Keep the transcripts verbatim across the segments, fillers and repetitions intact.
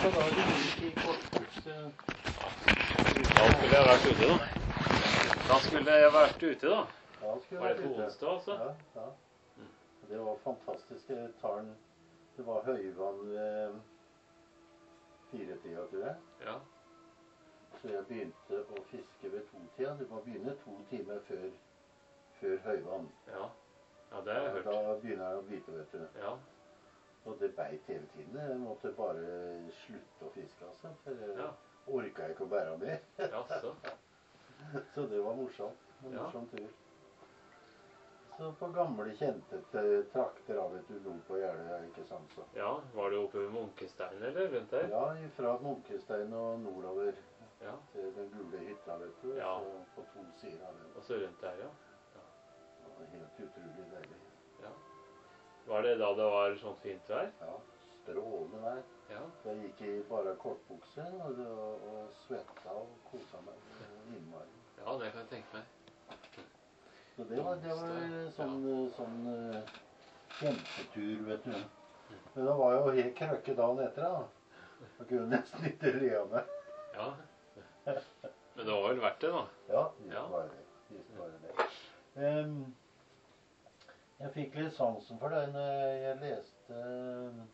Så da er det ikke i kortbukse. Da skulle jeg vært ute, da. Da skulle jeg vært ute, da. Da skulle Var jeg det på vært ute. onsdag, altså? Ja, ja. Det var fantastisk. Jeg tar den. Det var høyvann ved firetida, tror jeg. Ja. Så jeg begynte å fiske ved to-tida. Du må begynne to timer før, før høyvann. Ja. Ja, det har jeg hørt. Da begynner jeg å bite, vet du. Ja. Og det beit hele tiden. Jeg måtte bare slutte å fiske, altså. For jeg Ja. orka ikke å bære mer. Jaså. Så det var morsomt. En Ja. morsom tur. Så på gamle, kjente t- trakter av vet du, nord på Jeløya, ikke sant så. Ja, var du oppe ved Munkestein eller rundt der? Ja, fra Munkestein og nordover Ja. til den gule hytta, vet du. Ja. Så på to sider av den. Og så rundt der, ja. Det var helt utrolig deilig. Ja. Var det da det var sånn fint vær? Ja, strålende vær. Ja. Jeg gikk i bare kortbukse og, og svetta og kosa meg innmari. Ja, det kan jeg tenke meg. Så det var, det var sånn, sånn uh, kjempetur, vet du. Men det var jo helt krøkke dagen etter, da. Jeg kunne nesten ikke le av meg. Ja. Men det var vel verdt det, da? Ja, visst Ja. var det. Visst var det. Um, jeg fikk litt sansen for det når jeg leste um,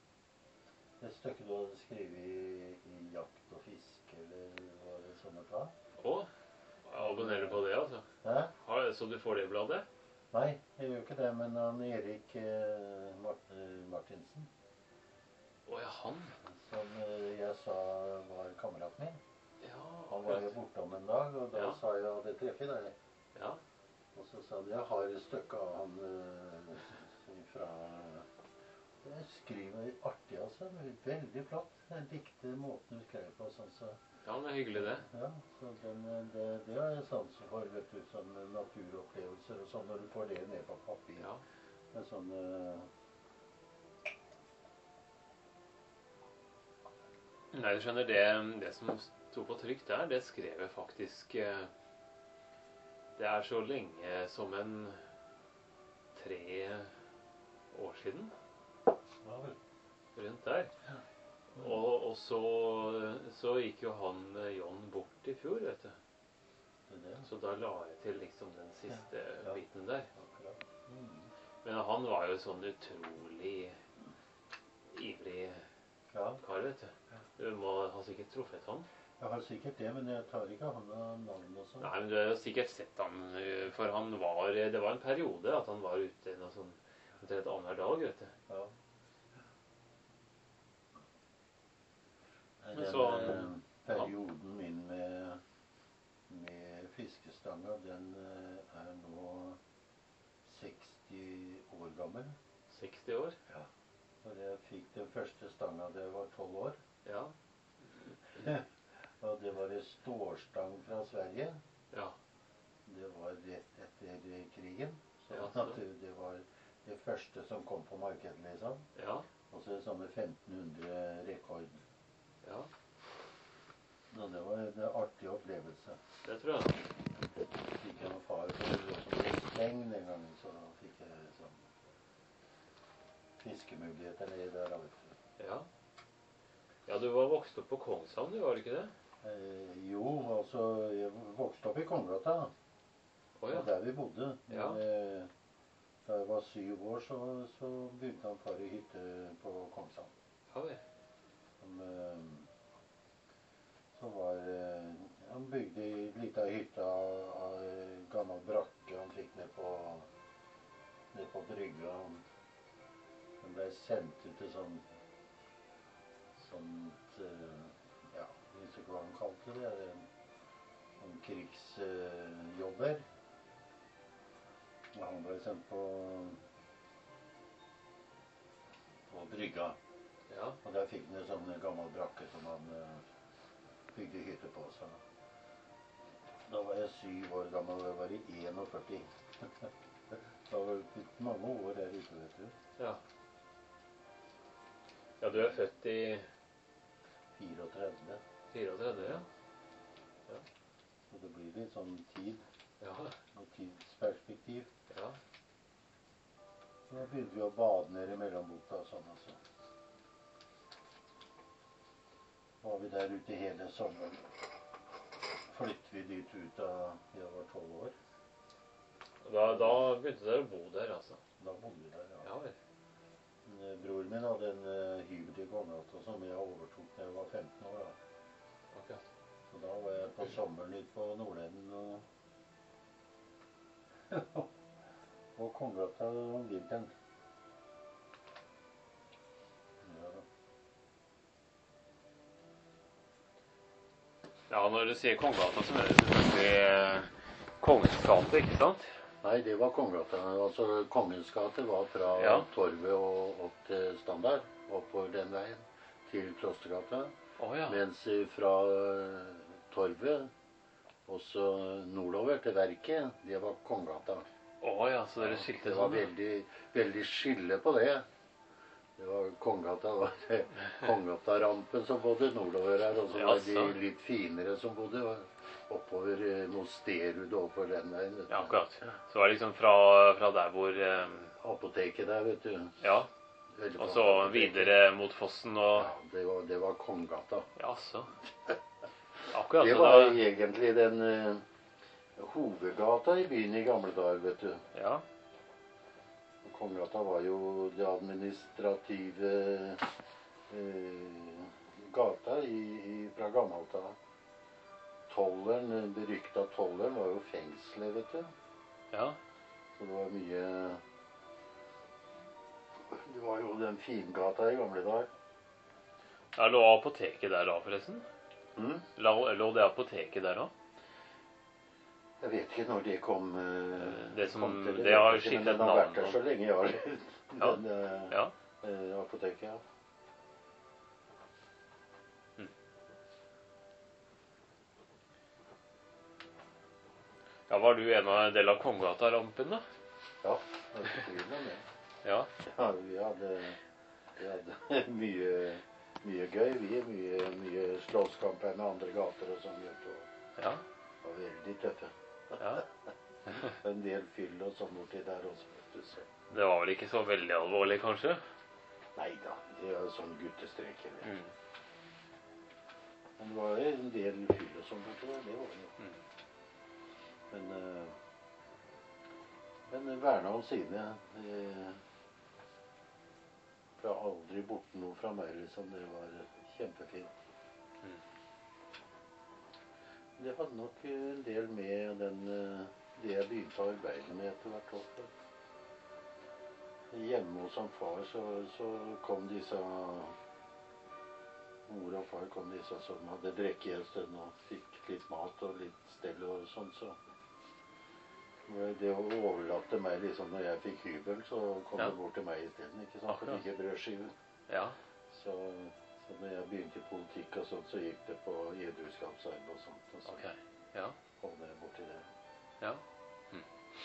et stykke du hadde skrevet i, i Jakt og fiske, eller hva det sånn et var. Å? Abonnerer du på det, altså? Hæ? Har, så du får det bladet? Nei, jeg gjør ikke det, men han Erik eh, Mart Martinsen, Å ja, han? som eh, jeg sa var kameraten min, Ja, han var jo bortom en dag, og da Ja. sa jeg at jeg hadde treffet deg. Ja. Og så sa han, jeg har et stykke av han eh, fra... Jeg skriver artig, altså. Veldig flott. Jeg likte måten du skrev på, sånn så... Ja, det er hyggelig det. Ja, så den, det, det har jeg sansen for, vet du, sånn naturopplevelser og sånn, når du får det ned på papir. Ja. Det er sånn... eh, Nei, du skjønner, det, det som sto på trykk der, det skrev jeg faktisk eh, Det er så lenge som en tre år siden. Ja vel. Rundt der. Og, og så, så gikk jo han eh, John bort i fjor, vet du. Det er det. Så da la jeg til liksom den siste Ja. biten der. Akkurat. Mm. Men han var jo sånn utrolig ivrig Ja, kar, vet du. Du må ha sikkert truffet han. jeg har sikkert det, men jeg tar ikke han av navn og sånn. Nei, men du har jo sikkert sett han, eh, for han var, det var en periode at han var ute noe sånn, omtrent annenhver dag, vet du. Ja. Men Den så- eh, perioden min med, med fiskestanga, den eh, er nå seksti år gammel. seksti år. For jeg fikk den første stanga da jeg var tolv år. Ja. Og det var en stålstang fra Sverige. Ja. Det var rett etter krigen. Så Ja, at det, det var det første som kom på markedet, liksom. Ja. Og så er det sånne femten hundre rekord. Ja. Så det var en artig opplevelse. Det tror jeg. Fikk jeg noen far for som ble steng den gangen, så fikk jeg sånn fiskemuligheter nedi der, vet du. Ja. Ja, du var vokst opp på Kongshavn, du var ikke det? Eh, jo, altså, jeg vokste opp i Konggata. Å Det ja. var der vi bodde. Ja. Men, eh, da jeg var syv år, så, så begynte han far i hytte på Kongshavn. Ja vel. Som, eh, som var eh, Han bygde ei lita hytte av, av en gammel brakke han fikk ned på, ned på brygga. Den ble sendt ut til sånn sånt eh, ja, jeg vet ikke hva han kalte det. Det er en, en krigsjobber. Og han ble sendt på på brygga. Ja. Og der fikk han en sånn gammel brakke som han eh, bygde hytte på. Så da var jeg syv år gammel, og jeg var i enogførti. Det var mange år der ute, vet du. Ja. Ja, du er født i fireogtredve. fireogtredve, ja. Ja. Så det blir litt sånn tid Ja. og tidsperspektiv. Ja. Så da begynte vi å bade nede i Mellombukta og sånn, altså. var vi der ute hele sommeren. Flyttet vi dit ut da jeg var tolv år. Da, da begynte dere å bo der, altså? Da bodde vi der, ja. Ja vel. Bror min hadde en uh, hybel i Gångata som jeg overtok da jeg var femten år. Da. Akkurat. Så da var jeg på sommeren litt på Nordenden og og Konggata om vinteren. Ja, da. Ja, når du sier Konggata, så mener du selvfølgelig Kongens gate, ikke sant? Nei, det var Konggata. Altså, Kongens gate var fra Ja. Torvet og opp til Standard, oppover den veien, til Klostergata. Å ja. Mens fra Torvet, også nordover til Verket, det var Konggata. Å ja, så dere skilte Det var sånn? Ja. veldig, veldig skille på det. Det var Konggata var det Konggata-rampen som bodde nordover her, og så var de Jaså. litt finere som bodde oppover eh, mot Sterud overfor den veien. vet du. Ja, akkurat. Så det var liksom fra, fra der hvor eh, Apoteket der, vet du. Ja, Veldig og flott så apotek. videre mot Fossen og Ja, det var, det var Konggata. Jaså. Akkurat. Det så var da- egentlig den eh, hovedgata i byen i gamle dager, vet du. Ja. Konggata var jo det administrative eh, gata i, i, fra gammelt av. Tolleren, den berykta tolleren var jo fengselet, vet du. Ja. Så det var mye Det var jo den fingata i gamle dager. Ja, lå apoteket der da, forresten? Mm? Lå, lå det apoteket der da? Jeg vet ikke når det kom. eh, Det som- kom til, det har vet ikke, men skiftet den har vært navn der så lenge jeg har levd. Ja. Den eh, Ja. eh, apoteket, ja. Ja, var du en av del av Konggata-rampen da? Ja, det er ikke tvil om det. Ja. Ja, vi hadde, vi hadde mye, mye gøy. Vi mye, mye slåsskamper med andre gater og sånn. vet du, og Ja. var veldig tøffe. Ja. En del fyll og sånn borti der også. vet du, så. Det var vel ikke så veldig alvorlig, kanskje? Nei da, det er sånn guttestreker. vet du. Mm. Men det var jo en del fyll og sånn borti der. Det var det jo. Mm. Men, eh, men verna om sine. Eh, fra aldri borte noe fra meg, liksom. Det var kjempefint. Mm. Det hadde nok en del med den, eh, det jeg begynte å arbeide med etter hvert også. Hjemme hos han far så, så kom disse Mor og far kom disse som hadde drukket en stund og fikk litt mat og litt stell og sånn. Så det å overlate meg liksom når jeg fikk hybel, så kom Ja. det bort til meg isteden. Ikke sant? For Akkurat. ikke brødskive. Ja. Så, så når jeg begynte i politikk og sånt, så gikk det på edruskapsarbeid og sånt. Og så Ok. Ja. kom det borti det. Ja. Mm.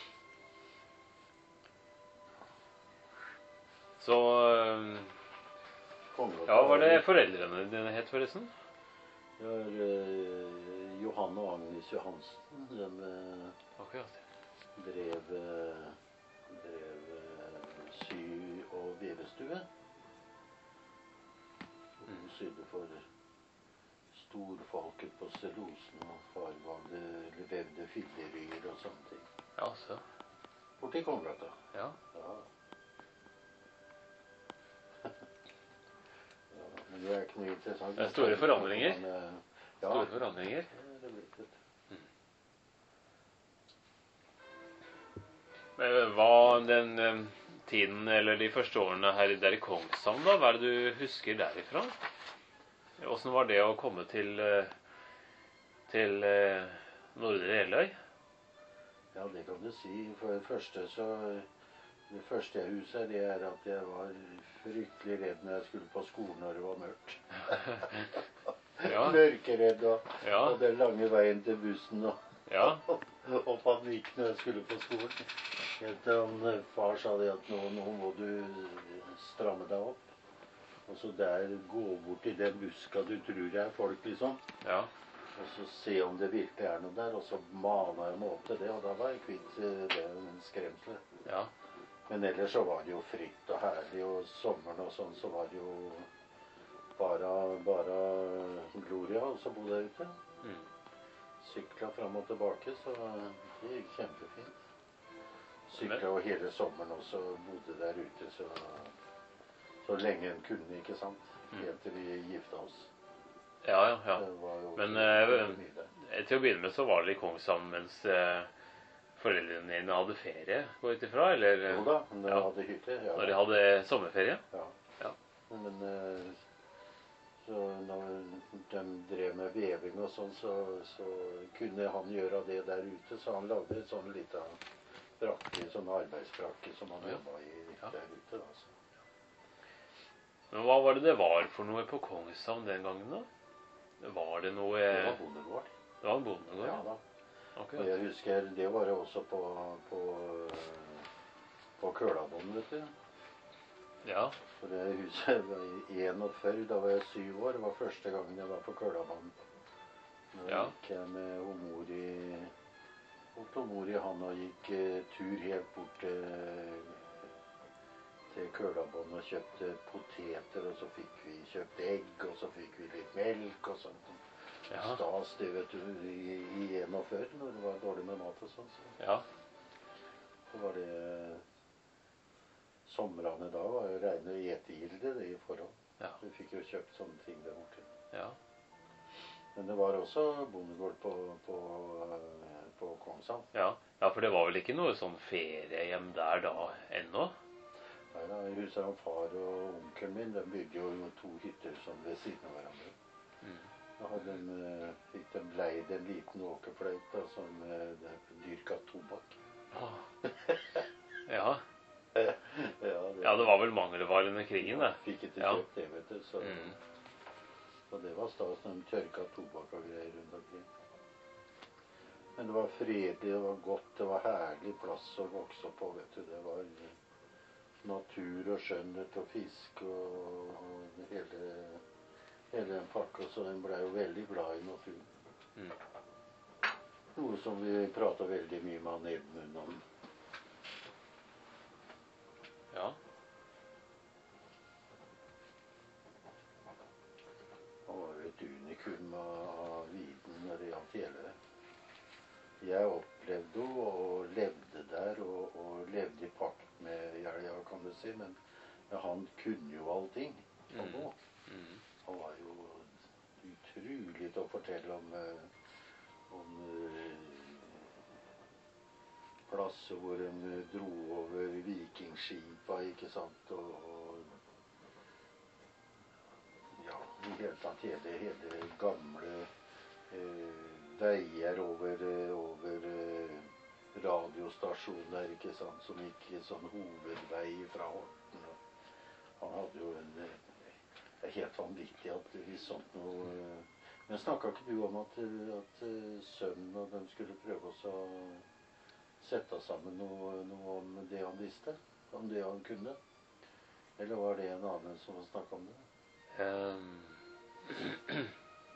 Så øhm, Kongen- ja, var det foreldrene dine het, forresten? Det var eh, Johan og Agnes Johansen. De eh, Akkurat. drev, eh, drev eh, sy- og vevestue. Hun Mm. sydde for storfolket på Selosen, og far hadde vevde filleryer og sånne ting. Ja, så. Borti Konggata. Ja. Ja. Ja, men det er ikke noe interessant. Det er store forandringer. Men, eh, ja, Store forandringer. det er blitt det. Men hva den øhm, tiden, eller de første årene her der i Kongshavn, da? Hva er det du husker derifra? Hvordan var det å komme til, øh, til øh, Nordre Jeløy? Ja, det kan du si. For det første så Det første jeg husker, det er at jeg var fryktelig redd når jeg skulle på skolen når det var mørkt. Ja. Mørkeredd og, Ja. og den lange veien til bussen og, Ja. og panikk når jeg skulle på skolen. Helt til han, far sa det at nå, nå må du stramme deg opp. Og så der gå bort i den buska du tror det er folk, liksom. Ja. Og så se om det virkelig er noe der. Og så mana jeg meg opp til det, og da var jeg kvitt eh, det skremselet. Ja. Men ellers så var det jo fritt og herlig, og sommeren og sånn så var det jo bare, bare Gloria har også bodd der ute. Mm. Sykla fram og tilbake, så det gikk kjempefint. Sykla Men- jo hele sommeren også, bodde der ute så, så lenge en kunne, ikke sant? Mm. Helt til vi gifta oss. Ja, ja, ja. Det var jo Men, veldig eh, mye der. Eh, Til å begynne med så var det i Kongshamn mens eh, foreldrene dine hadde ferie, går jeg ut ifra? Eller eh, Jo da, når ja. jeg hadde hytte. Ja. når de hadde sommerferie? Ja. Ja. Men eh, så når de drev med veving og sånn, så, så kunne han gjøre det der ute. Så han lagde et sånn lite brakke, sånn arbeidsbrakke som han Ja. jobba i Ja. der ute. Altså. Men hva var det det var for noe på Kongshamn den gangen, da? Var det noe Det eh, var bondegård. Det var en bondegård? Ja da. Og Akkurat. jeg husker, det var det også på, på, eh, på Kølabånd, vet du. Ja. For det huset var i enogfyrre, da var jeg syv år. Det var første gangen jeg var på Kølabånd. Da Ja. gikk jeg med hun mor i, og mor i han og gikk eh, tur helt bort til, til Kølabånd og kjøpte poteter, og så fikk vi kjøpt egg, og så fikk vi litt melk og sånt. Ja. Stas det, vet du, i, i enogfyrre, når det var dårlig med mat og sånn. Så, Ja. så var det somrene da var jo rene gjetegilde det i forhold. Ja. Vi fikk jo kjøpt sånne ting der borte. Ja. Men det var også bondegård på, på, eh, på Kongshamn. Ja. Ja, for det var vel ikke noe sånn feriehjem der da ennå? Nei da, i huset av far og onkelen min, de bygde jo to hytter sånn ved siden av hverandre. Mm. Da hadde de, eh, fikk de leid en liten åkerfløyt da, som eh, dyrka tobakk. Ah. Ja. Ja, Ja, det var vel mangelvare under krigen, det. Fikk ikke Ja. kjøpt det, vet du. Så, Mm. så det var stas når de tørka tobakk og greier rundt omkring. Men det var fredelig, det var godt, det var herlig plass å vokse opp på, vet du. Det var eh, natur og skjønnhet og fisk og, og hele, hele den pakka, så den ble jo veldig glad i naturen. Mm. Noe som vi prater veldig mye med han Edmund om. Ja. Han var jo et unikum av viden når det gjaldt hele. Jeg opplevde jo og levde der og, og levde i pakt med Jelja, kan du si, men ja, han kunne jo allting. Han, Mm. også. Mm. Han var jo utrolig til å fortelle om, eh, om eh, plasser hvor de dro over vikingskipa, ikke sant, og, og ja, i hele tatt hele, hele gamle eh, veier over, eh, over eh, radiostasjoner, ikke sant, som gikk i sånn hovedvei fra Horten. Og han hadde jo en, det er helt vanvittig at hvis sånt noe eh, Men snakka ikke du om at, eh, at eh, sønnen og dem skulle prøve også å sette sammen noe, noe om det han visste? Om det han kunne? Eller var det en annen som snakka om det? Ehm.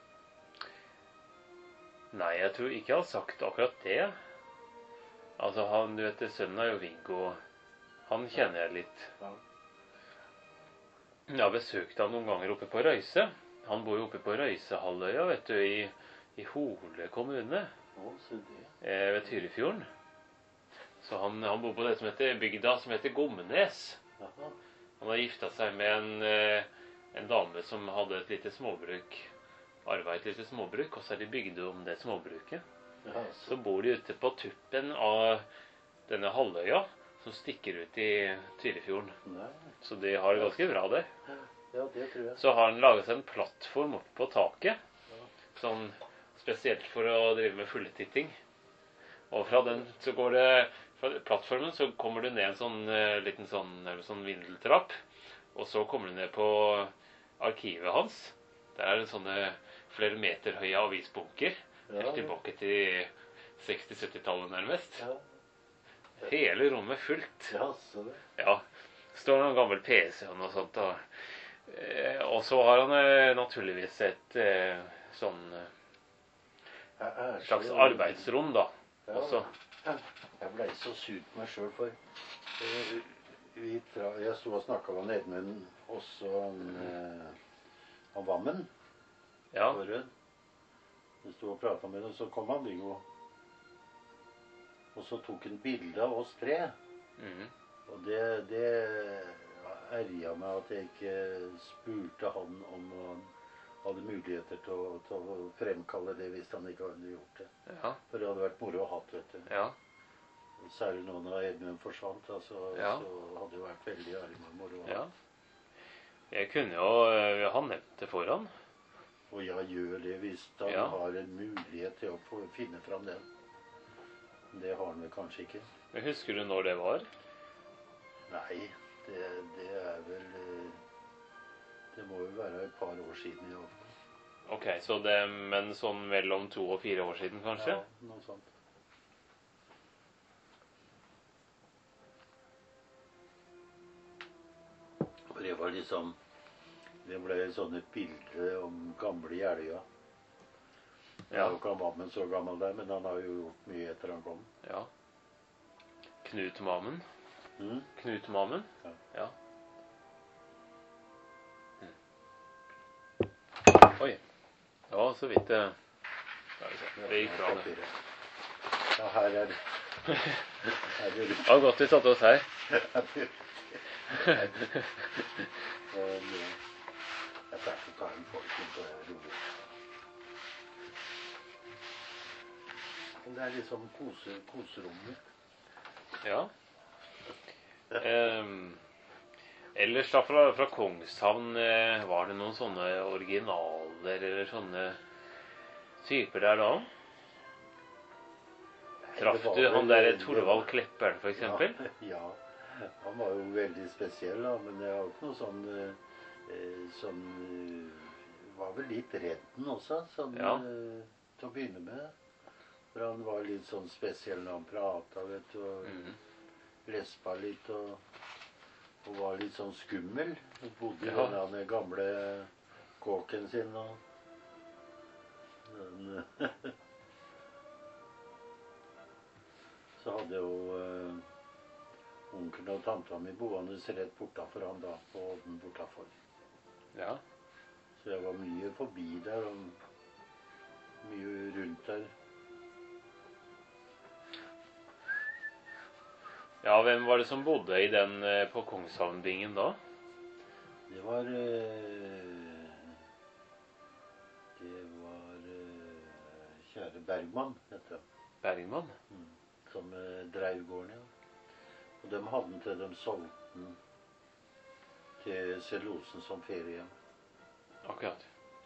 Nei, jeg tror ikke jeg har sagt akkurat det. Altså, han, du vet, sønnen er jo Viggo. Han kjenner jeg litt. Ja. Jeg har besøkt han noen ganger oppe på Røyse. Han bor jo oppe på Røysehalvøya, vet du, i, i Hole kommune, Å, se det. eh, ved Tyrifjorden. Så han, han bor på det som heter bygda som heter Gomnes. Jaha. Han har gifta seg med en, eh, en dame som hadde et lite småbruk. Arva et lite småbruk, og så har de bygd om det småbruket. Ja, Så bor de ute på tuppen av denne halvøya som stikker ut i Tyrifjorden. Nei. Så de har det ganske bra der. Ja, det tror jeg. Så har han laget seg en plattform oppe på taket, sånn spesielt for å drive med fugletitting. Og fra den så går det, fra plattformen så kommer du ned en sånn eh, liten sånn, eller sånn vindeltrapp, og så kommer du ned på arkivet hans. Der er det sånne flere meter høye avisbunker, Ja, helt tilbake til seksti-syttitallet nærmest. Ja, Hele rommet fullt. ja så det. Ja, står noen gammel P C og noe sånt. Og, eh, og så har han eh, naturligvis et eh, sånn eh, Jeg er så- slags arbeidsrom, da. Ja, Også. Jeg ble så sur på meg sjøl, for eh, vi tra, jeg sto og snakka med Edmund også om eh, om Vammen. Ja. forrød. Vi stod og pratet med dem, så kom han Viggo. Og så tok han bilde av oss tre. Mhm. Og det, det erget meg at jeg ikke spurte han om han hadde muligheter til å, til å fremkalle det hvis han ikke hadde gjort det. Ja. For det hadde vært moro å ha, vet du. Ja. Særlig nå når Edmund forsvant, altså, Ja. så hadde det vært veldig ærlig med moro å ha. Ja. Jeg kunne jo øh, ha nevnt det for han. Og jeg gjør det hvis han Ja. har en mulighet til å få finne fram den. Det har han vel kanskje ikke. Men husker du når det var? Nei, det, det er vel eh, Det må jo være et par år siden i hvert fall. Ok, så det, men sånn mellom to og fire år siden, kanskje? Ja, noe sånt. Og det var liksom Det ble sånne bilder om gamle Jeløya. Ja. Nå kan Mammen så gammel der, men han har jo gjort mye etter han kom. Ja. Knut Mammen. Mm? Knut Mammen? Ja. Ja. Mm. Oi. Ja, så vidt det. Skal vi se. Det gikk bra, det. Ja, her er det. Her er det. Det var godt vi satte oss her. Jeg pleier å ta en folk på rolig. Det er liksom kose, koserommet. Ja. Um, ellers da fra, fra Kongshavn, eh, var det noen sånne originaler eller sånne typer der da? Traff Det var du han vel- der det Torvald var- Klepperen for eksempel? Ja, ja, han var jo veldig spesiell da, men det var jo ikke noe sånn eh, som eh, var vel litt redden også, sånn, Ja. eh, til å begynne med. For han var litt sånn spesiell når han pratet, vet du, og Mhm. lespa litt, og, og var litt sånn skummel. Han bodde i Ja. den der gamle kåken sin, og den, så hadde jo eh, onkelen og tanta mi boende rett bortafor han da, på Odden bortafor. Ja. Så jeg var mye forbi der, og mye rundt der. Ja, hvem var det som bodde i den eh, på Kongshavnbingen da? Det var eh, Det var eh, kjære Bergman, heter han. Bergman? Mm. Som eh, drev gården, ja. Og de hadde den til de solgte den til Cellosen som ferie. Akkurat.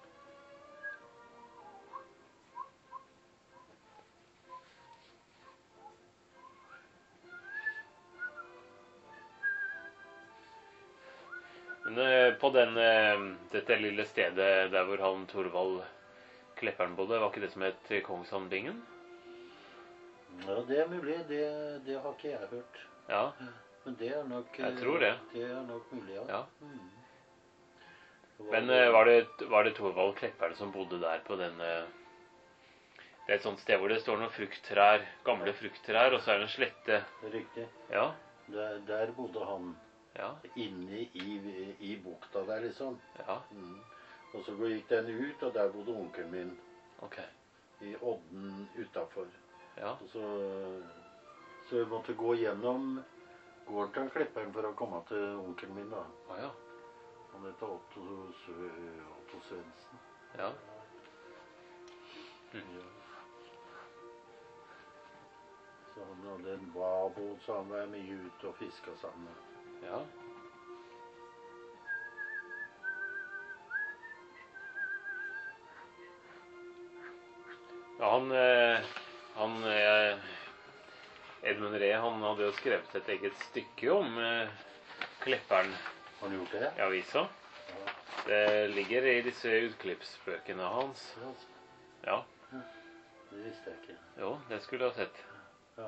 Men eh, på den, eh, dette lille stedet der hvor han Torvald Klepperen bodde, var ikke det som het Kongshavnbingen? Ja, det er mulig. Det, det har ikke jeg hørt. Ja. Men det er nok Jeg eh, tror det. Det er nok mulig, ja. Ja. Mm. Det Men eh, var det, var det Torvald Klepperen som bodde der på denne? Det er et sånt sted hvor det står noen frukttrær, gamle frukttrær, og så er det en slette. Riktig. Ja, Der, der bodde han ja, inne i, i bukta der, liksom. ja, Mm. Og så gikk den ut, og der bodde onkelen min ok. i Odden utafor. Ja, Og så, så jeg måtte gå gjennom gården til Klepperen for å komme til onkelen min, da. ah, ja, Han heter Otto, Sø- Otto Svendsen. ja. Mm. Ja. Så han hadde en babåt, så han var mye ute og fiska sammen. Ja. Ja, han, eh, han eh, Edmund Ree, han hadde jo skrevet et eget stykke om eh, Klepperen Har han gjort det? i avisa. Ja. Det ligger i disse utklippsbøkene hans. Ja, altså. Ja, Det visste jeg ikke. jo, det skulle du ha sett. Ja.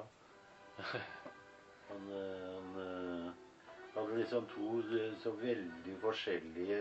Han, eh, han eh, hadde liksom to eh, så veldig forskjellige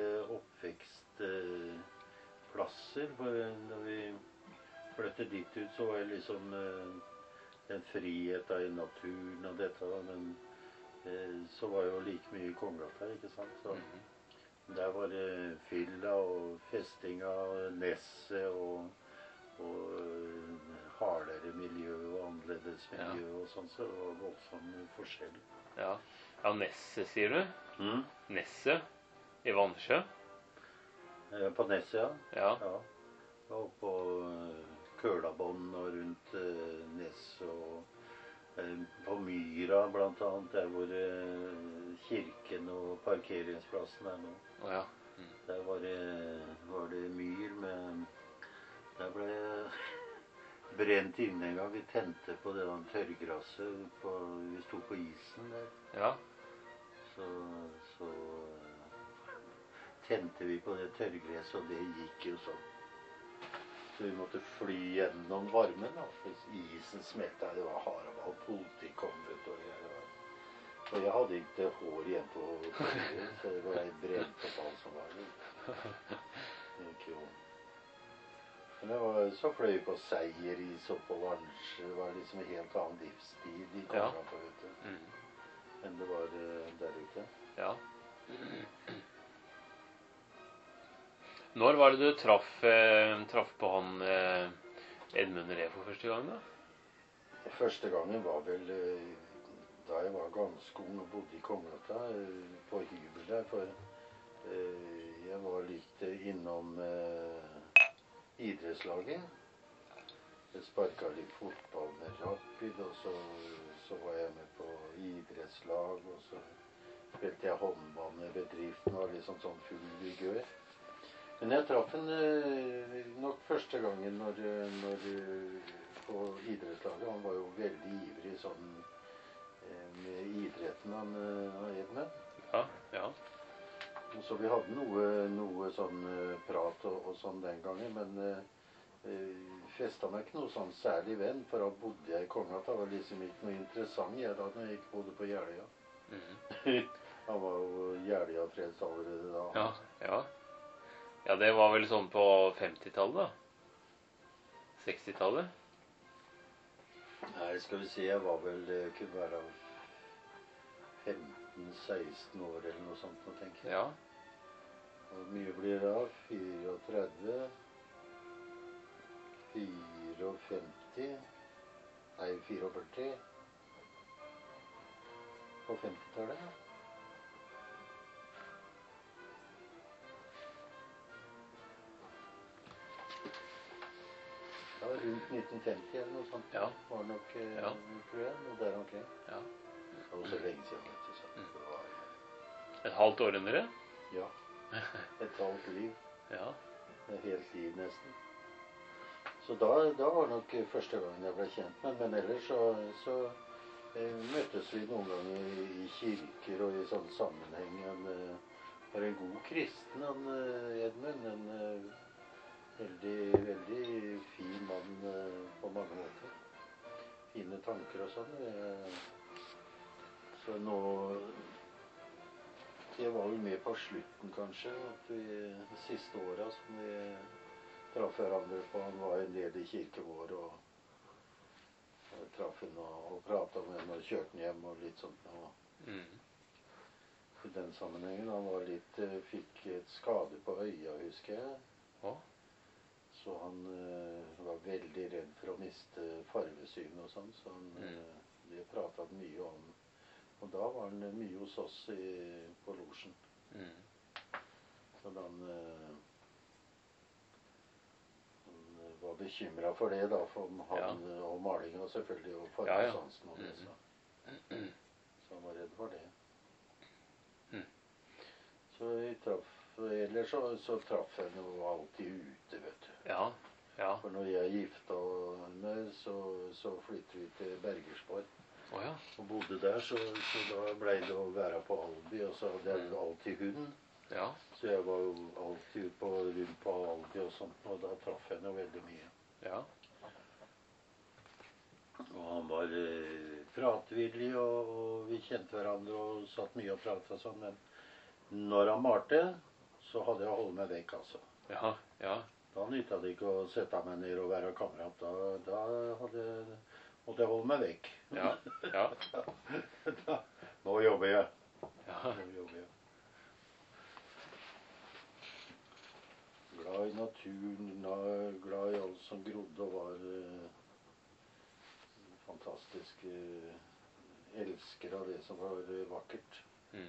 oppvekstplasser. For når vi flyttet dit ut, så var det liksom eh, den friheten i naturen og dette, da, men eh, så var jo like mye i Kongeåta, ikke sant? Så Mhm. Der var det fylla og festing av nesset og, og eh, hardere miljø og annerledes miljø og sånn, så det var voldsom forskjell. Ja, ja Nesset, sier du? Mm. Nesset i Vannsjø? Eh, På Nesset, ja. Ja. Ja. Og på eh, Kølabånd og rundt eh, Nesset og eh, på Myra blant annet, der hvor eh, kirken og parkeringsplassen er nå. Å ja. Mm. Der var det, var det myr med Der ble brent inne en gang. Vi tente på det der tørrgresset på, vi sto på isen der. Ja. Så, så eh, tente vi på det tørrgresset, og det gikk jo sånn. Så vi måtte fly gjennom varmen, da. Hvis isen smelta, det var haraball. Politi kom, vet du. Og jeg, og jeg hadde ikke hår igjen på hodet, så det var brent opp alt som var det. Det gikk jo. Men det var, så fløy vi på Seieris og på Vannsjø. Det var liksom en helt annen livsstil de kom Ja. på, vet du. Mm. Enn det var eh, der ute. Ja. Når var det du traff, eh, traff på han eh, Edmund Ree for første gang, da? Første gangen var vel eh, da jeg var ganske ung og bodde i Kongeløkka, eh, på hybel der. For eh, jeg var litt eh, innom eh, idrettslaget. Jeg sparka litt fotball med Rapid, og så, så var jeg med på idrettslag. Og så spilte jeg håndball med bedriften, og liksom sånn full vigør. Men jeg traff han eh, nok første gangen når, når, på idrettslaget. Han var jo veldig ivrig sånn eh, med idretten, han, han Edmund. Ja, ja. Så vi hadde noe, noe sånn eh, prat og, og sånn den gangen, men eh, festa meg ikke noe sånn særlig venn, for da bodde jeg i Kongeløkka. Det var liksom ikke noe interessant jeg da når jeg ikke bodde på Jeløya. Mm. Han var jo Jeløya-frelst allerede da. Ja, ja. Ja, det var vel sånn på femtitallet, da? sekstitallet? Nei, skal vi se, jeg var vel, det kunne være femten seksten år eller noe sånt, nå tenker jeg. Ja. Hvor mye blir det da? fireogtredve? fireogfemti? Nei, fireogførti? På femtitallet, ja. Ja, rundt nitten femti eller noe sånt. Ja. Var nok, eh, Ja. tror jeg, noe der omkring. Ja. Det var så lenge siden, vet du, så Mm. det var, Et halvt århundre? ja, et halvt liv. Ja. Et helt liv nesten. Så da, da var nok første gangen jeg ble kjent med, men ellers så, så eh, møttes vi noen ganger i, i kirker og i sånn sammenheng. Han eh, var en god kristen, han eh, Edmund. En eh, veldig, veldig fin mann eh, på mange måter. Fine tanker og sånn. Eh, så nå Det var vel med på slutten, kanskje, at vi de siste åra som vi traff hverandre på. Han var en del i kirken vår, og jeg traff han og, og prata med han og kjørte han hjem og litt sånt. Og Mm. i den sammenhengen han var litt eh, fikk et skade på øya, husker jeg. Å? Så han eh, var veldig redd for å miste farvesynet og sånn, så han Mm. eh, det prata han mye om. Og da var han eh, mye hos oss i, på losjen. Mm. Så han, eh, han eh, var bekymra for det, da, for han Ja. eh, og malinga selvfølgelig, og Ja, ja. fargesansen og det. Mm. Så. så han var redd for det. Mm. Så vi traff Ellers så, så traff jeg jo alltid ute, vet du. Ja. Ja. For når jeg gifta meg, så, så flyttet vi til Bergersborg. Å ja. Og bodde der, så, så da ble det å være på Albi, og så hadde jeg jo alltid hund. Ja. Så jeg var jo alltid på, rundt på Albi og sånt, og da traff jeg noe veldig mye. Ja. Og han var eh, pratvillig, og, og vi kjente hverandre og satt mye og pratet og sånn, men når han malte, så hadde jeg å holde meg vekk, altså. Ja. Ja. Da nytta det ikke å sette meg ned og være kamerat. Da, da hadde, måtte jeg holde meg vekk. Ja. Ja. da, nå jobber jeg. Ja. Nå jobber jeg. glad i naturen, na- glad i alt som grodde og var eh, fantastisk eh, elsker av det som var eh, vakkert. Mm.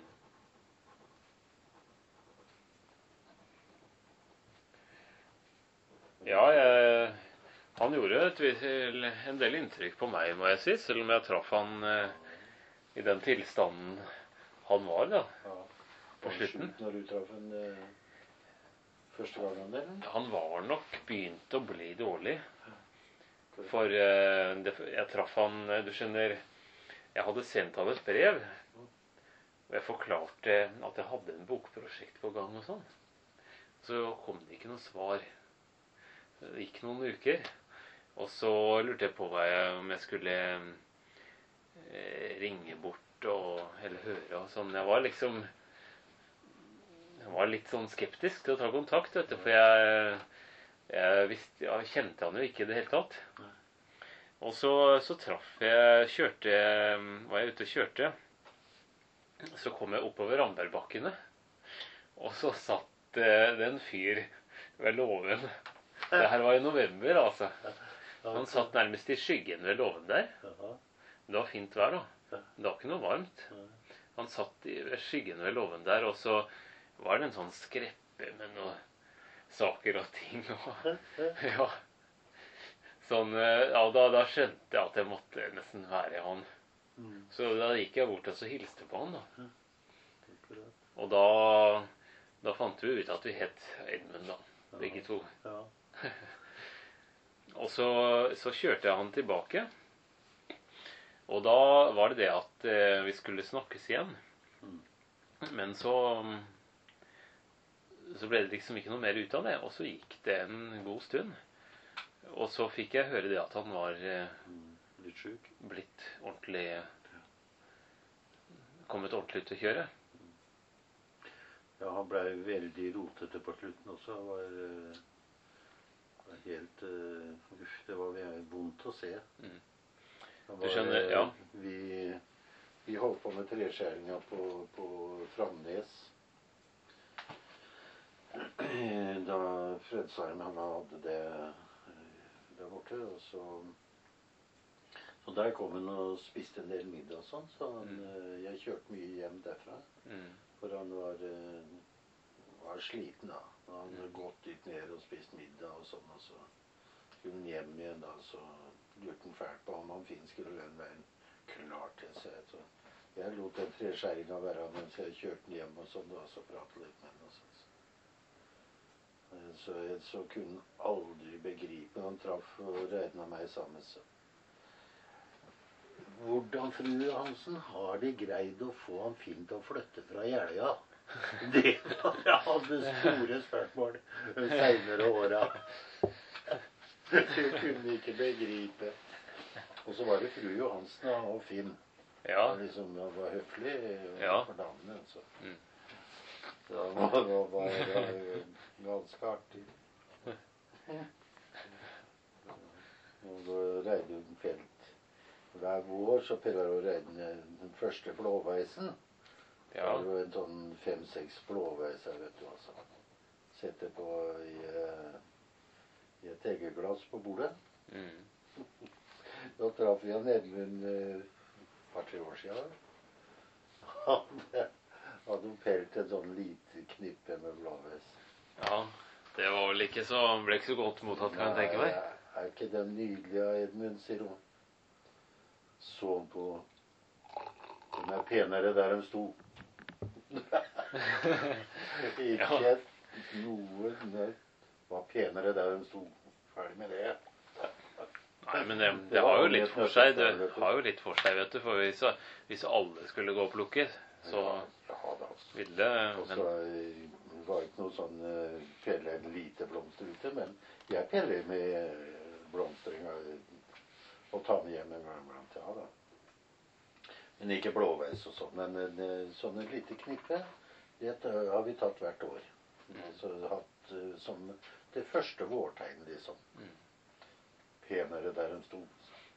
Ja, jeg, han gjorde et, vis- en del inntrykk på meg, må jeg si, selv om jeg traff han eh, i den tilstanden han var da, Ja. på Var det slutten. sjukt når du traff en eh, første gangen, eller? Han var nok begynt å bli dårlig. For eh, det, jeg traff han, eh, du skjønner, jeg hadde sendt han et brev, og jeg forklarte at jeg hadde en bokprosjekt på gang og sånn. Så kom det ikke noe svar. Det gikk noen uker, og så lurte jeg på hva jeg, om jeg skulle eh, ringe bort og, eller høre og sånn. Jeg var liksom, jeg var litt sånn skeptisk til å ta kontakt, vet du, for jeg, jeg, visste, jeg kjente han jo ikke i det hele tatt. Og så, så traff jeg, kjørte, var jeg ute og kjørte, så kom jeg oppover Rambergbakkene, og så satt eh, det en fyr ved låven. Det her var i november, altså. Han satt nærmest i skyggen ved låven der. Det var fint vær, da. Det var ikke noe varmt. Han satt i ved skyggen ved låven der, og så var det en sånn skreppe med noen saker og ting. Og, ja. Sånn, ja, da, da skjønte jeg at jeg måtte nesten være han. Så da gikk jeg bort og så hilste på han, da. Og da, da fant vi ut at vi het Edmund, da. Begge to. Og så, så kjørte jeg han tilbake. Og da var det det at eh, vi skulle snakkes igjen. Men så så ble det liksom ikke noe mer ut av det. Og så gikk det en god stund. Og så fikk jeg høre det at han var eh, Litt sjuk. blitt ordentlig kommet ordentlig ut å kjøre. Ja, han ble veldig rotete på slutten også. Han var, eh, var helt uh, Uff, det var ve- vondt å se. Mm. Han Du skjønner, ja. Vi, vi holdt på med treskjæringa på, på Framnes. Da Fredsheim han hadde det eh, der borte. Og så, så der kom han og spiste en del middag og sånn. Så han, Mm. eh, jeg kjørte mye hjem derfra. Mm. For han var, eh, var sliten da. Han hadde gått dit ned og spist middag og sånn, og så skulle han hjem igjen da, så lurte han fælt på om han Finn skulle den veien. Klart det, så jeg. Så jeg lot den treskjæringa være mens jeg kjørte han hjem og sånn, da, så pratet litt med han og sånn. Eh, Så, jeg, så kunne han aldri begripe når han traff og regnet meg sammen, så. Hvordan, frue Hansen, har de greid å få han Finn til å flytte fra Jeløya? Det var jeg hadde store spørsmål senere åra. Jeg kunne ikke begripe. Og så var det fru Johansen og Finn. Ja. Han liksom han var høflig Ja. for damene. Så. Mm. Så det var, var, var ganske artig. Og da reide hun felt. Hver vår så pleier hun å reide den første blåveisen. Det Ja. er jo en sånn fem-seks blåveiser, vet du, altså. Setter på i, eh, i et eggeglass på bordet. Mm. Da traff vi han Edmund eh, et par-tre år siden. Han hadde pelt et sånn lite knippe med blåveis. Ja, det var vel ikke så, ble ikke så godt mottatt, kan jeg tenke meg. Nei, er ikke den nydelige av Edmund, sier hun. Så på. Den er penere der den sto. Ikke noe nødt. Var penere der den sto. Ferdig med det. Nei, men det, det har jo litt for seg, det har jo litt for seg, vet du, for hvis, hvis alle skulle gå og plukke, så Ja da. ville det, Og så men eh, var det ikke noe sånn uh, pelle lite blomster ute, men jeg peller med eh, blomstring og, og tar med hjem en gang iblant. Ja da. Men ikke blåveis og sånn. Men uh, sånne lite knippe, det uh, har vi tatt hvert år. Altså hatt uh, som det første vårtegn, liksom. Mm. Penere der den sto.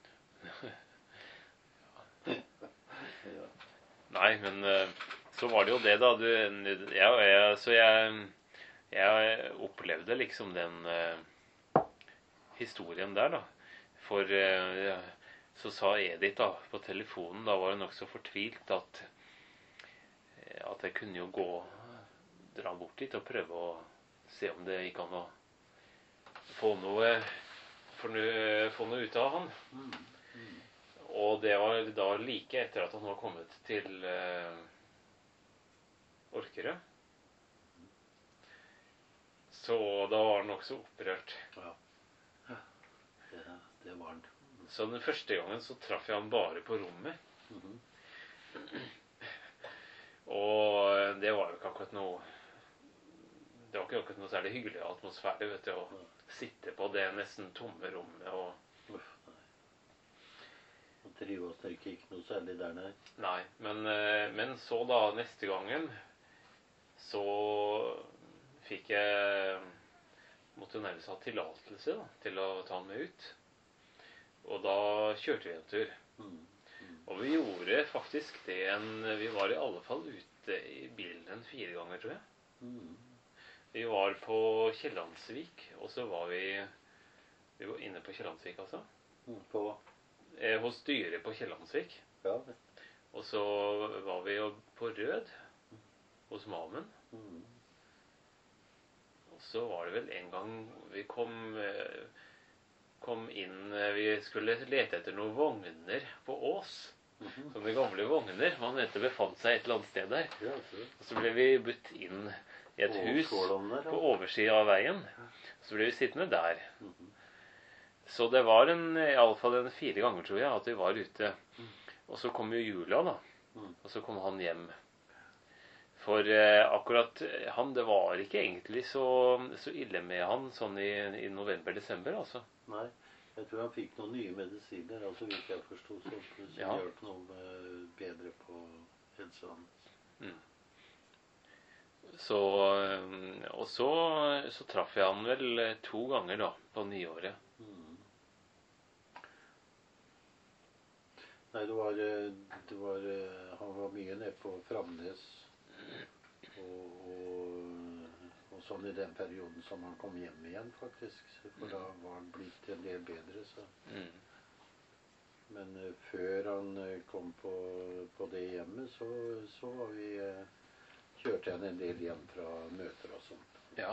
Ja. Nei, men eh, så var det jo det da, du, jeg, jeg, så jeg, Jeg opplevde liksom den eh, historien der, da. For eh, så sa Edith da på telefonen, da var hun nokså fortvilt, at, at jeg kunne jo gå, dra bort dit og prøve å se om det gikk an å få noe, få noe, få noe ut av han. Mm. Mm. Og det var da like etter at han var kommet til eh, Orkerød. Så da var han også opprørt. Ja, det, det var han. Så den første gangen så traff jeg han bare på rommet. Mhm. Og det var jo ikke akkurat noe Det var ikke akkurat noe særlig hyggelig atmosfære, vet du, å sitte på det nesten tomme rommet og Uff, nei. Og trives nok ikke noe særlig der, nei. Nei, men, eh, men så da neste gangen så fikk jeg måtte jo nærmest ha tillatelse da, til å ta han med ut. Og da kjørte vi en tur. Mm. Mm. Og vi gjorde faktisk det en Vi var i alle fall ute i bilen en fire ganger, tror jeg. Mm. Vi var på Kiellandsvik, og så var vi Vi var inne på Kiellandsvik, altså. Mm. På Eh, hos styret på Kiellandsvik. Ja. Og så var vi jo på Rød hos Mamen. Mm. Og så var det vel en gang vi kom eh, kom inn eh, Vi skulle lete etter noen vogner på Ås. Mhm. Sånne gamle vogner. Man mente befant seg et eller annet sted der. Ja, så. Og så ble vi budt inn i et Og hus skålen der, ja. på oversiden av veien. Så ble vi sittende der. Mhm. Så det var en, i alle fall en fire ganger, tror jeg, at vi var ute. Mm. Og så kom jo jula, da. Mm. Og så kom han hjem. For eh, akkurat han, det var ikke egentlig så, så ille med han sånn i, i november-desember, altså. Nei, jeg tror han fikk noen nye medisiner, altså hvis jeg forstod, som, som Ja. hjalp noe med, bedre på helsa hans. Mm. Så, eh, og så, så traff jeg han vel eh, to ganger da, på nyåret. Mm. Nei, det var, eh, det var eh, han var mye nede på Framnes, og, og, og sånn i den perioden som han kom hjem igjen, faktisk. For da var han blitt en del bedre, så. Mm. Men eh, før han eh, kom på, på det hjemmet, så, så var vi eh, kjørte han en del hjem fra møter og sånt. Ja.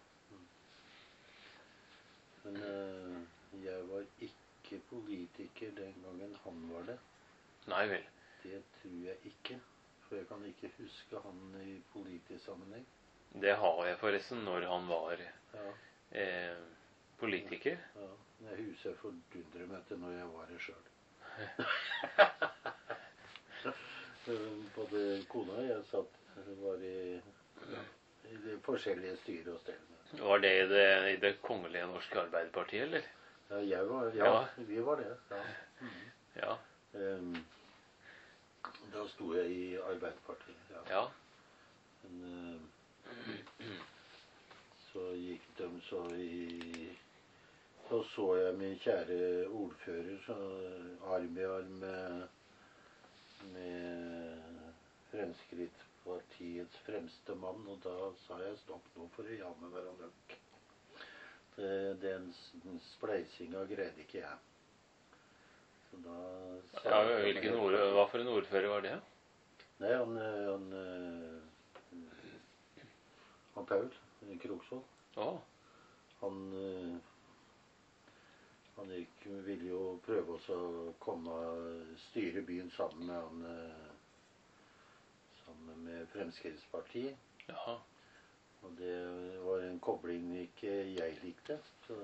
Men eh, jeg var ikke politiker den gangen han var det. Nei vel. Det tror jeg ikke. For jeg kan ikke huske han i politisk sammenheng. Det har jeg forresten når han var Ja, eh, politiker. ja. Jeg husker jeg fordundrer meg til når jeg var det sjøl. Både kona og jeg satt var i, ja, i de forskjellige styre og stedene. Var det i det, i det kongelige norske Arbeiderpartiet, eller? Ja, jeg var, ja, Ja. vi var det. Ja. Ja. Em, da sto jeg i Arbeiderpartiet. Ja. Ja. Men eh, så gikk de så i Så så jeg min kjære ordfører så arm i arm med, med Fremskrittspartiets fremste mann, og da sa jeg stopp, nå får det jammen være nok. Det- Den s- spleisinga greide ikke jeg. Så da sa Ja, jeg- hvilken ord, hva for en ordfører var det? Nei, han, eh, han, eh, han Paul Kroksvold, Å, han, eh, han gikk, ville jo prøve også å komme styre byen sammen med han, eh, sammen med Fremskrittspartiet. jaha. Og det var en kobling ikke jeg likte, så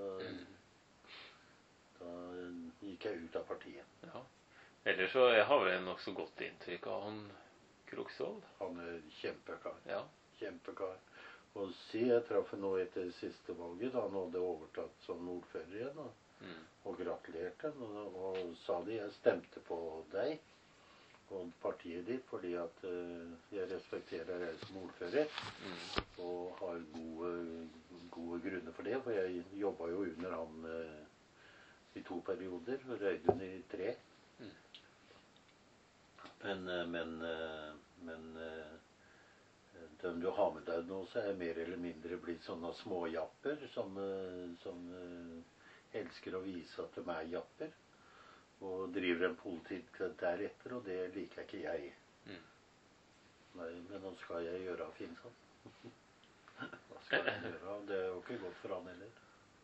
da gikk jeg ut av partiet. Ja. Ellers så jeg har vel en nokså godt inntrykk av han Kroksvold. Han er kjempekar. Ja. Kjempekar. Og si, jeg traff ham nå etter siste valget, da han hadde overtatt som ordfører igjen, da, Mm. og gratulerte ham, og, og sa de, jeg stemte på deg og partiet ditt, fordi at eh, jeg respekterer deg som ordfører, Mm. og har gode, gode grunner for det, for jeg jobbet jo under han eh, i to perioder, og Røydun i tre. Mm. Men, eh, men, eh, men eh, de du har med deg nå, så er mer eller mindre blitt sånne småjapper som, som elsker å vise at de er japper. Og driver en politikk deretter, og det liker ikke jeg. Mm. Nei, men nå skal jeg gjøre av Finnsson. Hva skal jeg gjøre? Det er jo ikke godt for han heller.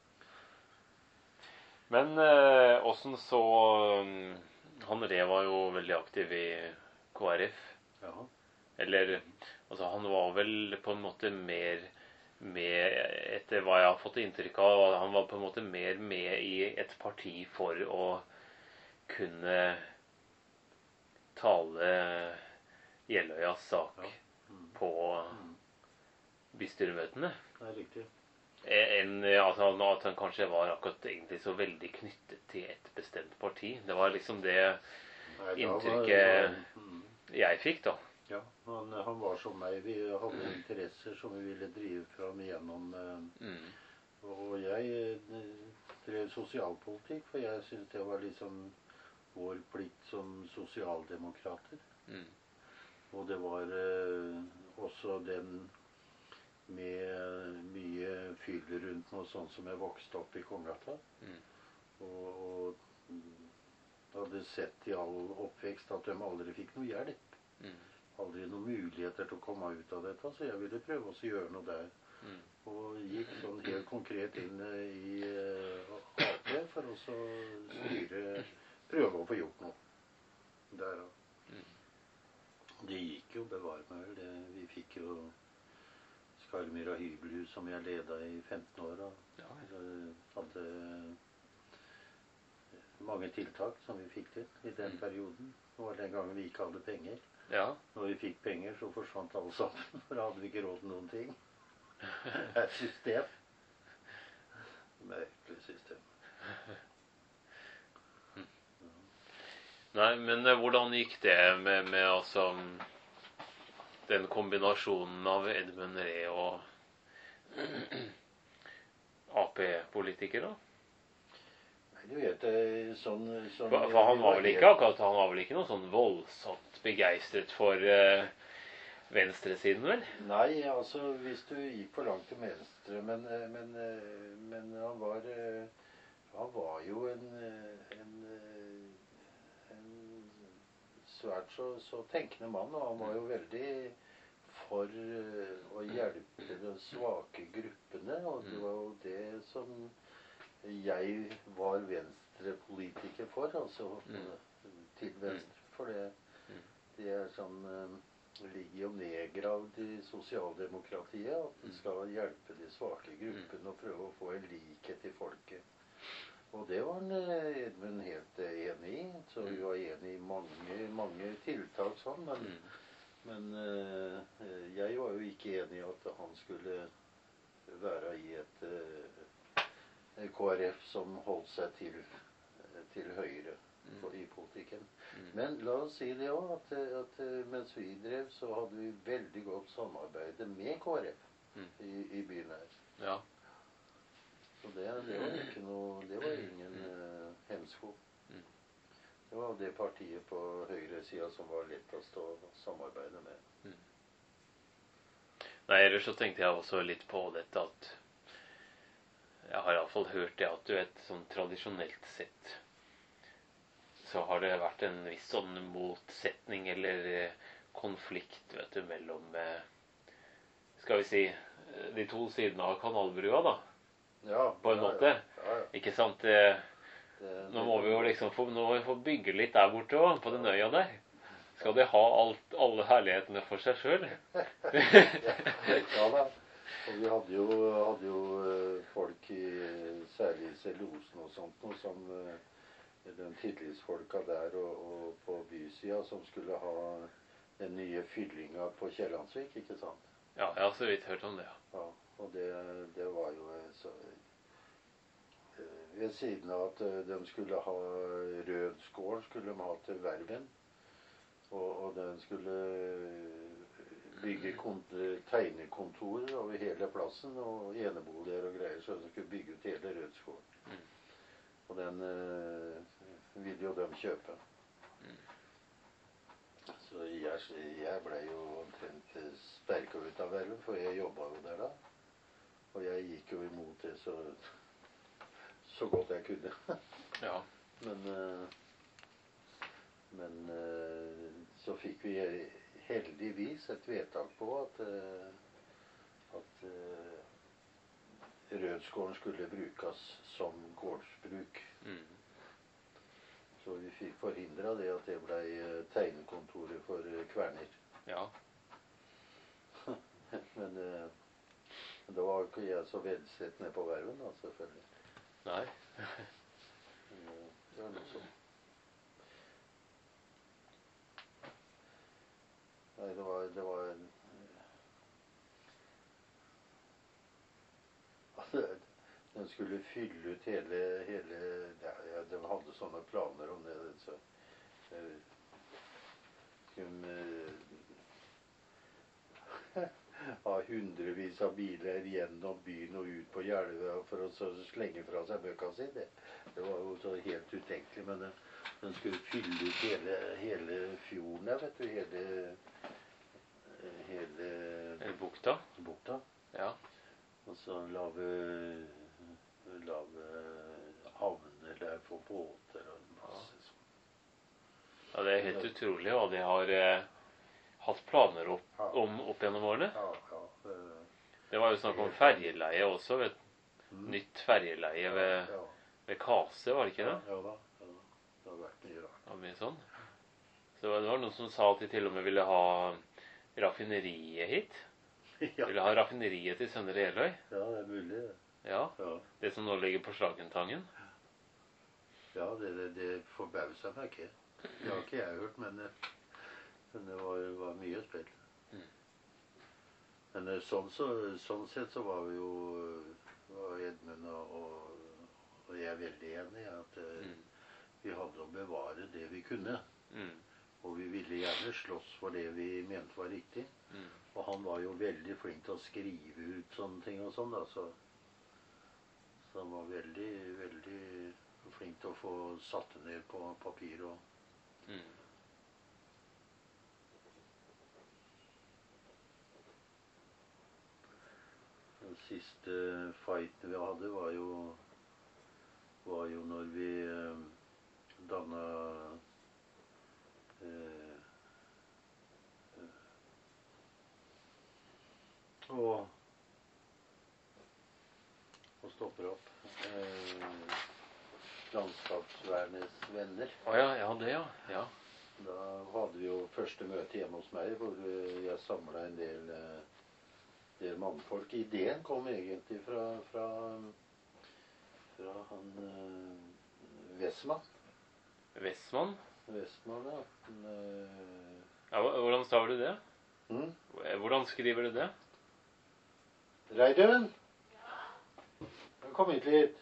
Men eh, hvordan så um, han Ree var jo veldig aktiv i K R F. Ja. Eller, altså han var vel på en måte mer med, etter hva jeg har fått inntrykk av, han var på en måte mer med i et parti for å kunne tale Jeløyas sak Ja. Mm. på Mm. bystyremøtene. Det er riktig. En, altså, at han kanskje var akkurat egentlig så veldig knyttet til et bestemt parti. Det var liksom det Nei, da inntrykket var- mm. jeg fikk, da. Ja, han, han var som meg. Vi hadde interesser som vi ville drive fram igjennom. eh, Mm. Og jeg eh, drev sosialpolitikk, for jeg syntes det var liksom vår plikt som sosialdemokrater. Mm. Og det var eh, også den med mye fyll rundt noe sånn som jeg vokste opp i Kongata. Mm. Og, og mm, hadde sett i all oppvekst at de aldri fikk noe hjelp. Mm. Aldri noen muligheter til å komme ut av dette, så jeg ville prøve også å gjøre noe der. Mm. Og gikk sånn helt konkret inn eh, i eh, A P for å så styre, prøve å få gjort noe. Der, da. Mm. Det gikk jo, bevare meg vel. Det, vi fikk jo Skarmyra hybelhus som jeg ledet i femten år. Og Ja, så hadde mange tiltak som vi fikk til i den Mm. perioden. Det var den gangen vi ikke hadde penger. ja. Når vi fikk penger, så forsvant alle sammen. For da hadde vi ikke råd til noen ting. Det er et system. Merkelig system. Nei, men eh, hvordan gikk det med, med altså den kombinasjonen av Edmund Ree og A P-politiker, da? Nei, du vet det sånn, sånn For, for han var vel ikke akkurat, han var vel ikke noe sånn voldsomt begeistret for uh, venstresiden, vel? Nei, altså hvis du gikk for langt til venstre, men, eh, men, eh, men han var eh, han var jo en, eh, en, eh, en svært så, så tenkende mann, og han var jo veldig for eh, å hjelpe de svake gruppene, og det var jo det som jeg var venstrepolitiker for, altså Mm. til venstre, for det, Mm. det er sånn eh, ligger jo nedgravd i sosialdemokratiet, at det skal hjelpe de svake gruppene og prøve å få en likhet i folket. Og det var en, eh, Edmund helt eh, enig i, så vi var enig i mange, mange tiltak sånn, men, Mm. men eh, eh, jeg var jo ikke enig i at han skulle være i et eh, K R F som holdt seg til, eh, til høyre for, i politikken. Mm. Men la oss si det òg, at, at mens vi drev, så hadde vi veldig godt samarbeid med K R F Mm. i, i byen her. Ja. Så det, det var ikke noe, det var ingen uh, hemsko. Mm. Det var det partiet på høyresida som var lettest å samarbeide med. Mm. Nei, ellers så tenkte jeg også litt på dette at jeg har iallfall hørt det at du vet, sånn tradisjonelt sett så har det vært en viss sånn motsetning eller eh, konflikt, vet du, mellom eh, skal vi si eh, de to sidene av kanalbrua, da, Ja, på en ja, måte. Ja, ja. Ikke sant? Eh, Det, nå må vi jo liksom få, nå må vi få bygge litt der borte òg, på den øya der. Skal de ha alt, alle herlighetene for seg sjøl? ja da. Og vi hadde jo, hadde jo eh, folk i særlig cellulosen og sånt, noe som eh, den tillitsfolka der og, og på bysida som skulle ha den nye fyllinga på Kiellandsvik, ikke sant? Ja, jeg har så vidt hørt om det, ja. Ja, og det, det var jo eh, så, eh, ved siden av at eh, de skulle ha Rødskål, skulle de ha til Verven. Og, og den skulle bygge kont- tegnekontor over hele plassen, og eneboliger og greier, så de skulle bygge ut hele Rødskål. Mm. Og den eh, ville jo de kjøpe. Mm. Så jeg jeg, jeg ble jo omtrent sperka ut av verven, for jeg jobba jo der da. Og jeg gikk jo imot det så, så godt jeg kunne. Ja. Men, men så fikk vi heldigvis et vedtak på at, at Rødsgården skulle brukes som gårdsbruk. Mm. Så vi fikk forhindra det at det ble tegnekontoret for Kverner. Ja. Men da var ikke jeg så vedsett ned på verven, da, selvfølgelig. Nei. Det var noe sånn. Nei, det var, det var altså, den skulle fylle ut hele, hele ja, de hadde sånne planer om det, så skulle ha hundrevis av biler gjennom byen og ut på Hjelve for å så slenge fra seg bøkene sine. Det, det var jo så helt utenkelig, men den, den skulle fylle ut hele, hele fjorden der, vet du, hele hele, hele bukta. bukta. Ja. Og så lave, lave havner der for båter og masse sånn. Ja, det er helt utrolig hva de har eh, hatt planer opp, ja. om opp gjennom årene. Ja, ja. Det, det var jo snakk om ferjeleie også, vet mm. Nytt ferjeleie ved, ja, ja. ved Kase, var det ikke det? Ja, ja da. Ja, da. Det har vært mye rart. Ja, mye sånn. Så det var noen som sa at de til og med ville ha raffineriet hit. Ja. Ville ha raffineriet til Søndre Jeløy. Ja, det er mulig det. Ja, ja. Det som nå ligger på Slagentangen. Ja, det, det, det forbauser meg ikke. Det har ikke jeg hørt, men, men det var, var mye spill. Mm. Men sånn, så, sånn sett så var vi jo var Edmund og, og jeg veldig enige at mm. vi hadde å bevare det vi kunne. Mm. Og vi ville gjerne slåss for det vi mente var riktig. Mm. Og han var jo veldig flink til å skrive ut sånne ting og sånn da, så, så han var veldig, veldig flink til å få satt det ned på papir og mm. Den siste fighten vi hadde var jo var jo når vi eh, danna eh, eh, og og stopper opp eh, Landskapsvernets venner. Å ja, ja, det ja. ja. Da hadde vi jo første møte hjemme hos meg, hvor jeg samlet en del, del mannfolk. Ideen kom egentlig fra, fra, fra han uh, Westman. Westman? Westman, ja. Han, uh... ja. Hvordan staver du det? Mm? Hvordan skriver du det? Reidun! Kom hit litt.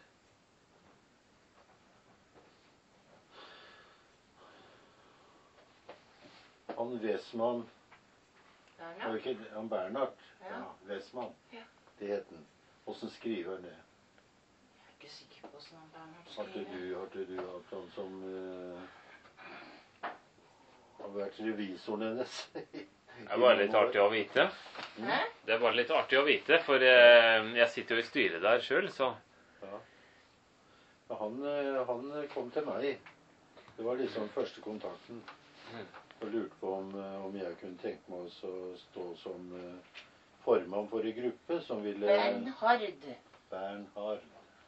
Han Westman, Bernhard? Ikke, han Bernhard, ja. ja, Westman, ja. Det het han. Hvordan skriver han det? Jeg er ikke sikker på hvordan han Bernhard skriver. Hadde du, hadde du hatt han som uh, har vært revisoren hennes? Det er bare litt artig å vite. Mm. Det er bare litt artig å vite, for uh, jeg sitter jo i styret der selv, så. Ja. Ja, han, han kom til meg. Det var liksom første kontakten. Mm. Og lurte på om, om jeg kunne tenke meg å stå som uh, formann for en gruppe som ville... Bernhard. Bernhard.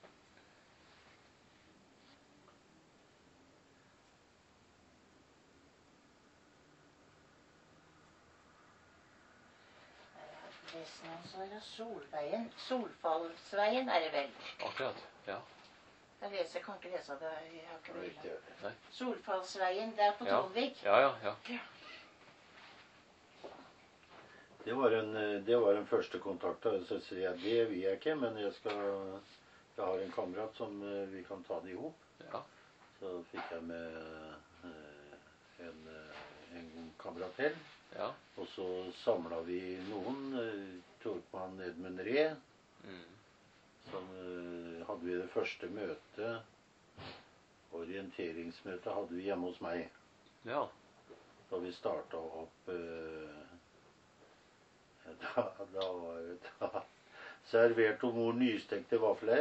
Resten hans var av Solveien. Solfallsveien er det vel? Akkurat, ja. Jeg leser, jeg kan ikke lese det. Jeg har ikke det. Nei. Solfallsveien, der på ja. Tolvik. Ja, ja, ja. ja. Det var en, det var en første kontakt. Så sier jeg, det vil jeg ikke, men jeg skal... Jeg har en kamerat som vi kan ta det ihop. Ja. Så fikk jeg med en, en kamerat til. Ja. Og så samlet vi noen. Torkmann Edmund Ree. Mm. Så hadde vi det første møtet, orienteringsmøtet hadde vi hjemme hos meg. Ja. da vi starta opp eh, da, da var det da serverte mor nystekte vafler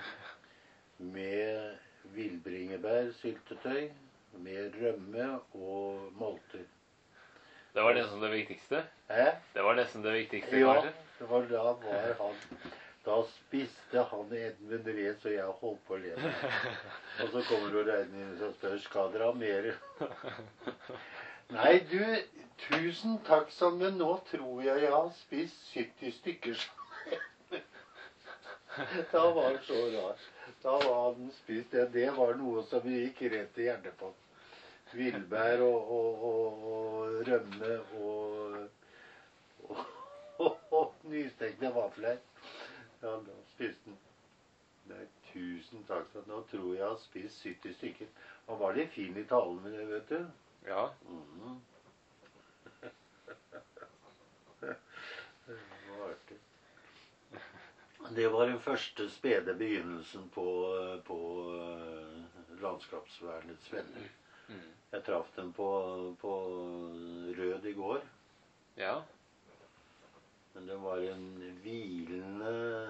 med villbringebærsyltetøy, med rømme og molter. Det var nesten det viktigste? Hæ? Det var nesten det viktigste, Ja, kanskje? det var da var han. Da spiste han Edmund Ree, så jeg holdt på å le. Og så kommer du regnende inn og spør, skal dere ha mer? Nei, du, tusen takk som, men nå tror jeg jeg har spist sytti stykker. Da var det så rart. Da var han spist det. Det var noe som gikk rett i hjertet på. Villbær og, og, og, og rømme og, og, og, og nystekte vafler. Ja, da spiste han. Nei, tusen takk for at nå tror jeg jeg har spist sytti stykker. Han var litt fin i talen med det, vet du. Ja. Mm. Det var artig. Det var den første spede begynnelsen på, på landskapsvernets venner. Mm. Jeg traff dem på, på Rød i går. Ja. Men det var en hvilende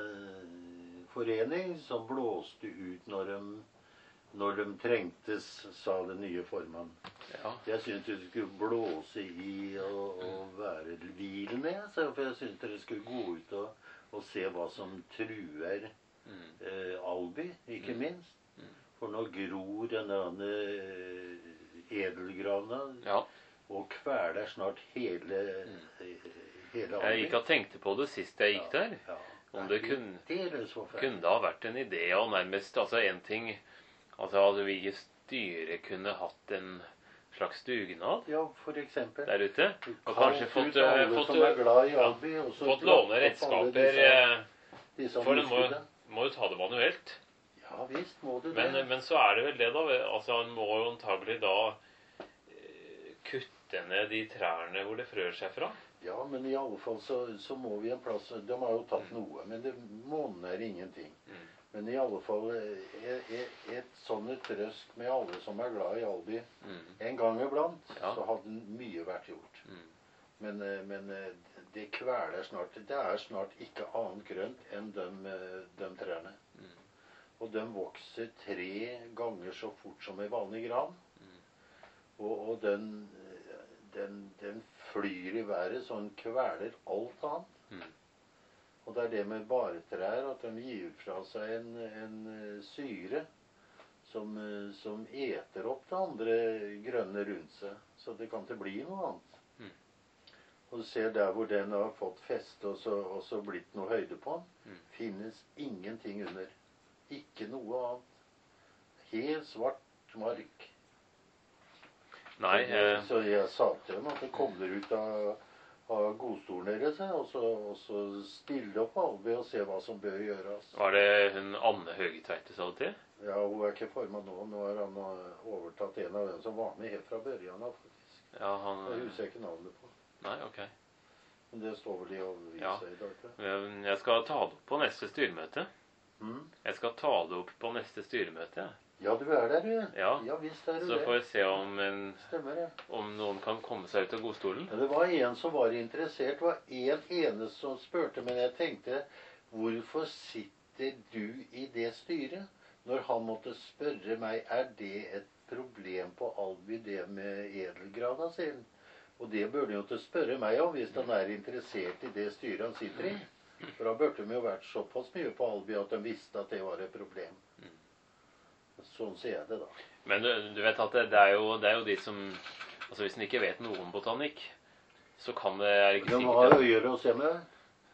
forening som blåste ut når de, når de trengtes, sa den nye formann. Ja. Jeg syntes dere skulle blåse i og, og være hvilende, for jeg syntes dere skulle gå ut og, og se hva som truer Mm. eh, Alby, ikke Mm. minst. Mm. For nå gror denne eh, edelgrana Ja. og kveler snart hele, Mm. hele Alby. Jeg gikk og tenkte på det sist jeg gikk der. Ja, Om det kunne, det er så fælt. kunne det ha vært en idé og nærmest, altså en ting, altså at vi i styret kunne hatt en slags dugnad Ja, for eksempel. der ute. Og Kalt kanskje ut fått, alle eh, fått, som er glad i ja, Alby, og så fått dratt låne opp alle redskaper, disse- eh, disse for den må, muskene. må jo ta det manuelt. Ja visst må du Men, det. men så er det vel det, da. Altså, han må jo antagelig da eh, kutte ned de trærne hvor det frør seg fra. Ja, men i alle fall så, så må vi en plass. De har jo tatt noe, men det monner ingenting. Mm. Men i alle fall et, et, et sånn et trøsk med alle som er glad i Alby. Mm. En gang iblant Ja. så hadde mye vært gjort. Mm. Men, eh, men eh, det kveler snart. Det er snart ikke annet grønt enn de, eh, de trærne. Mm. Og de vokser tre ganger så fort som en vanlig gran. Mm. Og, og den, den, den flyr i været så den kveler alt annet. Mm. Og det er det med bartrær at de gir fra seg en, en eh, syre som, eh, som eter opp det andre grønne rundt seg. Så det kan ikke bli noe annet. Mm. Og du ser der hvor den har fått feste og så, og så blitt noe høyde på den, Mm. finnes ingenting under. Ikke noe annet. Helt svart mark. Nei, så, jeg, eh, så jeg sa til dem at det kommer ut av, av godstolen deres, og så, og så stille opp Alby og se hva som bør gjøres. var det hun Anne Høgetveite sa det til? Ja, hun er ikke formann nå. Nå har han eh, overtatt en av dem som var med helt fra børjan av, faktisk. Ja, han... Det husker jeg ikke navnet på. Nei, ok. Men det står vel i avisa Ja. i dag. Det. Men Jeg skal ta det opp på neste styremøte. Mm? Jeg skal ta det opp på neste styremøte. Ja, du er der, du. Ja. Ja visst er du Så det. får vi se om, en, Stemmer det. om noen kan komme seg ut av godstolen. Ja, det var en som var interessert. Det var en eneste som spurte, men jeg tenkte, hvorfor sitter du i det styret? Når han måtte spørre meg, er det et problem på Alby, det med edelgrana, sier han. Og det burde han jo ikke spørre meg om, hvis han er interessert i det styret han sitter i. For da burde de jo vært såpass mye på Alby at de visste at det var et problem. Sånn ser jeg det da. Men du, du vet at det, det, er jo, det er jo de som... Altså hvis en ikke vet noe om botanikk, så kan det... Er det ikke De sikkert har at, øyer å se med.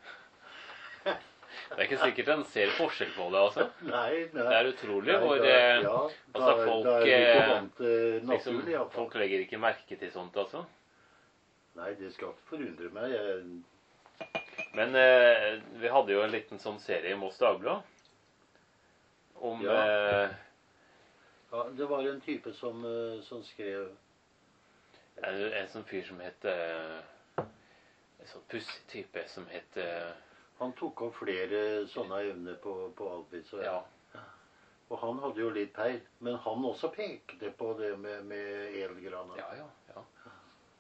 det er ikke sikkert en ser forskjell på det, altså. Nei, nei. Det er utrolig Nei, hvor... da, eh, ja, altså, da, folk, da er vi ikke eh, vant til Liksom, naturen, i hvert fall. folk legger ikke merke til sånt, altså. Nei, det skal ikke forundre meg. Jeg, Men eh, vi hadde jo en liten sånn serie i Moss Dagblad. Om... Ja. Eh, ja, det var en type som, eh, som skrev en, en sånn fyr som het... eh, en sånn pussig type som het... eh, Han tok opp flere sånne evner på, på Alby. Så, ja. Og han hadde jo litt peil. Men han også pekte på det med, med edelgrana. Ja, ja, ja.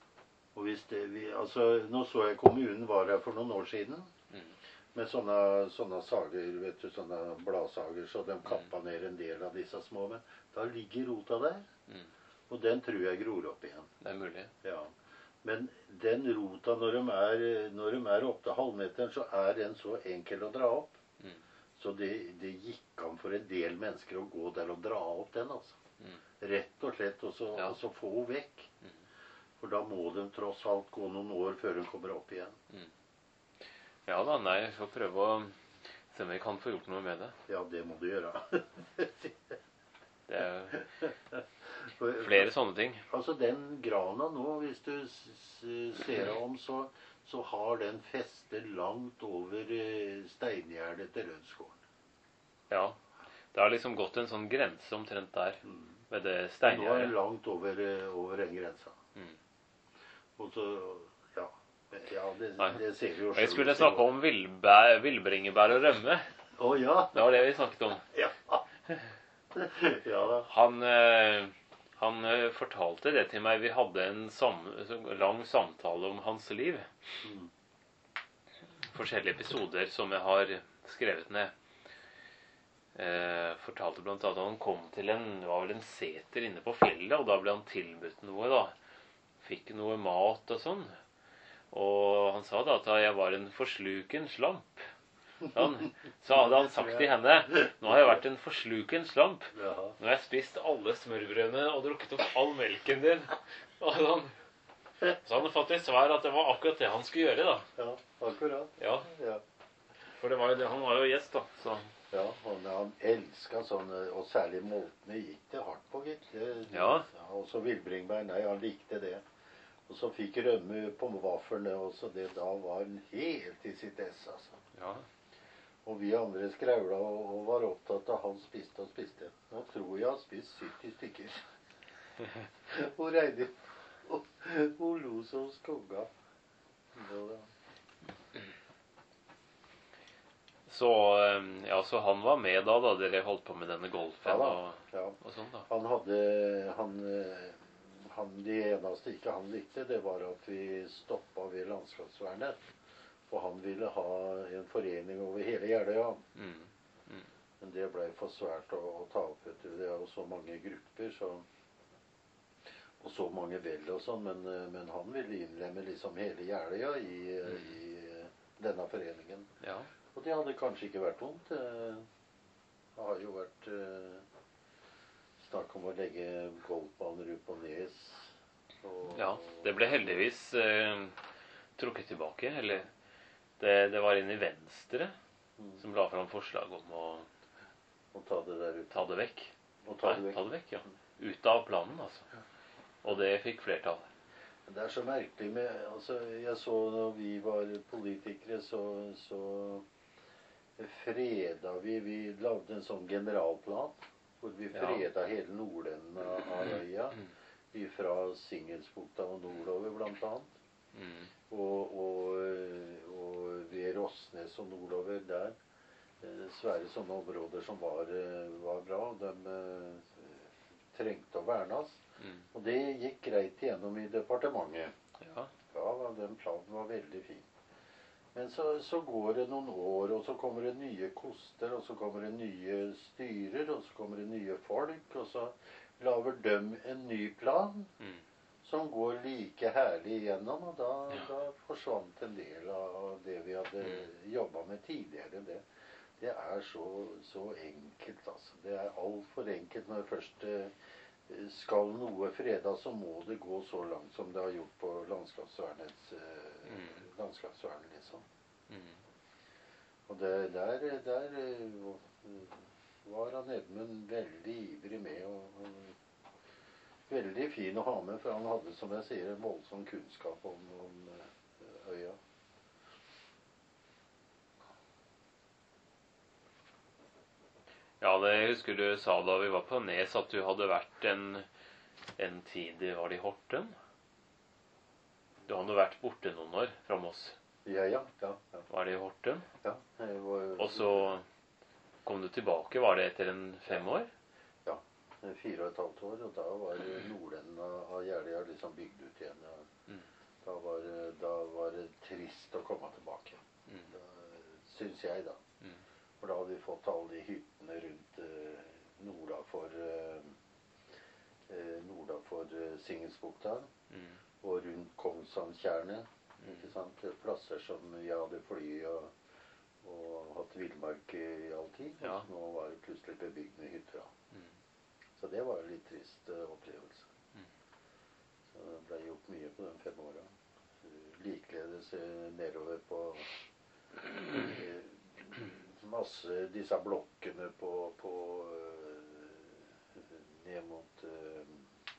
Og hvis det, vi, altså, nå så jeg kommunen var her for noen år siden. Mm. Med sånne, sånne sager, vet du, sånne bladsager, så de kappa ned en del av disse små. Men da ligger rota der, Mm. og den tror jeg gror opp igjen. Det er mulig. Ja. Men den rota, når de er, når de er opp til halvmeteren, så er den så enkel å dra opp. Mm. Så det, det gikk an for en del mennesker å gå der og dra opp den, altså. Mm. Rett og slett, og så, Ja. og så få henne vekk. Mm. For da må de tross alt gå noen år før hun kommer opp igjen. Mm. Ja da, nei, vi får prøve å se om vi kan få gjort noe med det. Ja, det må du gjøre. Det er flere sånne ting. Altså den grana nå, hvis du s- ser deg om, så, så har den festet langt over eh, steingjerdet til Rødsgården. Ja, det har liksom gått en sånn grense omtrent der, Mm. med det Nå er den steingjerdet. langt over, eh, over den grensa. Mm. Og så, ja, ja det, Nei. det ser vi jo Og jeg skulle snakke om villbær, villbringebær og rømme. Å ja. Det var det vi snakket om. Ja. Ja da. Han, eh, han eh, fortalte det til meg. Vi hadde en sam lang samtale om hans liv. Mm. Forskjellige episoder som jeg har skrevet ned. Eh, fortalte blant annet at han kom til en, det var vel en seter inne på fjellet, og da ble han tilbudt noe da. Fikk noe mat og sånn. Og han sa da at jeg var en forsluken slamp. Han, så hadde han sagt til henne, nå har jeg vært en forsluken slamp. Jaha. Nå har jeg spist alle smørbrødene og drukket opp all melken din. Og han, så han fått i svar at det var akkurat det han skulle gjøre da. Ja, akkurat. Ja, Ja. for det var jo det, han var jo gjest da. Så, Ja, han, han elsket sånne, og særlig måltene gikk det hardt på, gitt. Det- Ja. Og så villbringebær, nei, han likte det. Og så fikk rømme på vaffelene også, det da var han helt i sitt ess, altså. ja. Og vi andre skraula og, og var opptatt av han spiste og spiste. Nå tror jeg jeg har spist sytti stykker. Hun Reidi, hun, hun lo som skugga. Da- Så, eh, ja, så han var med da, da dere holdt på med denne Ja golfen da, og, ja. og sånn da. Han hadde han, eh, han, Det eneste ikke han likte, det var at vi stoppa ved landskapsvernet. For han ville ha en forening over hele Jeløya. Mm. Men det ble for svært å, å ta opp. Vet du. Det er jo så mange grupper så, og så mange vel og sånn. Men, eh, men han ville innlemme liksom hele Jeløya i, Mm. i denne foreningen. Ja. Og det hadde kanskje ikke vært vondt. Det har jo vært eh, snakk om å legge golfbaner ut på Nes. Og, Ja, det ble heldigvis eh, trukket tilbake, eller det, det var inn i Venstre Mm. som la fram forslag om å Og ta det der ut. ta det vekk. Og ta det Nei, vekk. ta det vekk, ja. Ut av planen, altså. Og det fikk flertall. Det er så merkelig med altså, jeg så når vi var politikere, så, så freda vi Vi lagde en sånn generalplan hvor vi Ja. freda hele nordenden av av øya. Fra Singelsbukta og nordover, blant annet. Mm. Og, og, og ved Rossnes og nordover der. eh, Svære sånne områder som var, eh, var bra. De eh, trengte å vernes. Mm. Og det gikk greit igjennom i departementet. Ja. Ja, den planen var veldig fin. Men så, så går det noen år, og så kommer det nye koster, og så kommer det nye styrer, og så kommer det nye folk, og så lager de en ny plan Mm. som går like herlig igjennom, og da, Ja. da forsvant en del av det vi hadde Mm. jobba med tidligere. Det, det er så, så enkelt, altså. Det er altfor enkelt når først eh, skal noe freda, så må det gå så langt som det har gjort på landskapsvernets eh, Mm. landskapsvernet, liksom. Mm. Og det, der, der eh, var han Edmund veldig ivrig med, og, og veldig fin å ha med, for han hadde, som jeg sier, en voldsom kunnskap om, om eh, øya. Ja, det jeg husker du sa da vi var på Nes, at du hadde vært en, en tid, var det i Horten? Du hadde vært borte noen år fra Moss. Ja, ja, ja. ja, Var det i Horten? ja. Jeg var, Og så kom du tilbake, var det etter en fem år? fire og et halvt år, og da var nordenden av av Jeløya liksom bygd ut igjen. Ja. Mm. Da Da var, det- da var det trist å komme tilbake. Mm. Da, synes jeg, da. Mm. For da hadde vi fått alle de hyttene rundt eh, norda for eh, eh, norda for eh, Singelsbukta Mm. og rundt Kongshamntjernet. Mm. Ikke sant? Plasser som jeg hadde fly og, og hatt villmark i all tid. Ja. Og nå var det plutselig bebygd med hytter. Da. Mm. Så det var en litt trist eh, opplevelse. Mm. Så det ble gjort mye på de fem åra. Likeledes eh, nedover på eh, masse disse blokkene på, på eh, ned mot eh,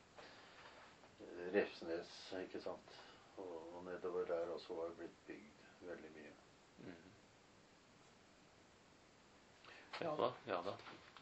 Refsnes, ikke sant? Og, og nedover der også var det blitt bygd veldig mye. Mm. Ja da, ja da.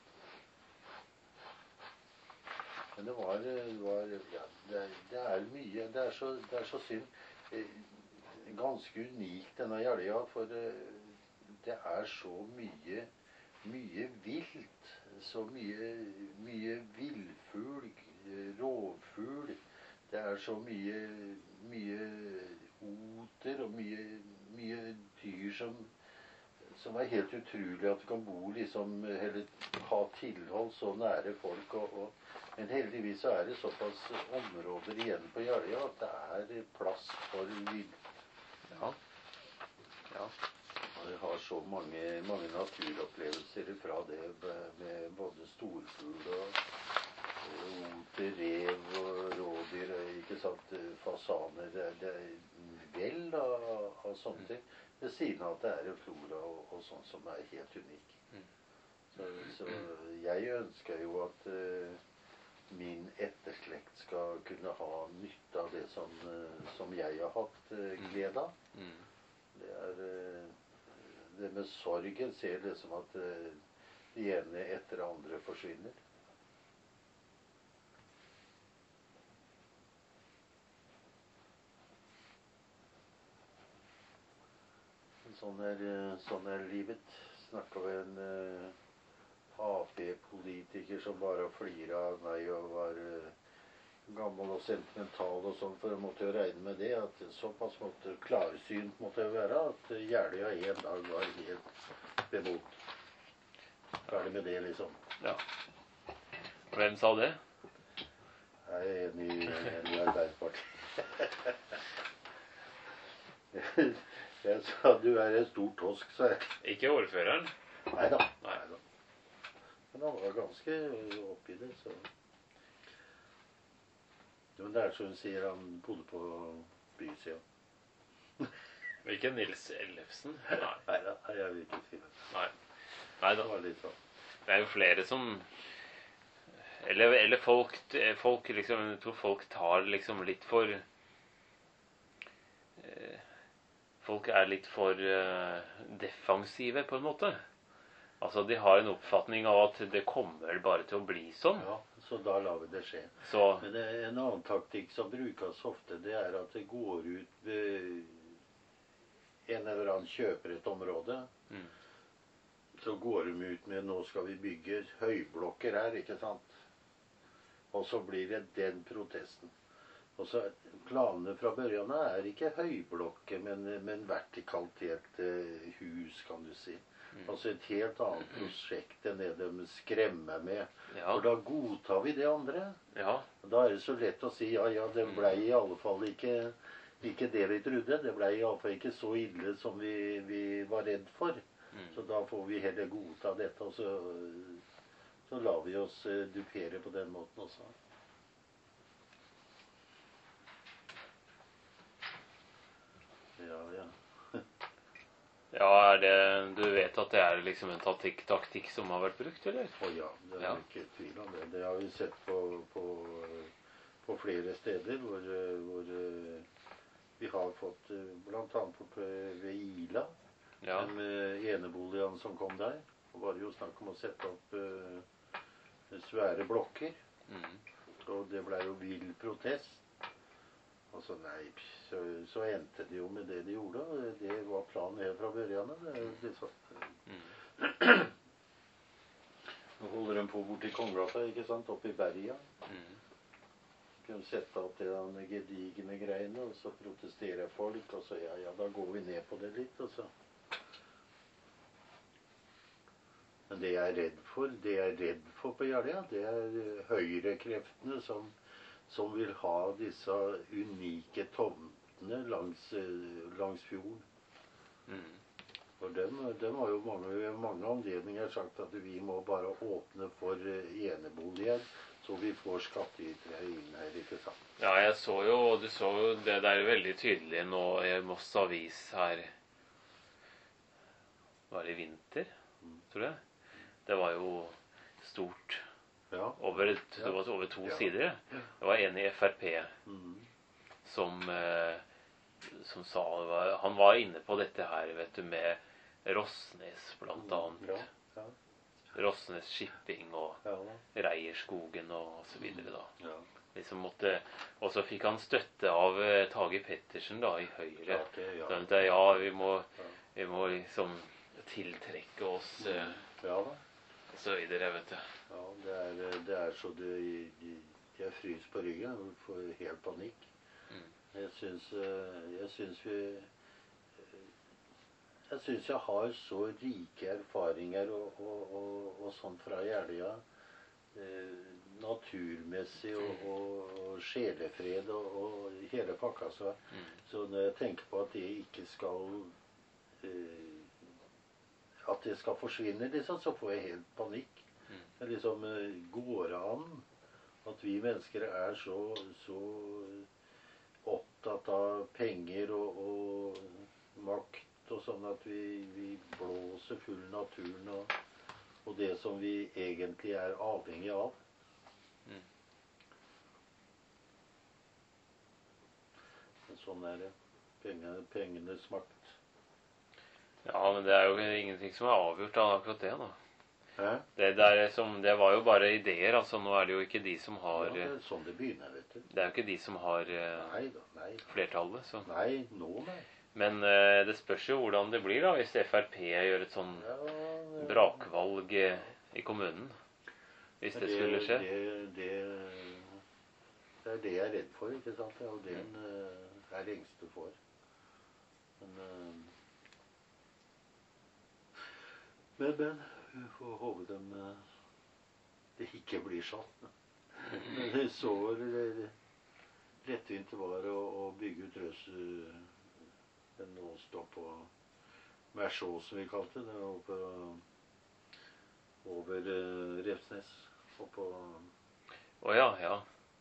Men det var, det var ja, det, er- det er mye, det er så, det er så synd. Eh, Ganske unikt denne Jeløya, for eh, det er så mye, mye vilt. Så mye, mye villfugl, eh, rovfugl. Det er så mye, mye oter og mye, mye dyr som, som er helt utrolig at du kan bo liksom, eller ha tilhold så nære folk. Og, og, men heldigvis så er det såpass områder igjen på Jeløya at det er plass for vilt. Ja. Ja. Og jeg har så mange, mange naturopplevelser fra det med både storfugl og og oter, rev og rådyr, ikke sant, fasaner. Det er, det er vel av, av sånne ting. Ved siden av at det er en flora og, og sånn som er helt unik. Mm. Så, så jeg ønsker jo at uh, min etterslekt skal kunne ha nytte av det som, uh, som jeg har hatt uh, glede av. Mm. Det er uh, det med sorgen ser det som at uh, det ene etter det andre forsvinner. Sånn er, sånn er livet. Snakket med en uh, A P-politiker som bare flirer av meg og var uh, gammel og sentimental og sånn, for jeg måtte jo regne med det, at såpass måtte, klarsynt måtte jeg være, at Jeløya en dag var helt bebodd. Ferdig med det, liksom. Ja. Hvem sa det? Jeg er enig i, enig i Arbeiderpartiet. Jeg sa du er en stor tosk, sa jeg. Ikke ordføreren? Neida. Nei. Neida. Men han var ganske oppi det, så. Men det er som hun sier, han bodde på bysida. Ikke Nils Ellefsen? Nei. Neida, jeg vil ikke si det. Nei. Nei da. Det var litt sånn. Det er jo flere som Eller, eller folk, folk liksom, jeg tror folk tar liksom litt for eh, Folk er litt for eh, defensive, på en måte. Altså, de har en oppfatning av at det kommer bare til å bli sånn. Ja, så da lar vi det skje. Så, Men det er en annen taktikk som brukes ofte, det er at det går ut ved en eller annen kjøper et område. mm, Så går de ut med, nå skal vi bygge høyblokker her, ikke sant? Og så blir det den protesten. Og så planene fra børjene er ikke høyblokker, men, men vertikalt delt eh, hus, kan du si. mm, Altså et helt annet prosjekt enn det de skremmer med. ja, For da godtar vi det andre. ja, Da er det så lett å si, ja, ja, det ble i alle fall ikke, ikke det vi trodde. Det ble i alle fall ikke så ille som vi, vi var redd for. mm, Så da får vi heller godta dette, og så, så lar vi oss eh, dupere på den måten også. Ja, ja. ja, er det Du vet at det er liksom en taktikk, taktikk som har vært brukt, eller? Å ja, det er Ja. ikke tvil om det. Det har vi sett på, på, på flere steder hvor, hvor eh, vi har fått, eh, blant annet på, ved Ila, Ja, de eh, eneboligene som kom der. Og var det jo snakk om å sette opp eh, svære blokker. mm, Og det ble jo vill protest. Og så nei, så, så endte det jo med det de gjorde. Og det var planen helt fra børjene. Det er jo liksom, mm, nå holder de på borti Konggata, ikke sant, oppe i berget. mm, skulle de sette opp de der gedigne greiene, og så protesterer folk, og så ja, ja, da går vi ned på det litt, og så. Men det jeg er redd for, det jeg er redd for på Jeløya, det er høyrekreftene som, som vil ha disse unike tomtene langs, langs fjorden. Mm. For dem, dem har jo mange, mange anledninger sagt at vi må bare åpne for eneboliger, så vi får skattytere inn her, ikke sant? Ja, jeg så jo, du så jo det der veldig tydelig nå i Moss Avis her. Var det i vinter, tror jeg? Det var jo stort. Ja. Over, det var over to Ja. sider. Det var en i F R P Mm. som, eh, som sa, han var inne på dette her, vet du, med Rossnes blant annet. Ja, ja. Rossnes Shipping og Ja, Reierskogen og så videre da. ja. Liksom måtte, og så fikk han støtte av eh, Tage Pettersen da i Høyre. Ja, det, ja. Sånn at ja, vi må, vi må liksom tiltrekke oss eh, Ja da. og så videre, vet du. Ja, det er, det er så det, de, jeg frys på ryggen og får helt panikk. Mm. Jeg syns, jeg syns vi Jeg syns jeg har så rike erfaringer og, og, og, og sånn fra Jeløya. Eh, naturmessig og, og, og sjelefred og, og hele pakka. Så, Mm. så når jeg tenker på at det ikke skal eh, At det skal forsvinne, liksom, så får jeg helt panikk. Mm. Det liksom eh, går an at vi mennesker er så, så opptatt av penger og, og makt og sånn at vi, vi blåser full naturen og, og det som vi egentlig er avhengig av. Mm. Men sånn er det. Pengene, pengenes makt. Ja, men det er jo ingenting som er avgjort av akkurat det da. Hæ? Det, der som, det var jo bare ideer, altså nå er det jo ikke de som har, Ja, det er sånn det begynner, vet du. det er jo ikke de som har eh, Nei da, nei. flertallet, så. Nei, nå nei. Men eh, det spørs jo hvordan det blir da, hvis F R P gjør et sånn Ja, det- brakvalg eh, i kommunen. Hvis det skulle skje. Det, det, det er det jeg er redd for, ikke sant? Det er jo det en eh, er engste for. Men, eh, men, men, vi får håpe dem, eh, det ikke blir sånn. Men det så eh, lettvint det var å, å bygge ut Røse, den nå står på Mersås, som vi kalte det, over, over eh, Refsnes. Og på, Å ja, ja.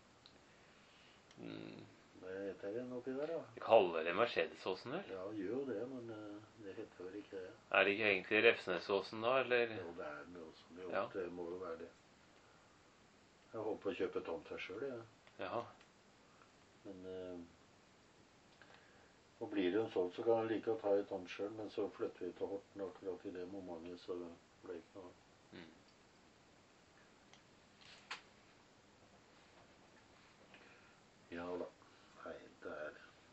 Mm, hva heter den oppi der da? de kaller det Mercedesåsen, vel? Ja, gjør jo det, men eh, det heter vel ikke det. Er det ikke egentlig Refsnesåsen da, eller? Jo, det er det også. Det, Ja. det må jo være det. Jeg håper på å kjøpe tomt her selv, ja. Ja. Men eh, og blir det en sånn, så kan jeg like å ta et tomt selv, men så flytter vi til Horten akkurat i det momentet, så det ble ikke noe. Mm. Ja da. Nei, det er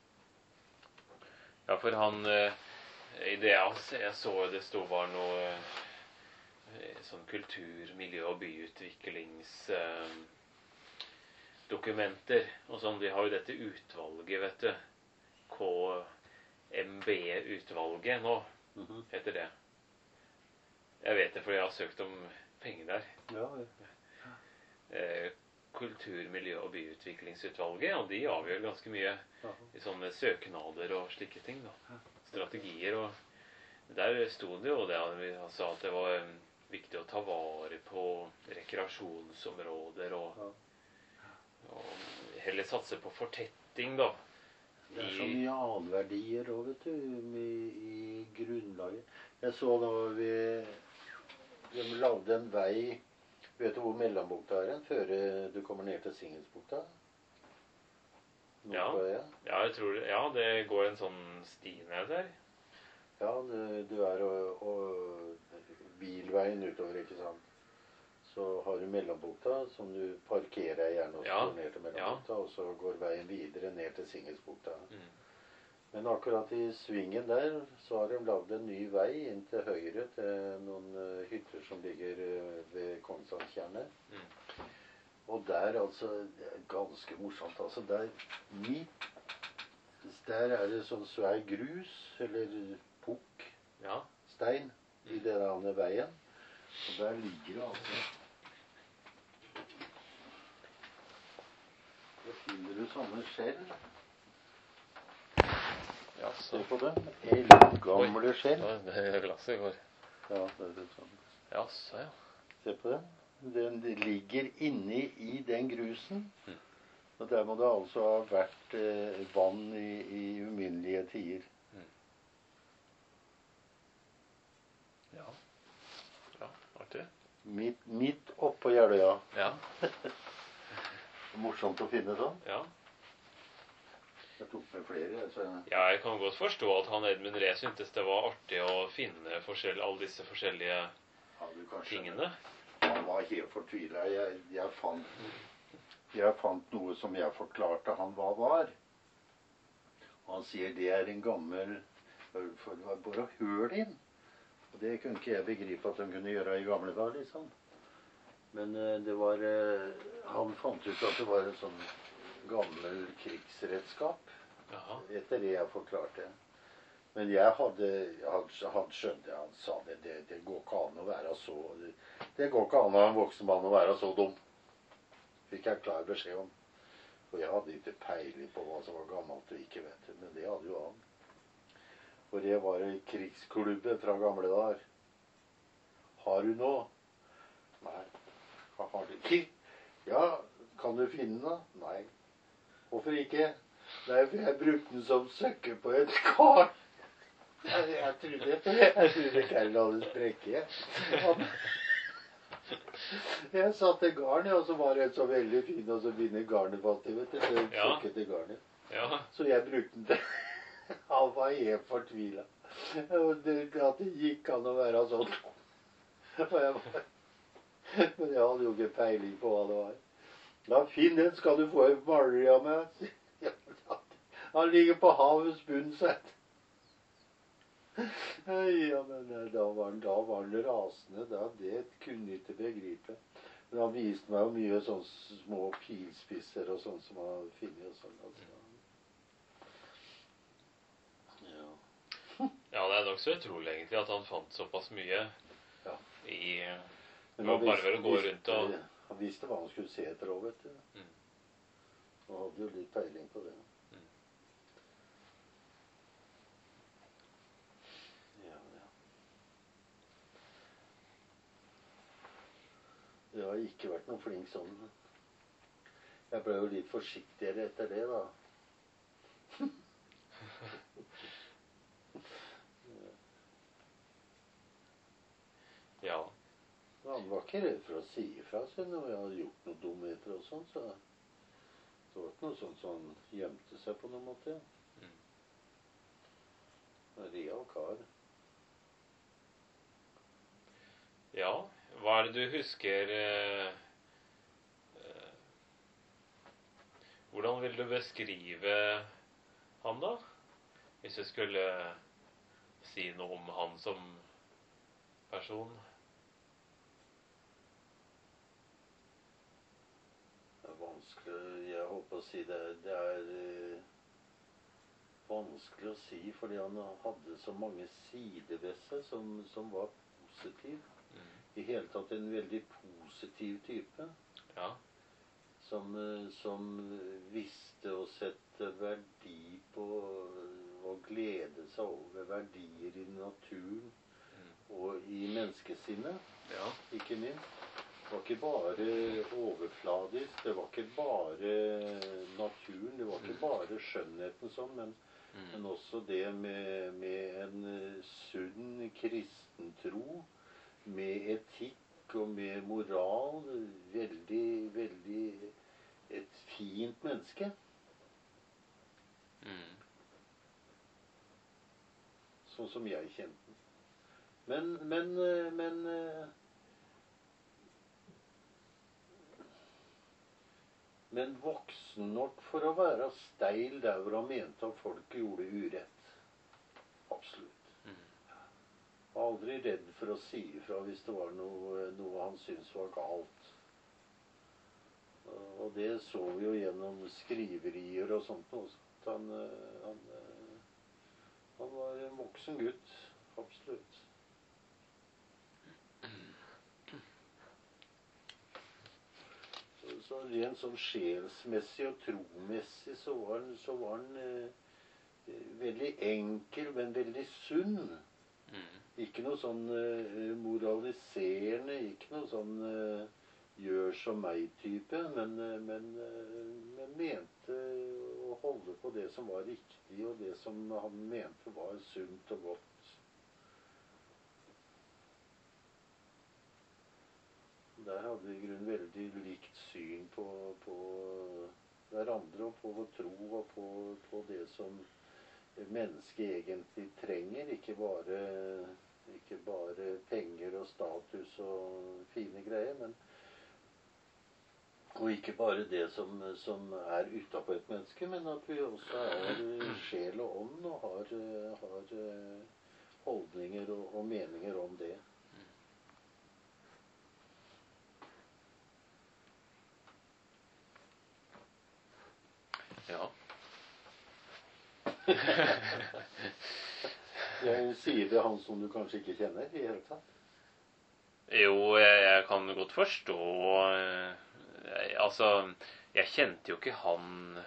Ja, for han, eh, i det jeg, jeg så det stod var noe eh, sånn kultur, miljø- og byutviklingsdokumenter. Eh, dokumenter, og sånn, de har jo dette utvalget, vet du. K M B-utvalget nå, Mhm. heter det. Jeg vet det fordi jeg har søkt om penger der. Ja, Eh, Kultur-, miljø- og byutviklingsutvalget, og de avgjør ganske mye ja. i sånne søknader og slike ting da. Strategier, og der sto det jo det, altså at det var eh, viktig å ta vare på rekreasjonsområder og, Ja. og heller satse på fortetting da. Det er så I- mye annenverdier også, vet du, i, i grunnlaget. Jeg så nå vi, de lagde en vei. Vet du hvor Mellombukta er hen, før du kommer ned til Singelsbukta? Ja. Nordpå, Ja, jeg tror det, ja, det går en sånn sti ned der. Ja, du, du er og, og bilveien utover, ikke sant? Så har du Mellombukta, som du parkerer gjerne og Ja, står ned til Mellombukta, og så går veien videre ned til Singelsbukta. Mm. Men akkurat i svingen der, så har de lagd en ny vei inn til høyre til noen eh, hytter som ligger eh, ved Kongsandstjernet. Mm. Og der, altså, det er ganske morsomt, altså, der midt, der er det sånn svær grus, eller pukk, Ja. stein, i den andre veien. Og der ligger det altså, der finner du sånne skjell. Ja, Se så. på det, eldgamle skjell. Ja, det er glasset går. Ja, det er sånn. Ja, så ja. Se på den. Den ligger inne i den grusen. Mm. Og der må det altså ha vært eh, vann i, i uminnelige tider. Mm. Ja. Ja, artig. Midt, midt oppå Jeløya. Ja. Morsomt å finne sånn. Ja. Jeg tok med flere. Så... Ja, jeg kan godt forstå at han Edmund Ree syntes det var artig å finne forskjell, alle disse forskjellige Ja, du kan skjønne. tingene. Han var helt fortvilet. Jeg, jeg, fant, jeg fant noe som jeg forklarte han hva var. Og han sier det er en gammel, for det var bare høl inn. Og det kunne ikke jeg begripe at de kunne gjøre i gamle dager, liksom. Men eh, det var, eh, han fant ut at det var en sånn gammel krigsredskap. Jaha. Etter det jeg forklarte. Men jeg hadde, han, han skjønte, han sa det, det, det går ikke an å være så, det, det går ikke an av en voksen mann å være så dum. Fikk jeg klar beskjed om. For jeg hadde ikke peiling på hva som var gammelt og ikke, vet du, men det hadde jo han. For det var en krigsklubbe fra gamle dager. Har du noe? Nei. Hva har du ikke? Ja, kan du finne noe? Nei. Hvorfor ikke? Nei, for jeg brukte den som søkker på et kar. Jeg, jeg trodde, jeg trodde Karl hadde sprekket. Jeg satte garn, og så var det så veldig fin, og så begynner garnet fast i, vet du. Så Ja. søkket til garnet. Ja. Så jeg brukte den til. Han var helt fortvilet. Det, at det gikk an å være sånn. Og jeg var, men jeg hadde jo ikke peiling på hva det var. Ja, finn den, skal du få et maleri av meg. Han ligger på havets bunn, sett. Ja, men da var han, da var han rasende. Da, det kunne jeg ikke begripe. Men han viste meg jo mye sånne små pilspisser og sånn som han hadde funnet og sånn. Altså. Ja. Ja, det er nok så utrolig egentlig at han fant såpass mye Ja. i Men Det var han bare vel å gå visste- rundt og Han visste hva han skulle se etter òg, vet du. Mm. Han hadde jo litt peiling på det. Mm. Ja, ja. Jeg har ikke vært noe flink sånn. Jeg ble jo litt forsiktigere etter det, da. Ja. Han var ikke redd for å si ifra seg når jeg hadde gjort noe dumheter og sånn, så det var ikke noe sånt som han gjemte seg på noen måte. Mm. En real kar. Ja. Hva er det du husker eh, eh, Hvordan vil du beskrive han, da? Hvis du skulle si noe om han som person? Det er vanskelig, jeg håper å si det, det er eh, vanskelig å si, fordi han hadde så mange sider ved seg som, som var positiv. Mm. I hele tatt en veldig positiv type, Ja. som, eh, som visste å sette verdi på og glede seg over verdier i naturen Mm. og i menneskesinnet, Ja. ikke minst. Det var ikke bare overfladisk, det var ikke bare naturen, det var ikke bare skjønnheten sånn, men, Mm. men også det med, med en eh, sunn kristen tro, med etikk og med moral. Veldig, veldig et fint menneske. Mm. Sånn som jeg kjente den. Men, men, eh, men eh, Men voksen nok for å være steil der hvor han mente at folk gjorde urett. Absolutt. Mm. Var aldri redd for å si ifra hvis det var noe, noe han syntes var galt. det så vi jo gjennom skriverier og sånt også. Han, han, han var en voksen gutt, absolutt. Så, så rent sånn sjelsmessig og tromessig så var han, så var han eh, veldig enkel, men veldig sunn. Mm. Ikke noe sånn eh, moraliserende, ikke noe sånn eh, gjør som meg-type, men, eh, men, eh, men mente å holde på det som var riktig, og det som han mente var sunt og godt. Der hadde vi i grunnen veldig likt syn på, på hverandre, og på vår tro, og på, på det som mennesket egentlig trenger. Ikke bare, ikke bare penger og status og fine greier, men og ikke bare det som, som er utenpå et menneske, men at vi også er sjel og ånd, og har, har holdninger og, og meninger om det. Ja. Jeg sier det han som du kanskje ikke kjenner i hele tatt? Jo, jeg, jeg kan godt forstå jeg, Altså, jeg kjente jo ikke han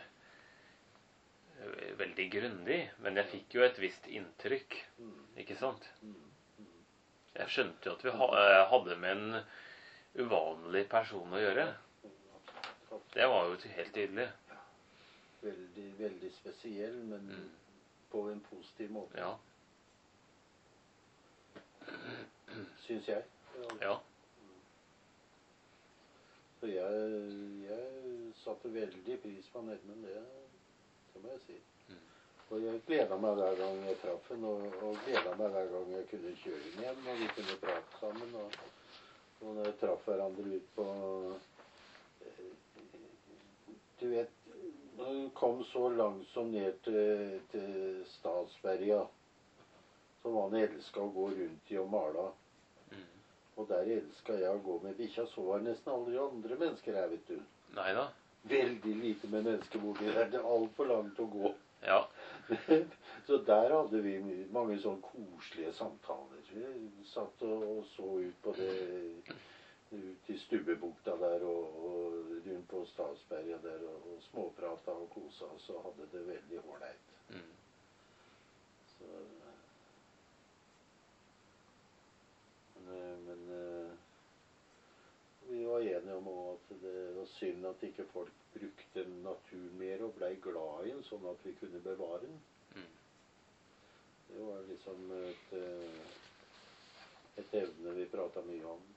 veldig grundig, men jeg fikk jo et visst inntrykk, ikke sant? Jeg skjønte jo at vi ha, hadde med en uvanlig person å gjøre. Det var jo helt tydelig. Veldig, veldig spesiell, men mm. på en positiv måte. Ja. Syns jeg. Ja. Så jeg, jeg satte veldig pris på Edmund, det, det må jeg si. Mm. Og jeg gledet meg hver gang jeg traff henne, og, og gledet meg hver gang jeg kunne kjøre henne hjem, og vi kunne prate sammen, og, og når jeg traff hverandre ut på, du vet, når hun kom så langt som ned til, til Stadsberga, så var han elsket å gå rundt i og male. Mm. Og der elsket jeg å gå med bikkja, så var nesten aldri andre mennesker her, vet du. Neida. Veldig lite med mennesker borti der, det er alt for langt å gå. Ja. Så der hadde vi mange sånne koselige samtaler. Vi satt og, og så ut på det, ut i Stubbebukta der, og, og rundt på Stadsberga der, og, og småprata og kosa, og så hadde det veldig hårdheit. Mm. Så... Men, men vi var enige om at det var synd at ikke folk brukte naturen mer og ble glad i den, sånn at vi kunne bevare den. Mm. Det var liksom et, et evne vi pratet mye om.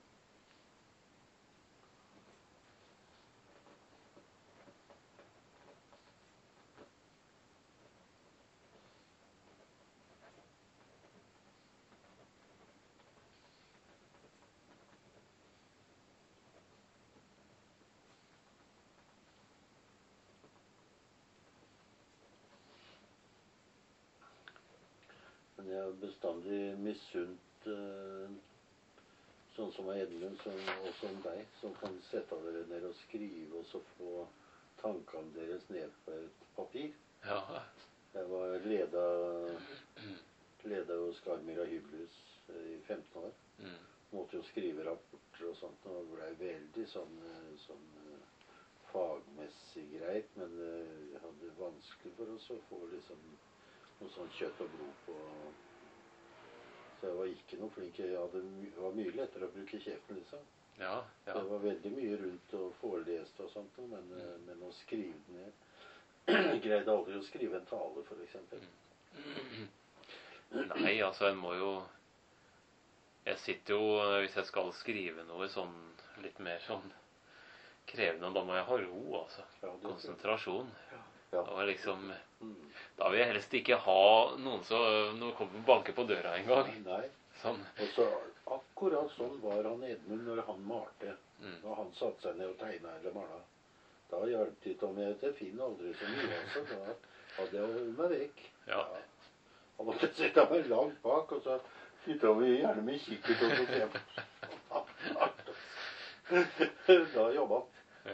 Men jeg har bestandig misunt uh, sånn som Edmund, som, og som deg, som kan sette dere ned og skrive, og så få tankene deres ned på et papir. Ja. Jeg var leda, leda hos Skarmira Hybelhus i femten år. Mm. Måtte jo skrive rapporter og sånt, og det ble veldig sånn, sånn fagmessig greit, men jeg hadde vanskelig for oss å få liksom noe sånn kjøtt og blod på. Så jeg var ikke noe flink. Jeg hadde, det var mye lettere å bruke kjeften, liksom. Ja, ja. Det var veldig mye rundt og forelest og sånt, men, mm. men å skrive den ned. Jeg greide aldri å skrive en tale, for eksempel. Mm. Nei, altså, en må jo... Jeg sitter jo, hvis jeg skal skrive noe sånn, litt mer sånn krevende, da må jeg ha ro, altså. Ja, konsentrasjon. Ja. Ja. Og liksom, da vil jeg helst ikke ha noen som noen kommer og banker på døra en gang. Nei. Sånn. Og så akkurat sånn var han Edmund når han malte. Mm. Når han satte seg ned og tegnet eller malet. Da hjalp det ikke om jeg til Finn aldri så mye. Altså. Da hadde jeg meg vekk. Ja. Ja. Han måtte sette meg langt bak, og så flyttet vi gjerne med kikkert og så se på. Da jobbet han. Ja.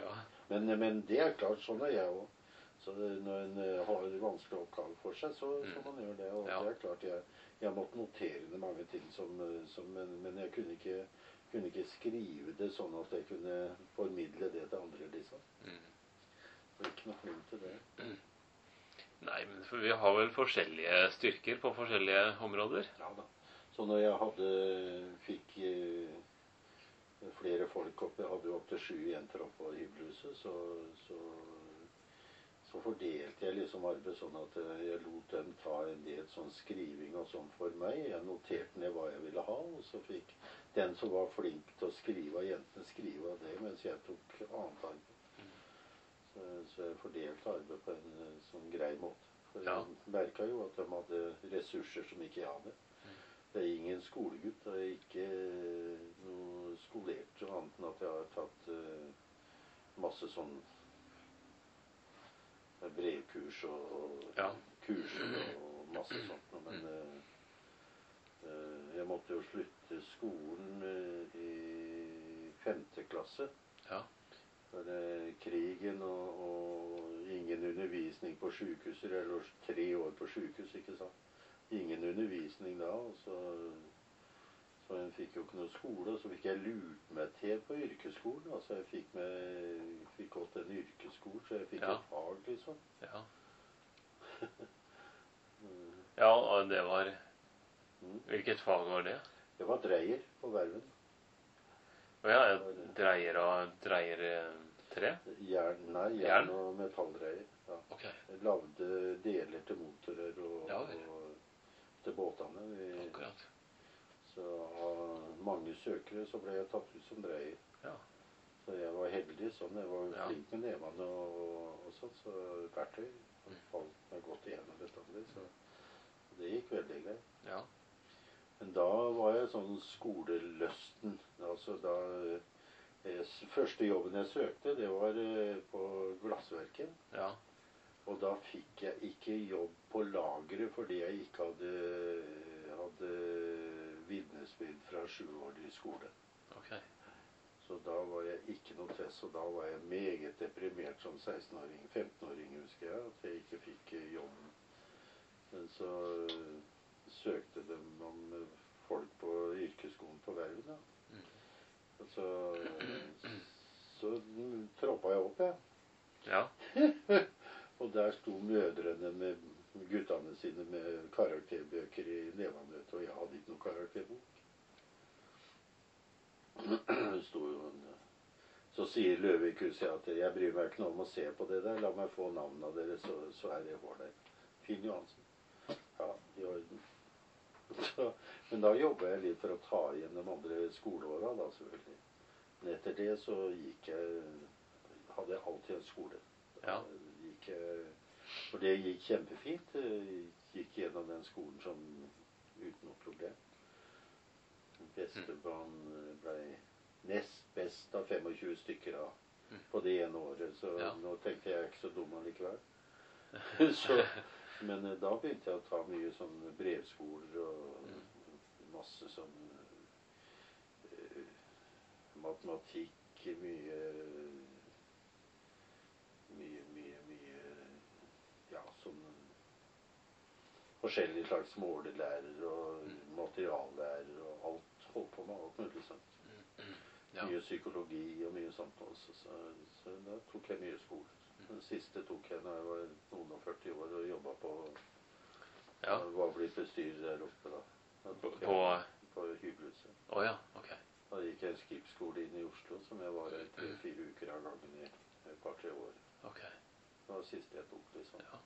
Men, men det er klart, sånn er jeg også. Så når en eh, har vanskelig oppgave for seg, så, Mm. så man gjør det. Og Ja. det er klart, jeg, jeg måtte notere ned mange ting, som, eh, som, men, men jeg kunne ikke, kunne ikke skrive det sånn at jeg kunne formidle det til andre, liksom. Mm. Det er ikke noe grunn til det. Nei, men for vi har vel forskjellige styrker på forskjellige områder. Ja da. Så når jeg hadde, fikk eh, flere folk oppe, jeg hadde jo opp til sju jenter oppe på hybelhuset, så, så, så fordelte jeg liksom arbeid sånn at eh, jeg lot dem ta en del sånn skriving og sånn for meg. Jeg noterte ned hva jeg ville ha, og så fikk den som var flink til å skrive av jentene, skrive av det, mens jeg tok annet arbeid. Så, så jeg fordelte arbeid på en eh, sånn grei måte. For Ja. jeg merket jo at de hadde ressurser som ikke jeg hadde. Det er ingen skolegutt, og jeg er ikke eh, noe skolert og annet enn at jeg har tatt eh, masse sånn eh, brevkurs og, og Ja. kurser og masse sånt. noe, Men eh, eh, jeg måtte jo slutte skolen eh, i femte klasse. Ja. For eh, krigen og, og ingen undervisning på sykehuser, eller tre år på sykehus, ikke sant. Ingen undervisning da, og så, så jeg fikk jo ikke noe skole, og så fikk jeg lurt meg til på yrkesskolen. Altså jeg fikk, med, fikk gått en yrkesskole, så jeg fikk Ja. et fag, liksom. Ja. Ja, og det var Mm. Hvilket fag var det? Det var dreier på verven. Å ja, jeg dreier og dreier eh, tre? Jern, nei, jern, Jern? og metalldreier. Ja. Ok. Jeg lagde deler til motorer og, Ja vel. og til båtene. Vi, Akkurat. så av mange søkere så ble jeg tatt ut som dreier. Ja. Så jeg var heldig sånn. Jeg var Ja. flink med nevene og, og sånn, så verktøy falt meg godt igjennom bestandig. Så det gikk veldig greit. Ja. Men da var jeg sånn skoleløsten. Altså da jeg, første jobben jeg søkte, det var eh, på glassverket. Ja. Og da fikk jeg ikke jobb på lageret fordi jeg ikke hadde, hadde vitnesbyrd fra sjuårig skole. Ok. Så da var jeg ikke noe test, og da var jeg meget deprimert som seksten-åring, femten-åring husker jeg, at jeg ikke fikk eh, jobben. Men så eh, søkte de om eh, folk på yrkesskolen på verven da. Mm. Og så, så troppet jeg opp, jeg. Ja. Og der sto mødrene med guttene sine med karakterbøker i nevene, og jeg hadde ikke noe karakterbok. Det sto jo en, så sier Løvik-huset at jeg bryr meg ikke noe om å se på det der, la meg få navnet av dere, så, så er det vår der. Finn Johansen. Ja, i orden. Så, men da jobbet jeg litt for å ta igjen de andre skoleårene da, selvfølgelig. Men etter det så gikk jeg, hadde jeg alltid en skole. Ja. Gikk, for det gikk kjempefint. Gikk gjennom den skolen som uten noe problem. Bestebarn ble nest best av tjuefem stykker da, på det ene året. Så Ja. nå tenkte jeg ikke så dum allikevel. så, men da begynte jeg å ta mye sånn brevskoler og masse sånn uh, matematikk, mye mye, mye, mye ja, sånn forskjellige slags målelærer og materiallærer og alt, holdt på med alt mulig sånt. Ja. Mye psykologi og mye sånt også, så, så da tok jeg mye skole. Den siste tok jeg da jeg var noen og førti år og jobbet på, Ja. og var blitt bestyrer der oppe da. Da På, tok på jeg på hybelhuset. Å ja, ok. Da gikk jeg en skipsskole inn i Oslo, som jeg var i tre-fire uker av gangen i et par-tre år. Ok. Det var det siste jeg tok, liksom. Ja.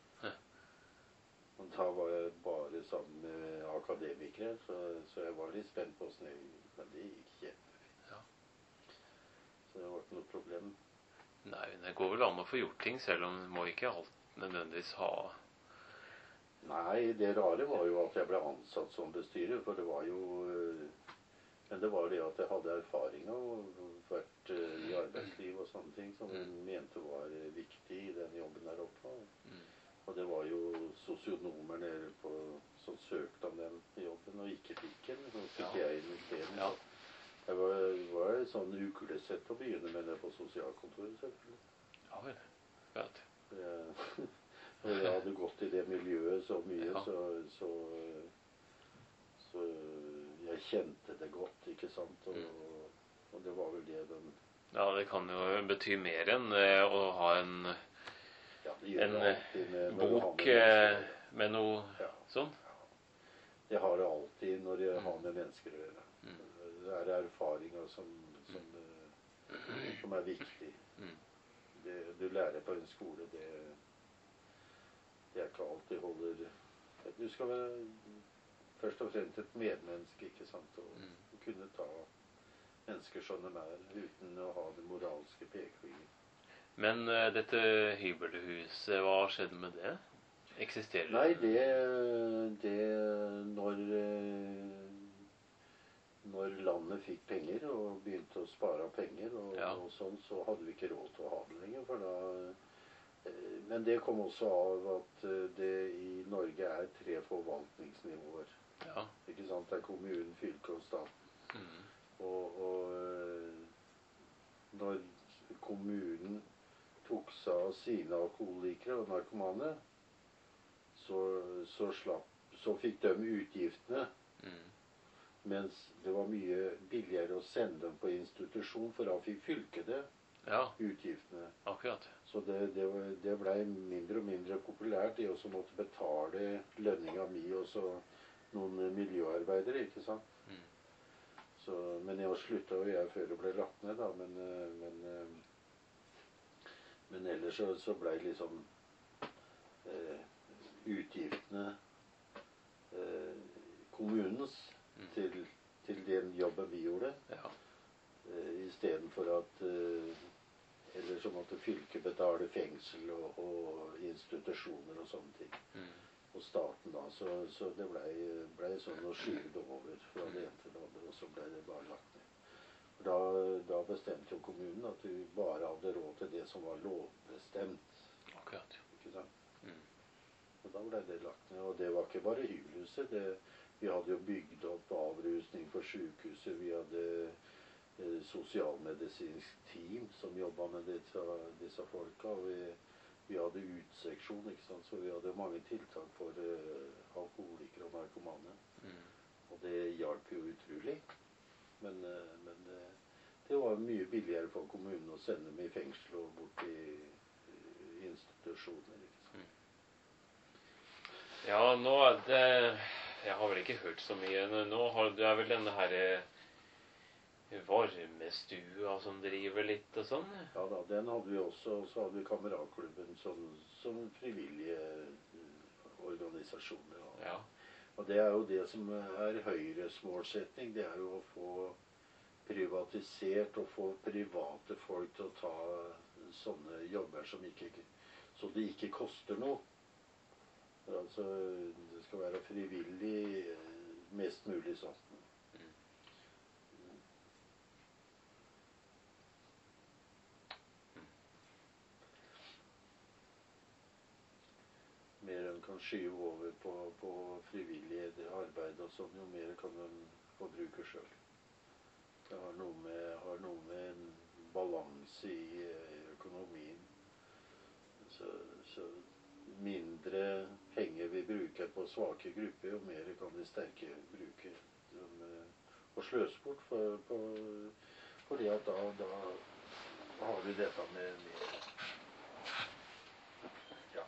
Og da var jeg bare sammen med akademikere, så, så jeg var litt spent på hvordan jeg gikk, men det gikk kjempefint. Ja. Så det var ikke noe problem. Nei, det går vel an å få gjort ting, selv om du må ikke alt nødvendigvis ha. Nei, det rare var jo at jeg ble ansatt som bestyrer, for det var jo øh, men det var det at jeg hadde erfaring og vært øh, i arbeidsliv og sånne ting som jeg mente var øh, viktig i den jobben der oppe. Mm. Og det var jo sosionomer nede på, som søkte om den jobben og ikke fikk den. Så fikk Ja. jeg den isteden. Ja. Det var, var et sånn ukulesett å begynne med det på sosialkontoret, selvfølgelig. Ja vel. Vet. Det, og jeg hadde gått i det miljøet så mye, Ja. så, så, så jeg kjente det godt, ikke sant? Og, Mm. og det var vel det den... Ja, det kan jo bety mer enn eh, å ha en, Ja, det gjør en det eh, alltid med, når du har bok med eh, mennesker. med noe Ja. sånn. Jeg har det alltid når jeg har Mm. med mennesker å gjøre. Mm. Det er erfaringer som, som, eh, som er viktig. Mm. Det du lærer på en skole, det, det er ikke alltid holder... Du skal være først og fremst et medmenneske, ikke sant? Og Mm. kunne ta mennesker som de er, uten å ha det moralske pekefingeren. Men eh, dette hybelhuset, hva skjedde med det? Eksisterer Nei, det, det når, eh, når landet fikk penger og begynte å spare penger og, Ja. og sånn, så hadde vi ikke råd til å ha det lenger. For da, eh, men det kom også av at eh, det i Norge er tre forvaltningsnivåer. Ja. Ikke sant? Det er kommunen, fylke og staten. Mm. Og, og eh, når kommunen tok seg av sine alkoholikere og narkomane, så, så, slapp, så fikk de utgiftene, Mm. mens det var mye billigere å sende dem på institusjon, for da fikk fylket det, Ja, utgiftene. akkurat. Så det, det, det ble mindre og mindre populært, de også måtte betale lønninga mi og så noen miljøarbeidere, ikke sant? Mm. Så, men jeg slutta jo jeg før det ble lagt ned, da, men, men, men ellers så, så ble liksom eh, utgiftene eh, kommunens Mm. til, til den jobben vi gjorde, Ja. eh, istedenfor at eh, ellers så måtte fylket betale fengsel og, og institusjoner og sånne ting. Mm. Og staten da, så, så det ble, ble sånn å skyve det over fra det ene til det andre, og så ble det bare lagt ned. For da, da bestemte jo kommunen at du bare hadde råd til det som var lovbestemt, Akkurat. ikke sant? Mm. Og da ble det lagt ned, og det var ikke bare hybelhuset. Det, vi hadde jo bygd opp avrusning for sykehuset. Vi hadde eh, sosialmedisinsk team som jobbet med disse, disse folka. Og vi, vi hadde utseksjon, ikke sant? Så vi hadde mange tiltak for eh, alkoholikere og narkomane. Mm. Og det hjalp jo utrolig. Men, eh, men eh, det var mye billigere for kommunen å sende dem i fengsel og bort i eh, institusjoner, ikke sant? Ja, nå er det... Jeg har vel ikke hørt så mye. Nå har du er vel denne her eh, varmestua som driver litt og sånn? Ja da, den hadde vi også. Og så hadde vi kameratklubben som, som frivillige eh, organisasjoner. Og, Ja. og det er jo det som er Høyres målsetning. Det er jo å få privatisert og få private folk til å ta sånne jobber som ikke, så det ikke koster noe. Altså, det skal være frivillig mest mulig sånn. Mm. Mer enn kan skyve over på, på frivillig arbeid og sånn, jo mer kan de få bruke selv. Det har noe med, har noe med en balanse i økonomien. Så, så mindre penger vi bruker på svake grupper, jo mer kan de sterke bruke dem, og sløse bort for, på, fordi at da, da har vi dette med, med ja,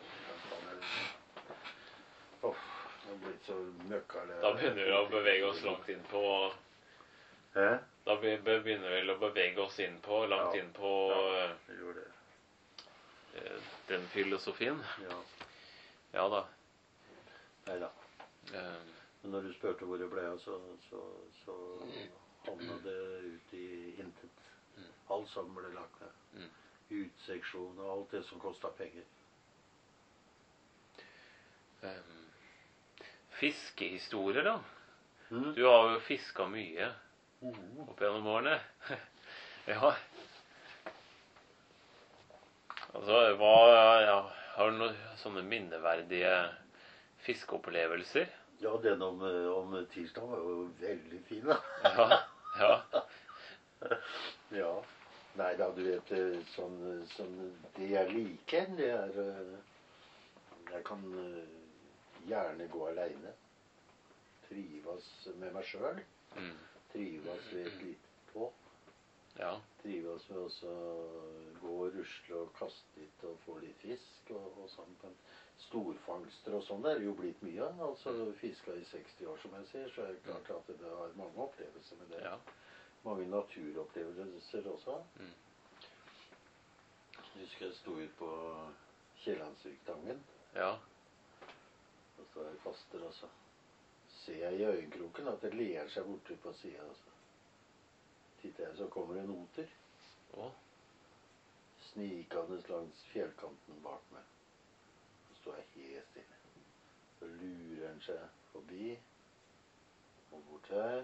åh, det har blitt så møkka det. Da begynner vi å bevege oss langt inn på... Hæ? Da begynner vi å bevege oss inn på, langt Ja. inn på Ja, det gjør det. eh, den filosofien. Ja. Ja da. Neida. Eh, Men når du spurte hvor det ble av, så, så, så havnet det ut i intet. Mm. Alt sammen ble lagt ned. Mm. Utseksjon og alt det som kostet penger. eh, fiskehistorier da. Mm. Du har jo fisket mye Mhm. opp gjennom årene. Ja. Altså, hva, ja, har du noen sånne minneverdige fiskeopplevelser? Ja, den om, om tirsdag var jo veldig fin, da. Ja, ja. Ja. Nei da, du vet, eh, sånn, sånn det jeg liker, det er eh, Jeg kan eh, gjerne gå aleine. Trives med meg sjøl. Mm. Trives ved et lite tå. Ja. Trives med å gå og rusle og kaste litt og få litt fisk og, og sånn. Men storfangster og sånn det er det jo blitt mye av. Altså fiska i seksti år, som jeg sier, så er det klart at det har mange opplevelser med det. Ja. Mange naturopplevelser også. Mm. Jeg husker jeg sto ut på Kiellandsviktangen. Ja. Og så er jeg kaster, og så ser jeg i øyekroken at det ler seg borte på sida. Altså. Titter jeg, så kommer det en oter. Å. Snikende langs fjellkanten bak meg. Så står jeg helt stille. Så lurer han seg forbi og bort her.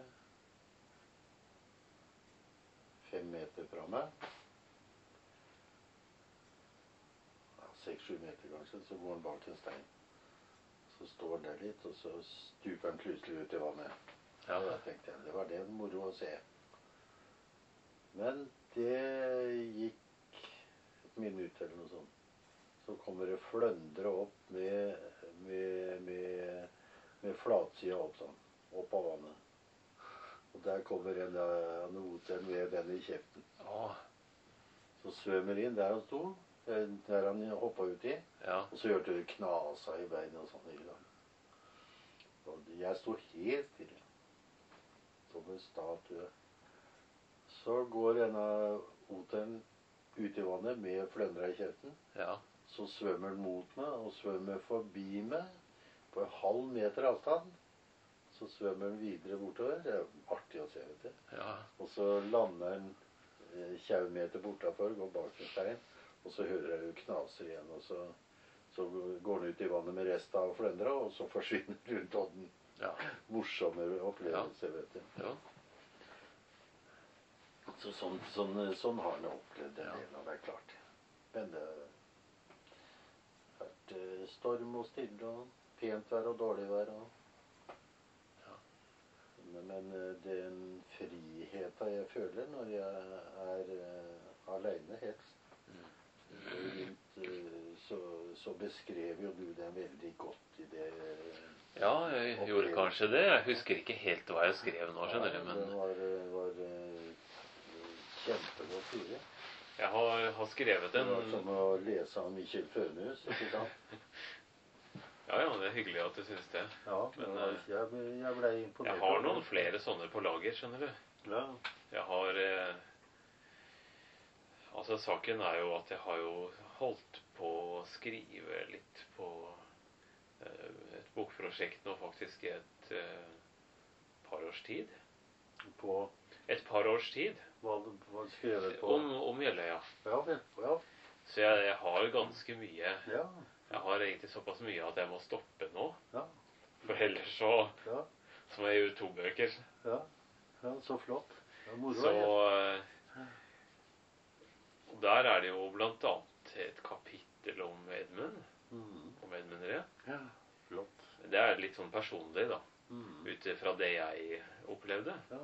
Fem meter fra meg. Ja, Seks-sju meter kanskje. Så går han bak en stein. Så står han der litt, og så stuper han plutselig ut i vannet. Ja. Og da tenkte jeg, det var det moro å se. Men det gikk et minutt eller noe sånt. Så kommer det fløndre opp med, med, med, med flatsida opp sånn. Opp av vannet. Og der kommer en av oteren med den i kjeften. Å. Så svømmer inn der han sto, der han hoppa uti. Ja. Og så hørte du knasa i beina og sånn. Ikke sant? Og jeg sto helt stille. Som en statue. Så går en av oteren ut i vannet med fløndra i kjeften. Ja. Så svømmer han mot meg og svømmer forbi meg på en halv meter avstand. Så svømmer han videre bortover. Det er artig å se, vet du. Ja. Og så lander han eh, tjue meter bortafor, går bak en stein. Og så hører jeg jo knaser igjen. Og så, så går han ut i vannet med resten av fløndra, og så forsvinner rundt odden. Ja. Morsomme opplevelser, vet du. Ja. Så sånn, sånn, sånn har han opplevd en Ja. del av det, klart. Men det har vært eh, storm og stille og pent vær og dårlig vær. Og... Ja. Men, men eh, den friheten jeg føler når jeg er uh, alene helst, Mm. rundt, uh, så, så beskrev jo du det veldig godt i det. Ja, jeg gjorde kanskje det. Jeg husker ikke helt hva jeg skrev nå, skjønner du, Ja, men det var, var uh, kjempegodt skrevet. jeg har, har skrevet Det en var som å lese av Mikkjel Fønhus, ikke sant? Ja, ja, det er hyggelig at du syns det. Ja, Men, men eh, jeg, ble- jeg ble imponert. Jeg har av noen det. flere sånne på lager, skjønner du. Ja, Jeg har eh, Altså, saken er jo at jeg har jo holdt på å skrive litt på eh, et bokprosjekt nå faktisk i et eh, par års tid. på Et par års tid. hva var skrevet på. Om, om Jeløya. Ja, vel, ja, Så jeg, jeg har ganske mye. ja, Jeg har egentlig såpass mye at jeg må stoppe nå. ja, For ellers så, ja, så må jeg gi ut to bøker. ja, ja, så flott. Ja, moro. Så ja. eh, og der er det jo blant annet et kapittel om Edmund. Mm, Om Edmund Ree. ja, flott. Det er litt sånn personlig, da. Mm, Ut fra det jeg opplevde. ja,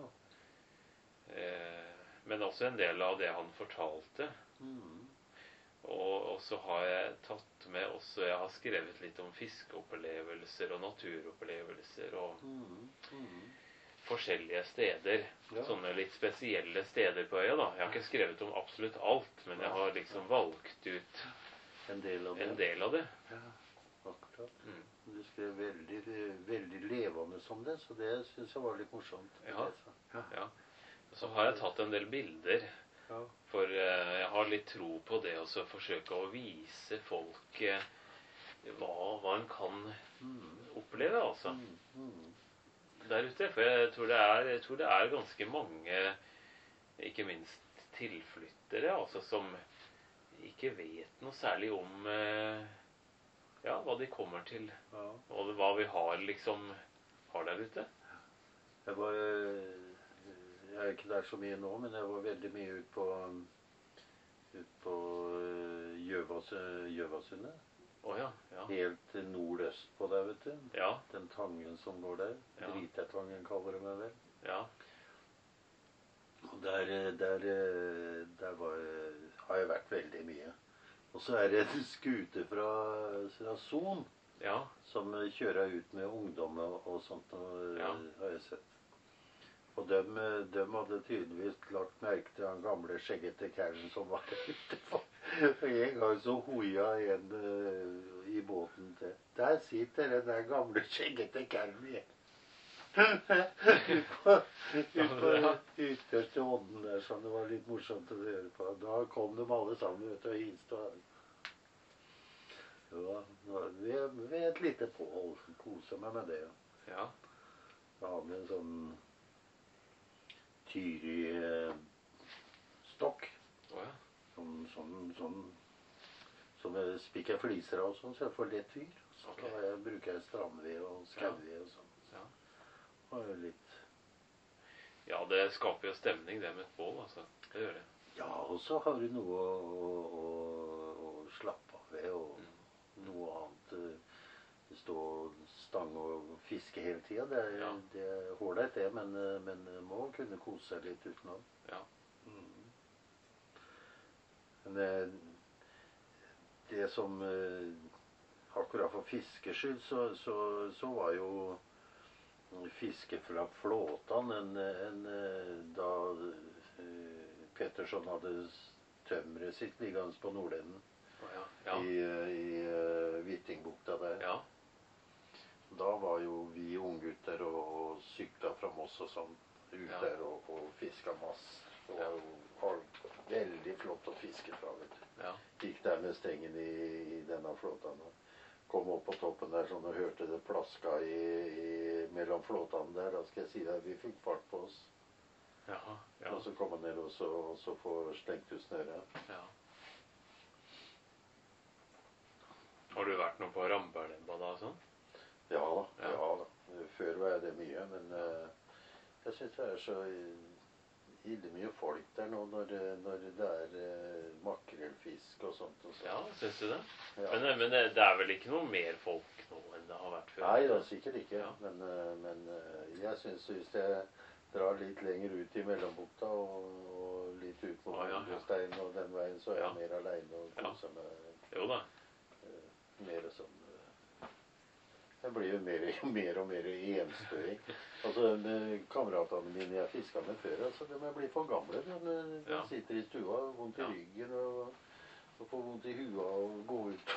Eh, men også en del av det han fortalte. mm, Og, og så har jeg tatt med også Jeg har skrevet litt om fiskeopplevelser og naturopplevelser og mm, mm, forskjellige steder. Ja. Sånne litt spesielle steder på øya, da. Jeg har ikke skrevet om absolutt alt, men jeg har liksom valgt ut en del av det. en del av det. Ja, akkurat. Mm. Du skrev veldig, veldig levende som det, så det synes jeg var litt morsomt. å Ja. lese. Ja. Ja. Og så har jeg tatt en del bilder. Ja. For eh, jeg har litt tro på det å så forsøke å vise folk eh, hva, hva en kan Mm, oppleve, altså. mm, mm. Der ute. For jeg tror det er, jeg tror det er ganske mange, ikke minst tilflyttere, altså som ikke vet noe særlig om eh, ja, hva de kommer til, Ja. og hva vi har liksom har der ute. Jeg var eh, Jeg er ikke der så mye nå, men jeg var veldig mye ut på ut på eh, Gjøvas- Gjøvasundet. Å ja, ja. Helt nordøst på der, vet du. Ja, Den tangen som går der. Ja. Dritertangen kaller de meg vel. ja. Og Der, der, der var, har jeg vært veldig mye. Og så er det en skute fra, fra Son, Ja. som kjører ut med ungdom og, og sånt, og, Ja. har jeg sett. Og dem, dem hadde tydeligvis lagt merke til den gamle skjeggete kæren som var der ute. For en gang så hoia en uh, i båten til. Der sitter den der gamle skjeggete kæren igjen. Ut på, ut på ytterste odden der, sånn. Det var litt morsomt å høre på. Da kom de alle sammen, vet du, og hilste og ja, ved, ved et lite påhold. Koser meg med det. Ja. Da har vi en sånn tyrig eh, stokk. Å ja. Sånn, sånn, sånn som jeg spikker fliser av og sånn, så jeg får lett fyr. Så Ok. da jeg bruker jeg strandved og skauved og sånn. Ja. Og litt. Ja, det skaper jo stemning, det med et bål, altså. Det gjør det. Ja, og så har du noe å, å, å slappe av ved, og Mm. noe annet. eh, Stå og stange og fiske hele tida. Det er Ja. det er hålreit, det, men, eh, men må kunne kose seg litt utenom. Ja. Mm. Men det, det som eh, akkurat for fiskers skyld, så, så, så var jo fiske fra flåtene en, en, eh, da eh, Petterson hadde tømmeret sitt liggende på Nordenden Å ja. Ja. i, eh, i eh, Hvittingbukta der. Ja. Da var jo vi unggutter og, og sykla fra Moss og sånn ut Ja. der og, og fiska masse. Det var jo var veldig flott å fiske fra, vet du. Ja. Gikk der med stengen i, i denne flåten og kom opp på toppen der sånn og hørte det plaska i, i, mellom flåtene der. Da skal jeg si deg, vi fikk fart på oss. Jaha. Ja. Og så kom han ned og så, og så få slengt ut snøret. Ja. Har du vært noe på Ramberlemba da, sånn? Ja da, Ja. ja da. Før var jeg det mye, men eh, jeg synes det er så ille mye folk der nå når, det- når det er eh, makrellfisk og sånt. Og sånt. Ja, syns du det? Ja. Men, men det det er vel ikke noe mer folk nå enn det har vært før? Nei da, sikkert ikke. Ja. Men, eh, men eh, jeg synes hvis jeg drar litt lenger ut i Mellombukta og, og litt ut mot Å, ja, ja. Hundestein og den veien, så er jeg Ja. mer alene og Ja. koser meg Jo da. mer sånn eh, Jeg blir jo mer, mer og mer enstøing. Altså, med kameratene mine jeg fiska med før, altså, de er blitt for gamle. De, de Ja. sitter i stua og vondt i Ja. ryggen og, og får vondt i huet og gå ut.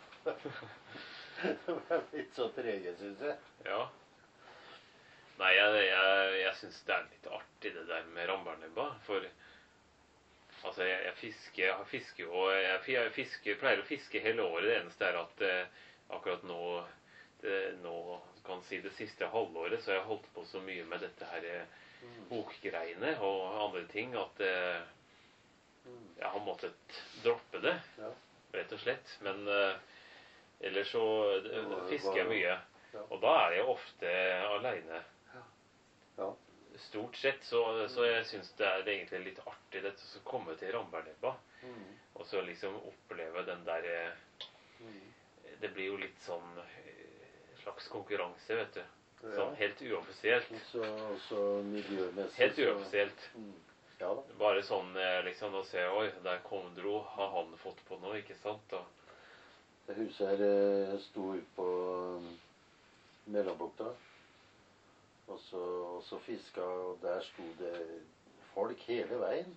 De er blitt så trege, syns jeg. Ja. Nei, jeg, jeg, jeg syns det er litt artig det der med Ramberlemba. For altså, jeg, jeg fisker jeg fisker jo jeg, fi- jeg fisker, pleier å fiske hele året. Det eneste er at eh, akkurat nå det, nå kan si det siste halvåret så har jeg holdt på så mye med dette her eh, bokgreiene og andre ting at eh, jeg har måttet droppe det, Ja. rett og slett. Men eh, ellers så eh, Hva- fisker jeg hva- mye. Ja. Og da er jeg ofte aleine. Ja. Stort sett. Så, så jeg syns det er egentlig litt artig dette å komme til Ramberlemba. Mm. Og så liksom oppleve den der eh, Mm. Det blir jo litt sånn eh, slags konkurranse, vet du. Ja. Sånn helt uoffisielt. Så, så miljømessig Helt så- uoffisielt. Mm. Ja da. Bare sånn eh, liksom å se Oi, der kom Dro. Har han fått på noe, ikke sant? Og, Det huset her eh, sto ut på um, Mellombukta. Og så, og så fiska, og der sto det folk hele veien.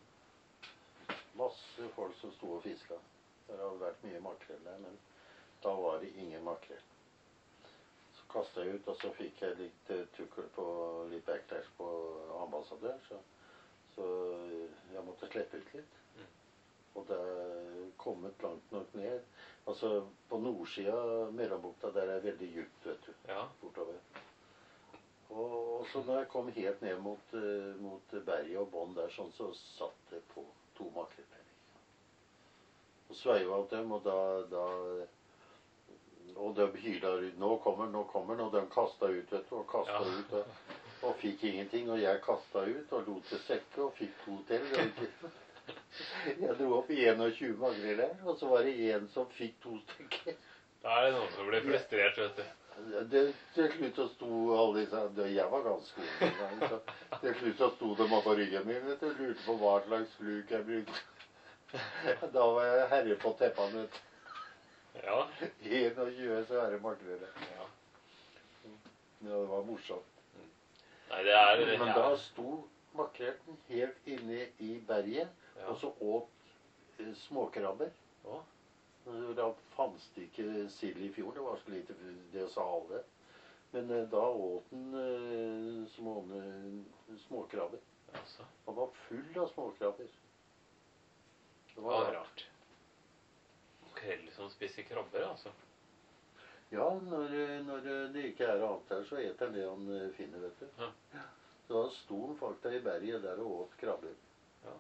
Masse folk som sto og fiska. Det har vært mye makrell der, men da var det ingen makrell. Så kasta jeg ut, og så fikk jeg litt eh, tukkel på litt backlash på ambassadør, så, så jeg måtte slippe ut litt. Mm. Og det er kommet langt nok ned. Altså, på nordsida av Mellombukta, der er veldig djupt, vet du. ja. Bortover. Og, og så når jeg kom helt ned mot, eh, mot berget og bånn der, sånn, så satt det på to makrell. Og sveiva av dem, og da, da og de hyla ut 'Nå kommer nå kommer Og de kasta ut, vet du, og kasta Ja. ut. Og, og fikk ingenting. Og jeg kasta ut og lot det sekke og fikk to til. Og jeg dro opp i enogtjue magreller, og så var det én som fikk to stykker. Da er det noen som blir frustrert, vet du. Det, til slutt så sto alle disse, det- jeg var ganske ung den gangen, så til slutt så sto de oppe på ryggen min, vet du, og lurte på hva slags fluk jeg brukte. Da var jeg herre på teppene, vet du. Ja. enogtjue svære makreller. Ja. Ja, det var morsomt. Nei, det er... Men ja. da sto makrellen helt inne i berget, Ja. og så åt eh, småkrabber. Å. Da fantes det ikke sild i fjorden, det var så lite, det sa alle. Men eh, da åt den eh, små, småkrabber. Altså. Han var full av småkrabber. Det Det var var rart. rart. Makrell som spiser krabber, altså. Ja, når, når det ikke er annet her, så eter han det han eh, finner, vet du. Ja. Så da sto han faktisk i berget der og åt krabber. Ja.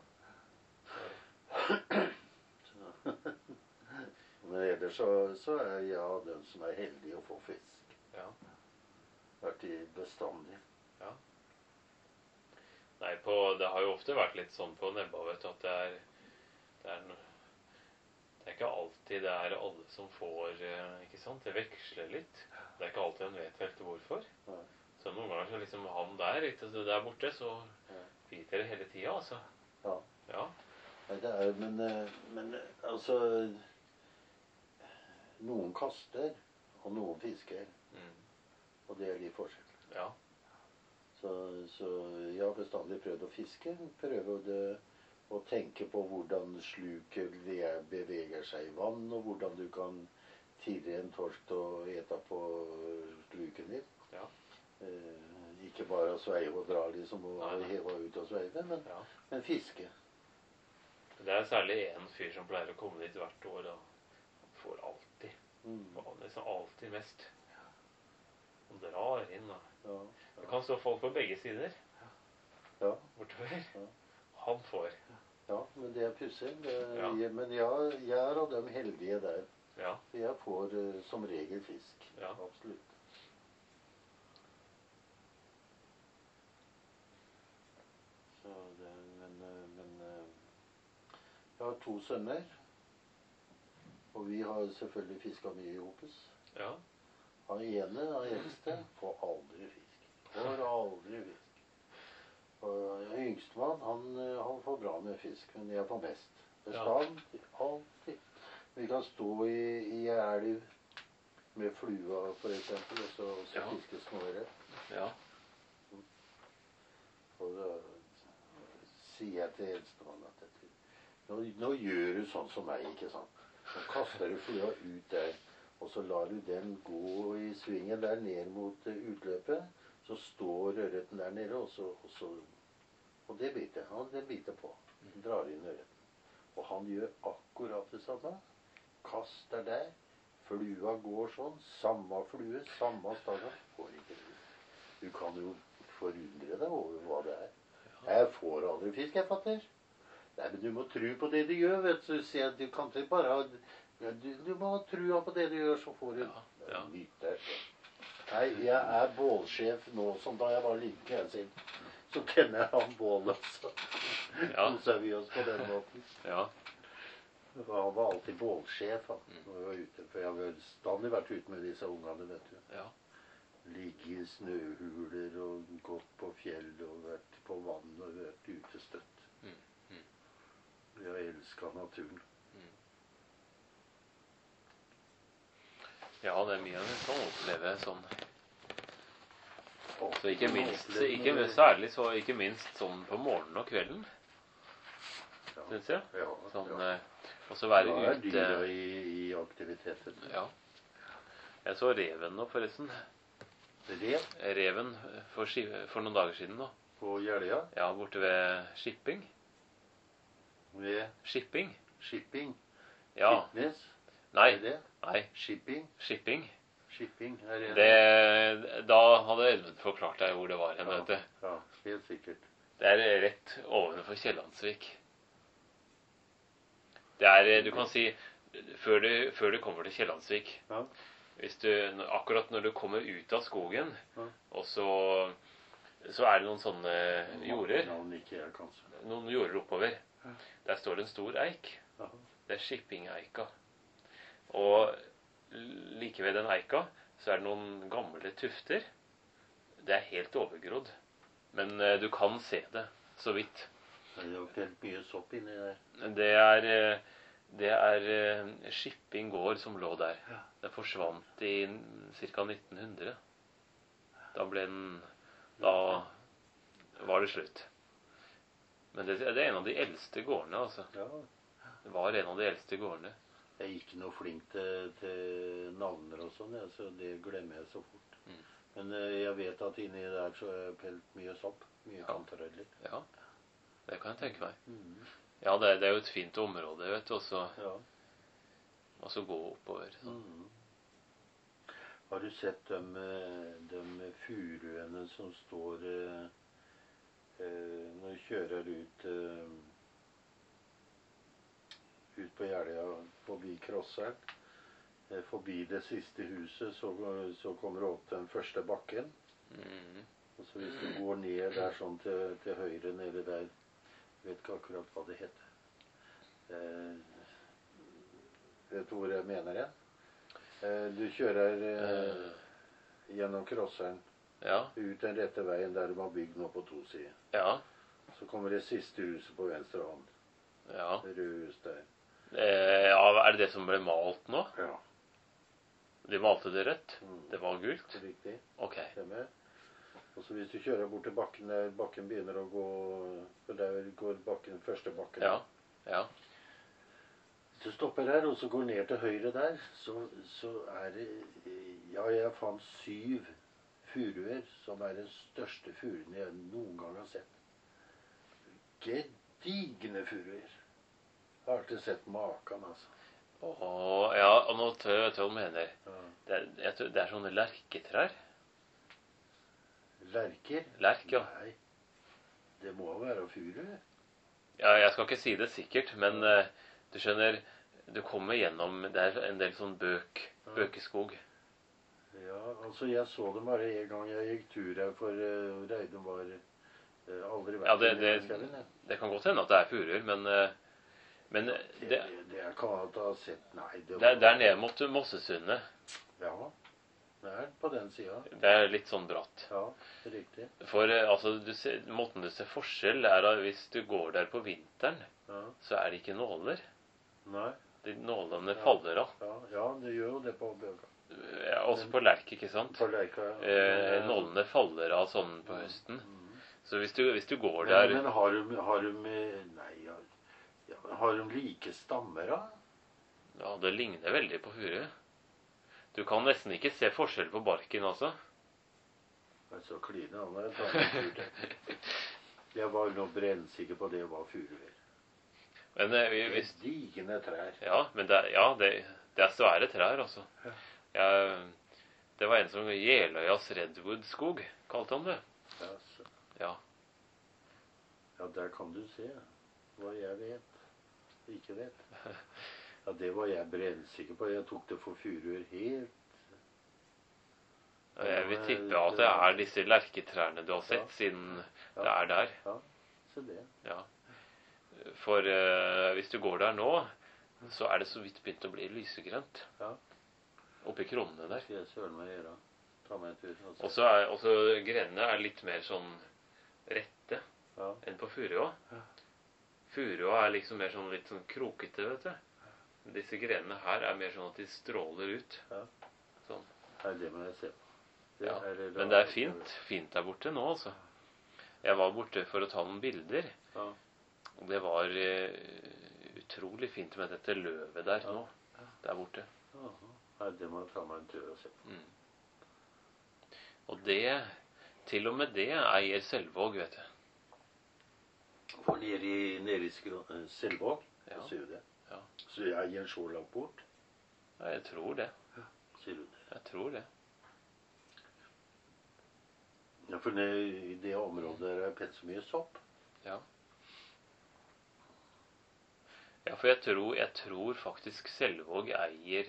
Men ellers så, så er jeg av den som er heldig å få fisk. Ja. Vært i bestandig. Ja. Nei, på, det har jo ofte vært litt sånn på Nebba, vet du, at det er, det er, det er ikke alltid det er alle som får, eh, ikke sant? Det veksler litt. Det er ikke alltid en vet helt hvorfor. Ja. Så noen ganger så liksom han der, ikke, så der borte, så Ja. biter det hele tiden, altså. Ja. Ja. Nei, det er, men, eh, men eh, altså, noen kaster, og noen fisker, Mm. og det er litt forskjell. Ja. Så, så jeg har bestandig prøvd å fiske, prøve å, det, å tenke på hvordan sluket det beveger seg i vann, og hvordan du kan tirre en torsk til å ete på sluken din. Ja. Eh, ikke bare sveive og dra liksom, og Nei, nei. heve ut og sveive, men, Ja. men fiske. Det er særlig en fyr som pleier å komme dit hvert år, da. Han får alltid, Mm. og nesten alltid mest. Han drar inn, da. Ja, Det kan stå folk på begge sider, ja, bortover. Ja. Han får. ja, men det er pussig. Det- Ja. jeg- Men jeg, jeg er av de heldige der. Ja. Jeg får eh, som regel fisk. Ja. Absolutt. Så det, men, eh, men eh, jeg har to sønner. Og vi har selvfølgelig fiska mye i Opus. Ja. Han ene, han eldste, får aldri fisk. Får aldri fisk. Og yngstemann, han, eh, han får bra med fisk, men jeg får mest. Bestandig. Alltid. Vi kan stå i, i elv med flua, for eksempel, og så, og så Ja. fiske småørret. Ja. Og da sier jeg til eldstemann at dette, nå, nå gjør du sånn som meg, ikke sant? Nå kaster du flua ut der, og så lar du den gå i svingen der ned mot eh, utløpet. Så står ørreten der nede, og så, og så og det biter han. Det biter på. Drar inn ørreten. Og han gjør akkurat det samme. Kaster der. Flua går sånn. Samme flue, samme stanga. Får ikke det. Du kan jo forundre deg over hva det er. Jeg får aldri fisk, jeg fatter. Nei, men du må tro på det du gjør, vet du. Se, du kan ikke bare ha du, du må ha trua på det du gjør, så får du Ja, ja. nyte. Nei, jeg er bålsjef nå, som da jeg var liten. Jeg sin. Så tenner jeg han bålet, så Ja. koser vi oss på den måten. Ja. Han var alltid bålsjef, han. Når jeg var ute, for jeg har bestandig vært ute med disse ungene, vet du. Ja. Ligge i snøhuler og gått på fjell og vært på vann og vært ute støtt. Mm. Mm. Jeg elsker naturen. Ja, det er mye vi kan oppleve sånn. Og Så ikke minst, oppleve ikke, noe- særlig så ikke minst sånn på morgenen og kvelden, Ja, synes jeg. ja, Sånn, ja. eh, og så være Da er ute. dyra i, i aktivitet. vet du. Ja. Jeg så reven nå, forresten. Rev Reven for, ski- for noen dager siden nå. på Jelja Ja, borte ved Shipping. med Shipping? shipping. Ja. Fitness. Nei, Er det? nei, Shipping. Shipping. Shipping er det. Det, da hadde Edmund forklart deg hvor det var hen, Ja. vet du. Ja, helt sikkert. Det er rett ovenfor Kiellandsvik. Det er, du kan si, før du, før du kommer til Kiellandsvik, Ja. hvis du, akkurat når du kommer ut av skogen, Ja. og så, så er det noen sånne jorder, Navn ikke jeg, kanskje. noen jorder oppover. Der står det en stor eik. Ja. Det er Shipping-eika. Og like ved den eika så er det noen gamle tufter. Det er helt overgrodd. Men eh, du kan se det, så vidt. Det er jo helt mye sopp inni der. Det er, eh, det er eh, Skipping gård som lå der. Ja. Den forsvant i ca. nitten hundre. Da ble den Da var det slutt. Men det, det er en av de eldste gårdene, altså. Ja. Det var en av de eldste gårdene. Jeg er ikke noe flink til, til navner og sånn, ja, så det glemmer jeg så fort. Mm. Men eh, jeg vet at inni der så er pelt mye sopp. Mye Ja. kantareller. Ja, det kan jeg tenke meg. Mm. Ja, det, det er jo et fint område, vet du, også, Ja. også gå oppover. Sånn. Mm. Har du sett de, de furuene som står eh, eh, når du kjører ut eh, ut på Jeløya forbi Krosseren? Eh, forbi det siste huset, så, så kommer du opp den første bakken. Mm. Og så hvis du går ned der sånn til, til høyre nede der, jeg vet ikke akkurat hva det heter. Eh, vet du hvor jeg mener det? Eh, du kjører eh, gjennom Krosseren, Ja, ut den rette veien der de har bygd nå på to sider. ja, Så kommer det siste huset på venstre hånd. ja. Det røde hus der. Eh, ja, er det det som ble malt nå? Ja. De malte det rødt? Mm. Det var gult? Riktig. Ok. Stemmer. Og så hvis du kjører bort til bakken der bakken begynner å gå, for der går bakken, første bakken. Ja, ja. Hvis du stopper her, og så går ned til høyre der, så, så er det, ja, jeg fant syv furuer, som er den største furuene jeg noen gang har sett. Gedigne furuer. Jeg har alltid sett maken, altså. Åh, ja, og nå tror jeg vet du hva du mener. Ja. Det er, jeg tror, det er sånne lerketrær. Lerker? Lerk, ja. Nei, det må være furu. Ja, jeg skal ikke si det sikkert, men eh, du skjønner, du kommer gjennom, det er en del sånn bøk, Ja. bøkeskog. Ja, altså jeg så dem bare en gang jeg gikk tur her, for uh, Reidun var uh, aldri vært Ja, det, i det, den skauen, jeg. det kan godt hende at det er furuer, men, eh, men Det, det, det, det jeg kan ikke ha sett, nei. Det, det, er- det er ned mot Mossesundet. Ja, det er på den siden. Det er litt sånn bratt. Ja, riktig. For eh, altså, du ser, måten du ser forskjell er at hvis du går der på vinteren, Ja, så er det ikke nåler. nei, De nålene Ja. faller av. ja, ja, det gjør jo det på bøka. Ja, også på lerk, ikke sant? På Leika. Eh, nålene faller av sånn på høsten. Mm. Så hvis du, hvis du går Men, der men har de, har de, nei, ja, ja, har de like stammer da? Ja, det ligner veldig på furu. Du kan nesten ikke se forskjell på barken, altså. Altså, kline han er ta en tur til. Jeg var nå brennsikker på det var furuer. Men eh, vi- hvis Digne trær. Ja, men det, er- ja, det, det er svære trær, altså. Ja. Jeg, det var en som Jeløyas redwoodskog, kalte han det. Ja, så, Ja. ja, der kan du se hva jeg vet. Ikke vet. Ja, det var jeg brennsikker på. Jeg tok det for furuer helt. Og jeg vil tippe at det er disse lerketrærne du har sett, Ja. siden Ja. det er der. Ja, se det. Ja. For eh, hvis du går der nå, så er det så vidt begynt å bli lysegrønt. Ja. Oppi kronene der. Skal jeg søren meg gjøre. Ta meg en tur. og se. Og så er også grenene er litt mer sånn rette Ja, enn på furua. Ja. Furua er liksom mer sånn litt sånn krokete, vet du. Disse grenene her er mer sånn at de stråler ut. Ja. Sånn. nei, det må jeg se på. Det Ja. er Men det er fint. Fint der borte nå, altså. Jeg var borte for å ta noen bilder. Ja. Og det var eh, utrolig fint med dette løvet der nå. Der borte. Jaha. Nei, det må jeg ta meg en tur og se på. Mm. Og det, til og med det eier Selvåg, vet du. For nede i, nede i Skro- eh, Selvåg, Ja. så sier du det. Ja. Så jeg gir en så langt bort, Ja, jeg tror det. sier du det. Jeg tror det. Ja, for nede i det området der er pett så mye sopp. Ja. Ja, for jeg tror, jeg tror faktisk Selvåg eier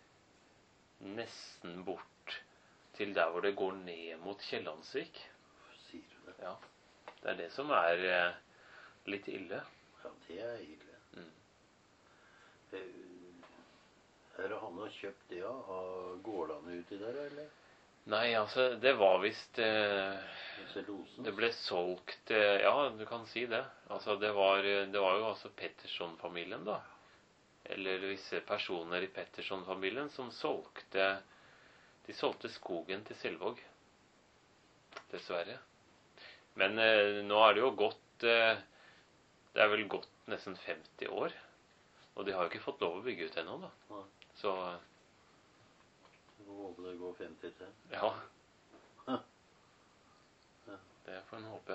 nesten bort til der hvor det går ned mot Kiellandsvik. Sier du det? Ja. Det er det som er eh, litt ille. Ja, det er ille. Mm. Eh, Her har an å kjøpt det av gårdene uti der, eller? Nei, altså, det var visst eh, Cellosen? Det ble solgt eh, Ja, du kan si det. Altså, det var, det var jo altså Petterson-familien, da. Eller visse personer i Petterson-familien som solgte De solgte skogen til Selvåg. Dessverre. Men eh, nå er det jo gått eh, Det er vel gått nesten femti år. Og de har jo ikke fått lov å bygge ut ennå, da. Ja. Så Jeg håper det går femti til. ja. Ja. Det får en håpe.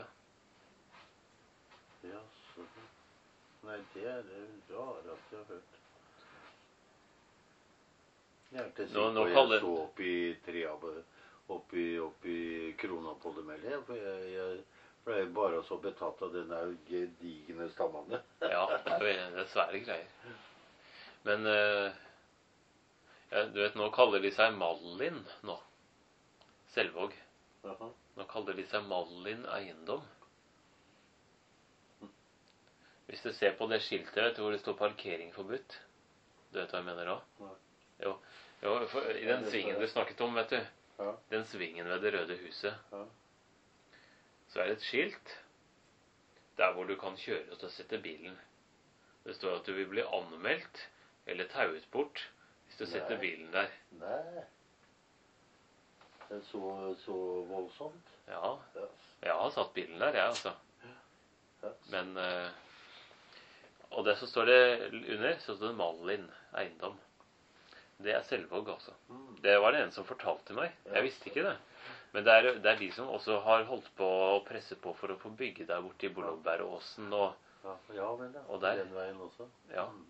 Ja, så. Nei, det er det rareste jeg har hørt. Jeg er ikke Nå- sikker nå på jeg kaller- så oppi trea oppi, oppi Kronapolemellet, for jeg, jeg ble bare så betatt av den der gedigne stammene. Ja, det er svære greier. Men eh, ja, du vet, nå kaller de seg Malin nå. Selvåg. Jaha. Nå kaller de seg Malin eiendom. Hvis du ser på det skiltet, vet du, hvor det står parkering forbudt. Du vet hva jeg mener da? Nei. Jo, jo for, i den svingen du snakket om, vet du. Ja. Den svingen ved det røde huset. Ja. Så er det et skilt der hvor du kan kjøre og sette bilen. Det står at du vil bli anmeldt eller tauet bort hvis du setter Nei. bilen der. Nei. Det er så, så voldsomt. Ja, Ja. jeg har satt bilen der, jeg, altså. Ja. Men eh, Og det så står det under, så står det Malin eiendom. Det er Selvåg, altså. Mm. Det var det en som fortalte meg. Jeg visste ikke det. Men det er, det er de som også har holdt på å presse på for å få bygge der borte i Blåbæråsen og Ja, ja vel da. Og der. Den veien også. Ja. Mm.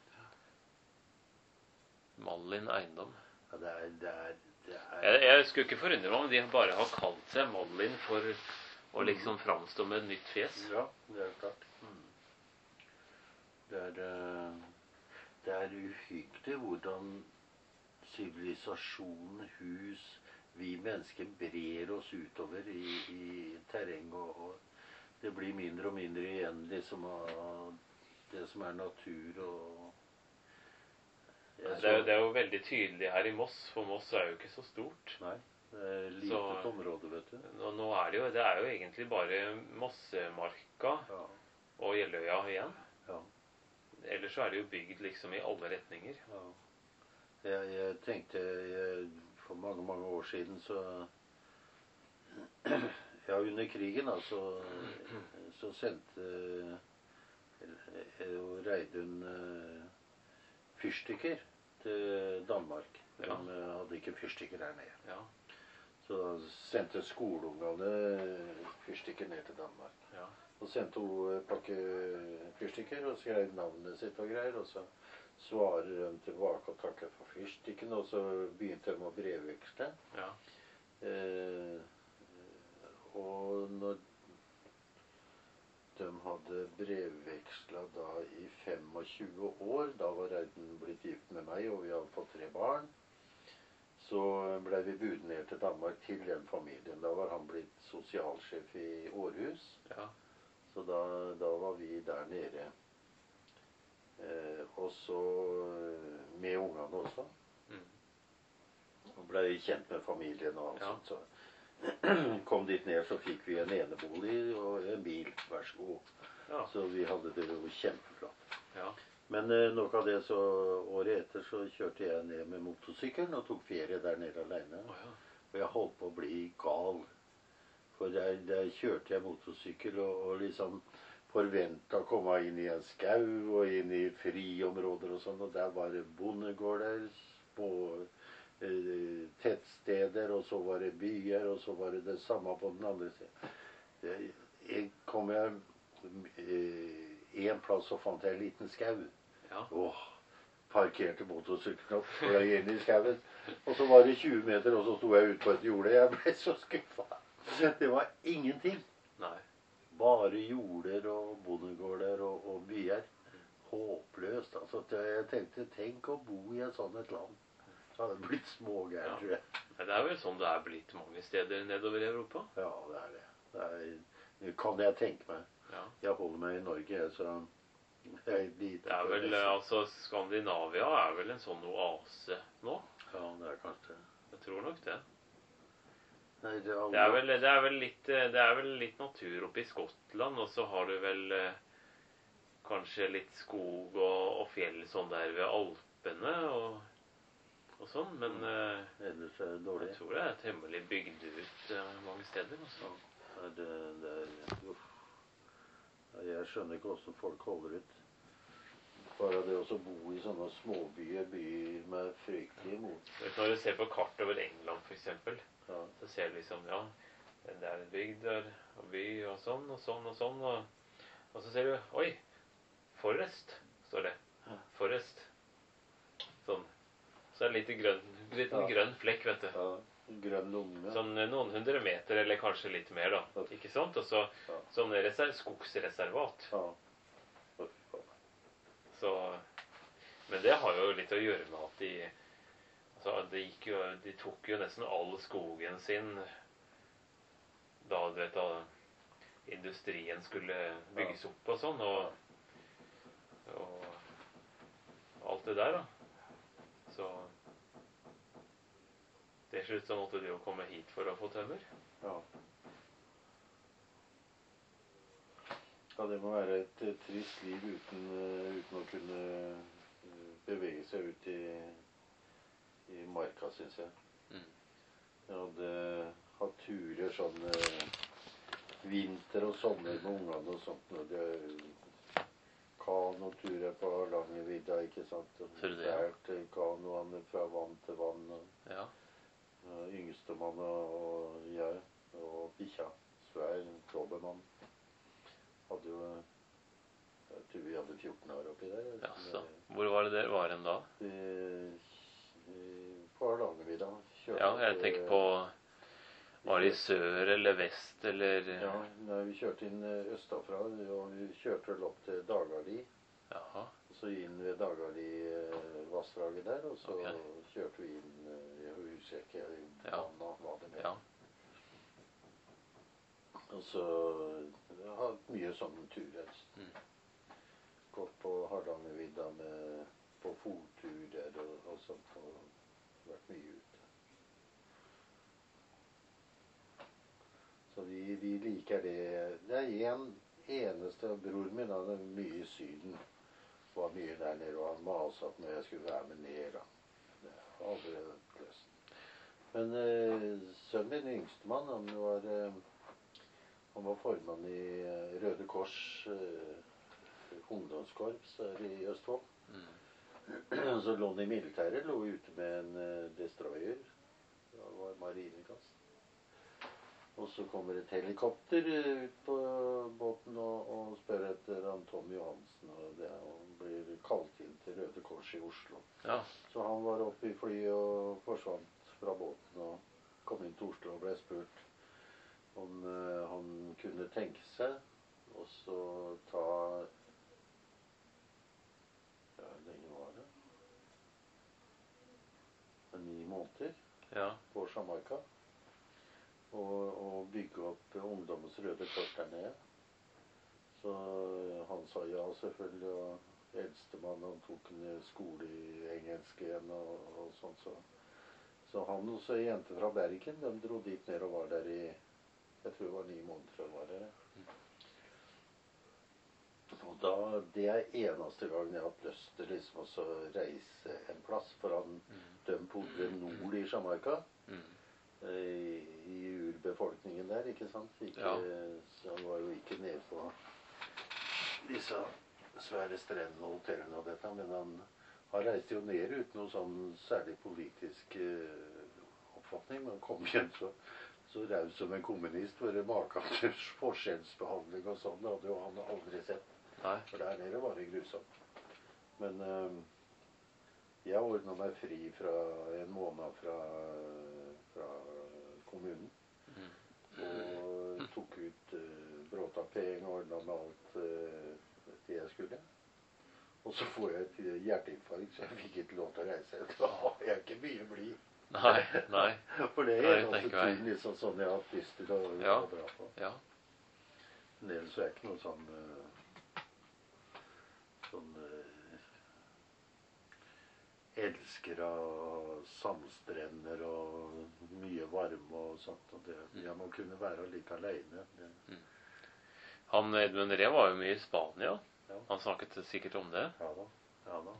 Malin eiendom. Ja, det er, det er, det er Jeg, jeg skulle ikke forundre meg om de bare har kalt seg Malin for å liksom framstå med et nytt fjes. Ja, det er klart. Mm. Det er, eh, det er uhyggelig hvordan sivilisasjon, hus, vi mennesker brer oss utover i, i terreng, og, og det blir mindre og mindre igjen liksom av det som er natur. Og jeg Det er, jo- det er jo veldig tydelig her i Moss, for Moss er jo ikke så stort. Nei, det er et lite Så- område, vet du. Og nå er det jo, det er jo egentlig bare Mossemarka Ja, og Jeløya igjen. ja, Ellers så er det jo bygd liksom i alle retninger. ja. Jeg, jeg tenkte jeg, for mange, mange år siden så Ja, under krigen da, så, så sendte eh, Reidun eh, fyrstikker til Danmark. De Ja. eh, hadde ikke fyrstikker her nede. Ja, Så da sendte skoleungene fyrstikker ned til Danmark. ja. Og sendte hun en pakke fyrstikker og skrev navnet sitt og greier. Og så svarer de tilbake og takker for fyrstikken, og så begynte de å brevveksle. Ja. Eh, og når de hadde brevveksla da i tjuefem år, da var Reidun blitt gift med meg, og vi hadde fått tre barn, så ble vi budet ned til Danmark til den familien. Da var han blitt sosialsjef i Århus. Ja. Så da, da var vi der nede. Eh, og så eh, med ungene også. Mm. Og ble kjent med familien og alt Ja. sånt. Så kom dit ned, så fikk vi en enebolig og en bil. Vær så god. Ja. Så vi hadde det jo kjempeflott. Ja. Men eh, nok av det, så året etter så kjørte jeg ned med motorsykkelen og tok ferie der nede alene. Å, ja. Og jeg holdt på å bli gal. For der, der kjørte jeg motorsykkel og, og liksom forventa å komme inn i en skau og inn i friområder og sånn. Og der var det bondegårder, små eh, tettsteder, og så var det byer, og så var det det samme på den andre siden. Jeg, jeg kom jeg eh, en plass så fant jeg en liten skau. Ja. Åh, parkerte motorsykkelen opp, fløy inn i skauen. Og så var det tjue meter, og så sto jeg ute på et jorde. Jeg ble så skuffa. Det var ingenting. Nei. Bare jorder og bondegårder og, og byer. Håpløst. Altså, jeg tenkte, tenk å bo i et sånt et land. Så hadde det blitt smågæren, Ja. tror jeg. Nei, det er vel sånn det er blitt mange steder nedover i Europa. Ja, det er det. Det, er, det kan jeg tenke meg. Ja. Jeg holder meg i Norge, så Det er lite Det er vel, for- altså Skandinavia er vel en sånn oase nå. Ja, det er kanskje det. Jeg tror nok det. Nei, det er Det er vel, det er vel, litt, det er vel litt natur oppe i Skottland, og så har du vel eh, kanskje litt skog og, og fjell sånn der ved Alpene og, og sånn, men eh, Ellers er det dårlig. jeg tror det er temmelig bygd ut eh, mange steder. Altså. Ja, det, det er, uff. Ja, jeg skjønner ikke hvordan folk holder ut. Bare det å bo i sånne småbyer, byer med fryktelig imot. Når du ser på kart over England for eksempel, Ja. så ser du liksom, ja, det er bygd der, og by og sånn, og sånn, og sånn, og, og så ser du, oi, Forest, står det. Forest. Sånn. Så er det litt grønn, liten Ja. grønn flekk, vet du. Ja, grønn lomme. Sånn noen hundre meter, eller kanskje litt mer da. Ja. Ikke sant? Og så Ja. sånn reser, skogsreservat. Ja. Uff, ja. Så, men det har jo litt å gjøre med at de, altså, det gikk jo, de tok jo nesten all skogen sin da, du vet, da industrien skulle bygges opp og sånn, og, og alt det der da. Så til slutt så måtte de jo komme hit for å få tømmer. Ja. Ja, det må være et, et trist liv uten, eh, uten å kunne eh, bevege seg ut i, i marka, synes jeg. Mm. Jeg hadde hatt turer sånn eh, vinter og sommer med ungene og sånt. Og det kanoturer på Hardangervidda, ikke sant? Og Ser du det, ja? Fælt kanoene fra vann til vann. Og, Ja. og yngstemann og, og jeg og bikkja. Svær dobermann. Hadde jo Jeg tror vi hadde fjorten år oppi der. Jaså. Hvor var det dere var hen da? Vi, vi, på Hardangervidda. Kjørte Ja, jeg opp, tenker på, var det i sør eller vest, eller? Ja, nei, vi kjørte inn eh, østafra, og vi kjørte vel opp til Dagali. Jaha. Og så inn ved Dagali eh, vassdraget der, og så Ok. kjørte vi inn, eh, jeg husker ikke, i Ja. Vanna var det med. Ja. Og så jeg har hatt mye sånne turer. Mm. Gått på Hardangervidda med, på fotturer og, og sånt, og vært mye ute. Så vi, vi liker det. Det er en eneste, broren min, han er mye i Syden. Var mye der nede, og han maset at når jeg skulle være med ned, da. Det har aldri løst. Men eh, sønnen min, yngstemann, han var, eh, han var formann i eh, Røde Kors eh, ungdomskorps her i Østfold. Mm. Så lå han i militæret, lå ute med en eh, destroyer. Det var marinekast. Og så kommer et helikopter eh, ut på båten og, og spør etter han Tom Johansen. Og det, han blir kalt inn til Røde Kors i Oslo. Ja. Så han var oppe i flyet og forsvant fra båten og kom inn til Oslo og ble spurt om eh, han kunne tenke seg og så ta Ja, hvor lenge var det? Ni måneder Ja. på Jamaica. Og, og bygge opp ungdommens Røde Kors der nede. Så han sa ja, selvfølgelig. Og eldstemann, han tok en skole i engelsk igjen og, og sånn. Så. så han og så en jente fra Bergen, de dro dit ned og var der i, jeg tror det var ni måneder før var der. Og da, det er eneste gangen jeg har hatt lyst til liksom å reise en plass, for han, de bodde nord i Jamaica. Mm. I, i urbefolkningen der, ikke sant? Ikke, Ja. Så han var jo ikke nede på disse svære strendene og hotellene og dette, men han, han reiste jo ned uten noe sånn særlig politisk uh, oppfatning. Men han kom hjem så, så raus som en kommunist, for maken til forskjellsbehandling og sånn, det hadde jo han aldri sett. Nei. For der nede var det grusomt. Men uh, jeg ordnet meg fri fra en måned fra, fra kommunen. Mm. Og tok ut uh, bråtapeng og ordnet med alt uh, det jeg skulle. Og så får jeg et hjerteinfarkt, så jeg fikk ikke lov til å reise. Da har jeg ikke mye blid. Nei, nei. For det Nei, er altså tenker jeg. turen liksom sånn jeg har hatt lyst til å, Ja. å dra på. Ja. Men ellers er det ikke noe sånn uh, elsker av sandstrender og mye varme og sånt. Og det, jeg må kunne være litt alene. Det. Mm. Han Edmund Ree var jo mye i Spania. Ja. Han snakket sikkert om det. Ja da. Ja da.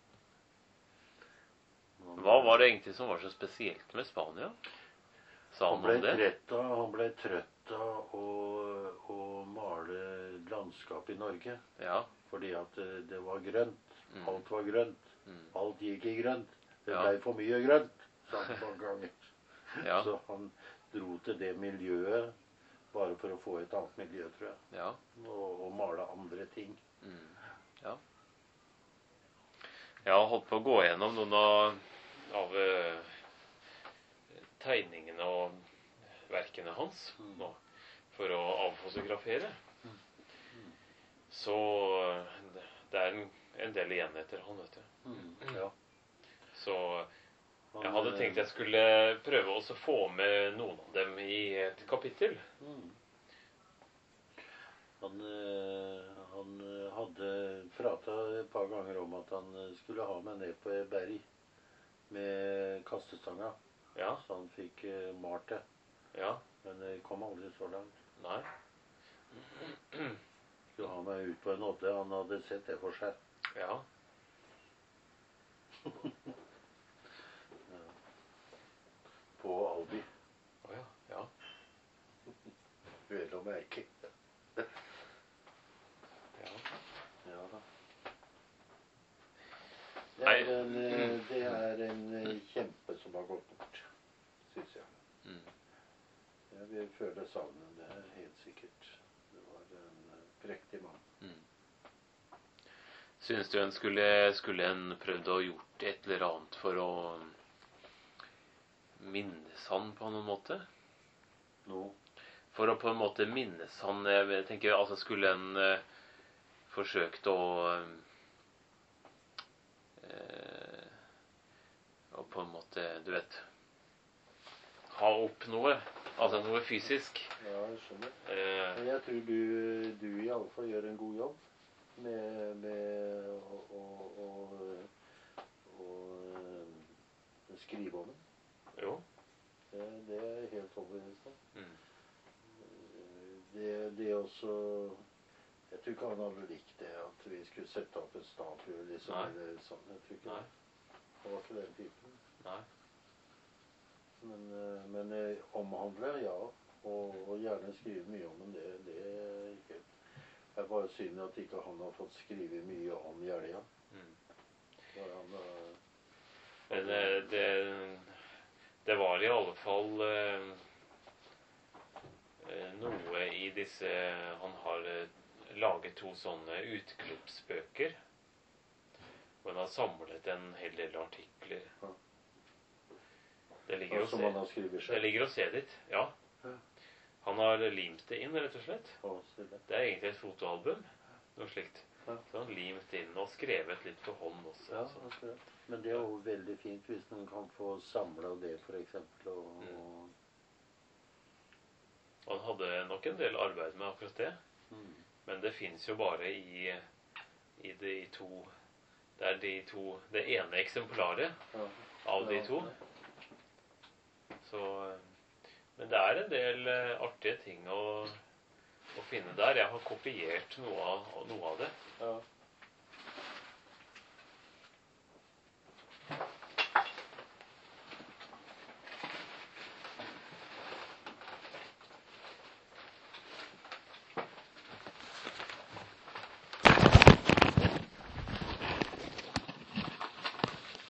Han, Hva var det egentlig som var så spesielt med Spania? Sa han han ble om det? trett av, han ble trett av å, å male landskap i Norge. Ja. Fordi at det, det var grønt. Mm. Alt var grønt. Mm. Alt gikk i grønt. Det Ja. ble for mye grønt, sa han mange ganger. Ja. Så han dro til det miljøet bare for å få et annet miljø, tror jeg. Ja. Og, og male andre ting. Mm. Ja. Jeg har holdt på å gå gjennom noen av, av uh, tegningene og verkene hans Mm. nå, for å avfotografere. Så uh, det er en, en del igjen etter han, vet du. Mm. Ja. Så Han, jeg hadde tenkt jeg skulle prøve også å få med noen av dem i et kapittel. Mm. Han, eh, han eh, hadde prata et par ganger om at han eh, skulle ha meg ned på et berg med kastestanga, Ja, så han fikk eh, malt det. ja, Men det kom aldri så langt. nei. Skulle ha meg ut på en odde. Han hadde sett det for seg. Ja, På Albi. å ja, ja. Vel å merke. Ja. Ja da. Det Nei. er en, eh, det er en eh, kjempe som har gått bort, syns jeg. Mm. Jeg vil føle savnet. Det er helt sikkert. Det var en eh, prektig mann. Mm. Synes du en skulle, skulle en prøvd å gjort et eller annet for å minnes han på noen måte? Nå. For å på en måte minnes han, jeg tenker, altså skulle en eh, forsøkt å eh, å på en måte, du vet, ha opp noe, altså noe fysisk. Ja, jeg skjønner. Eh, Men jeg tror du, du i alle fall gjør en god jobb med, med å, å, å, å eh, skrive om den. jo. Det, det er jeg helt overbevist om. Mm. Det, det også Jeg tror ikke han hadde likt det at vi skulle sette opp en statue liksom, Nei. eller sånn. Jeg tror ikke Nei. det. Det var ikke den typen. Nei. Men, eh, men eh, omhandle, ja. Og, og gjerne skrive mye om den. Det, det er ikke Det er bare synd at ikke han har fått skrive mye om Jeløya. Mm. For han, eh, Men eh, det, det var i alle fall eh, eh, noe i disse Han har eh, laget to sånne utklippsbøker. Hvor han har samlet en hel del artikler. Ja. Det ligger å som se, han har skrevet det selv. ligger å se dit, ja. Ja. Han har limt det inn, rett og slett. Å, stille. Det er egentlig et fotoalbum, noe slikt. Ja. Så han har limt inn og skrevet litt for hånd også. Ja, så. akkurat. Men det er jo veldig fint hvis noen kan få samla det, for eksempel. Og, og, Han hadde nok en del arbeid med akkurat det. mm. Men det fins jo bare i, i de to Det er de to Det ene eksemplaret Ja. av de Ja. to. Så Men det er en del eh, artige ting å, å finne der. Jeg har kopiert noe av, noe av det. Ja.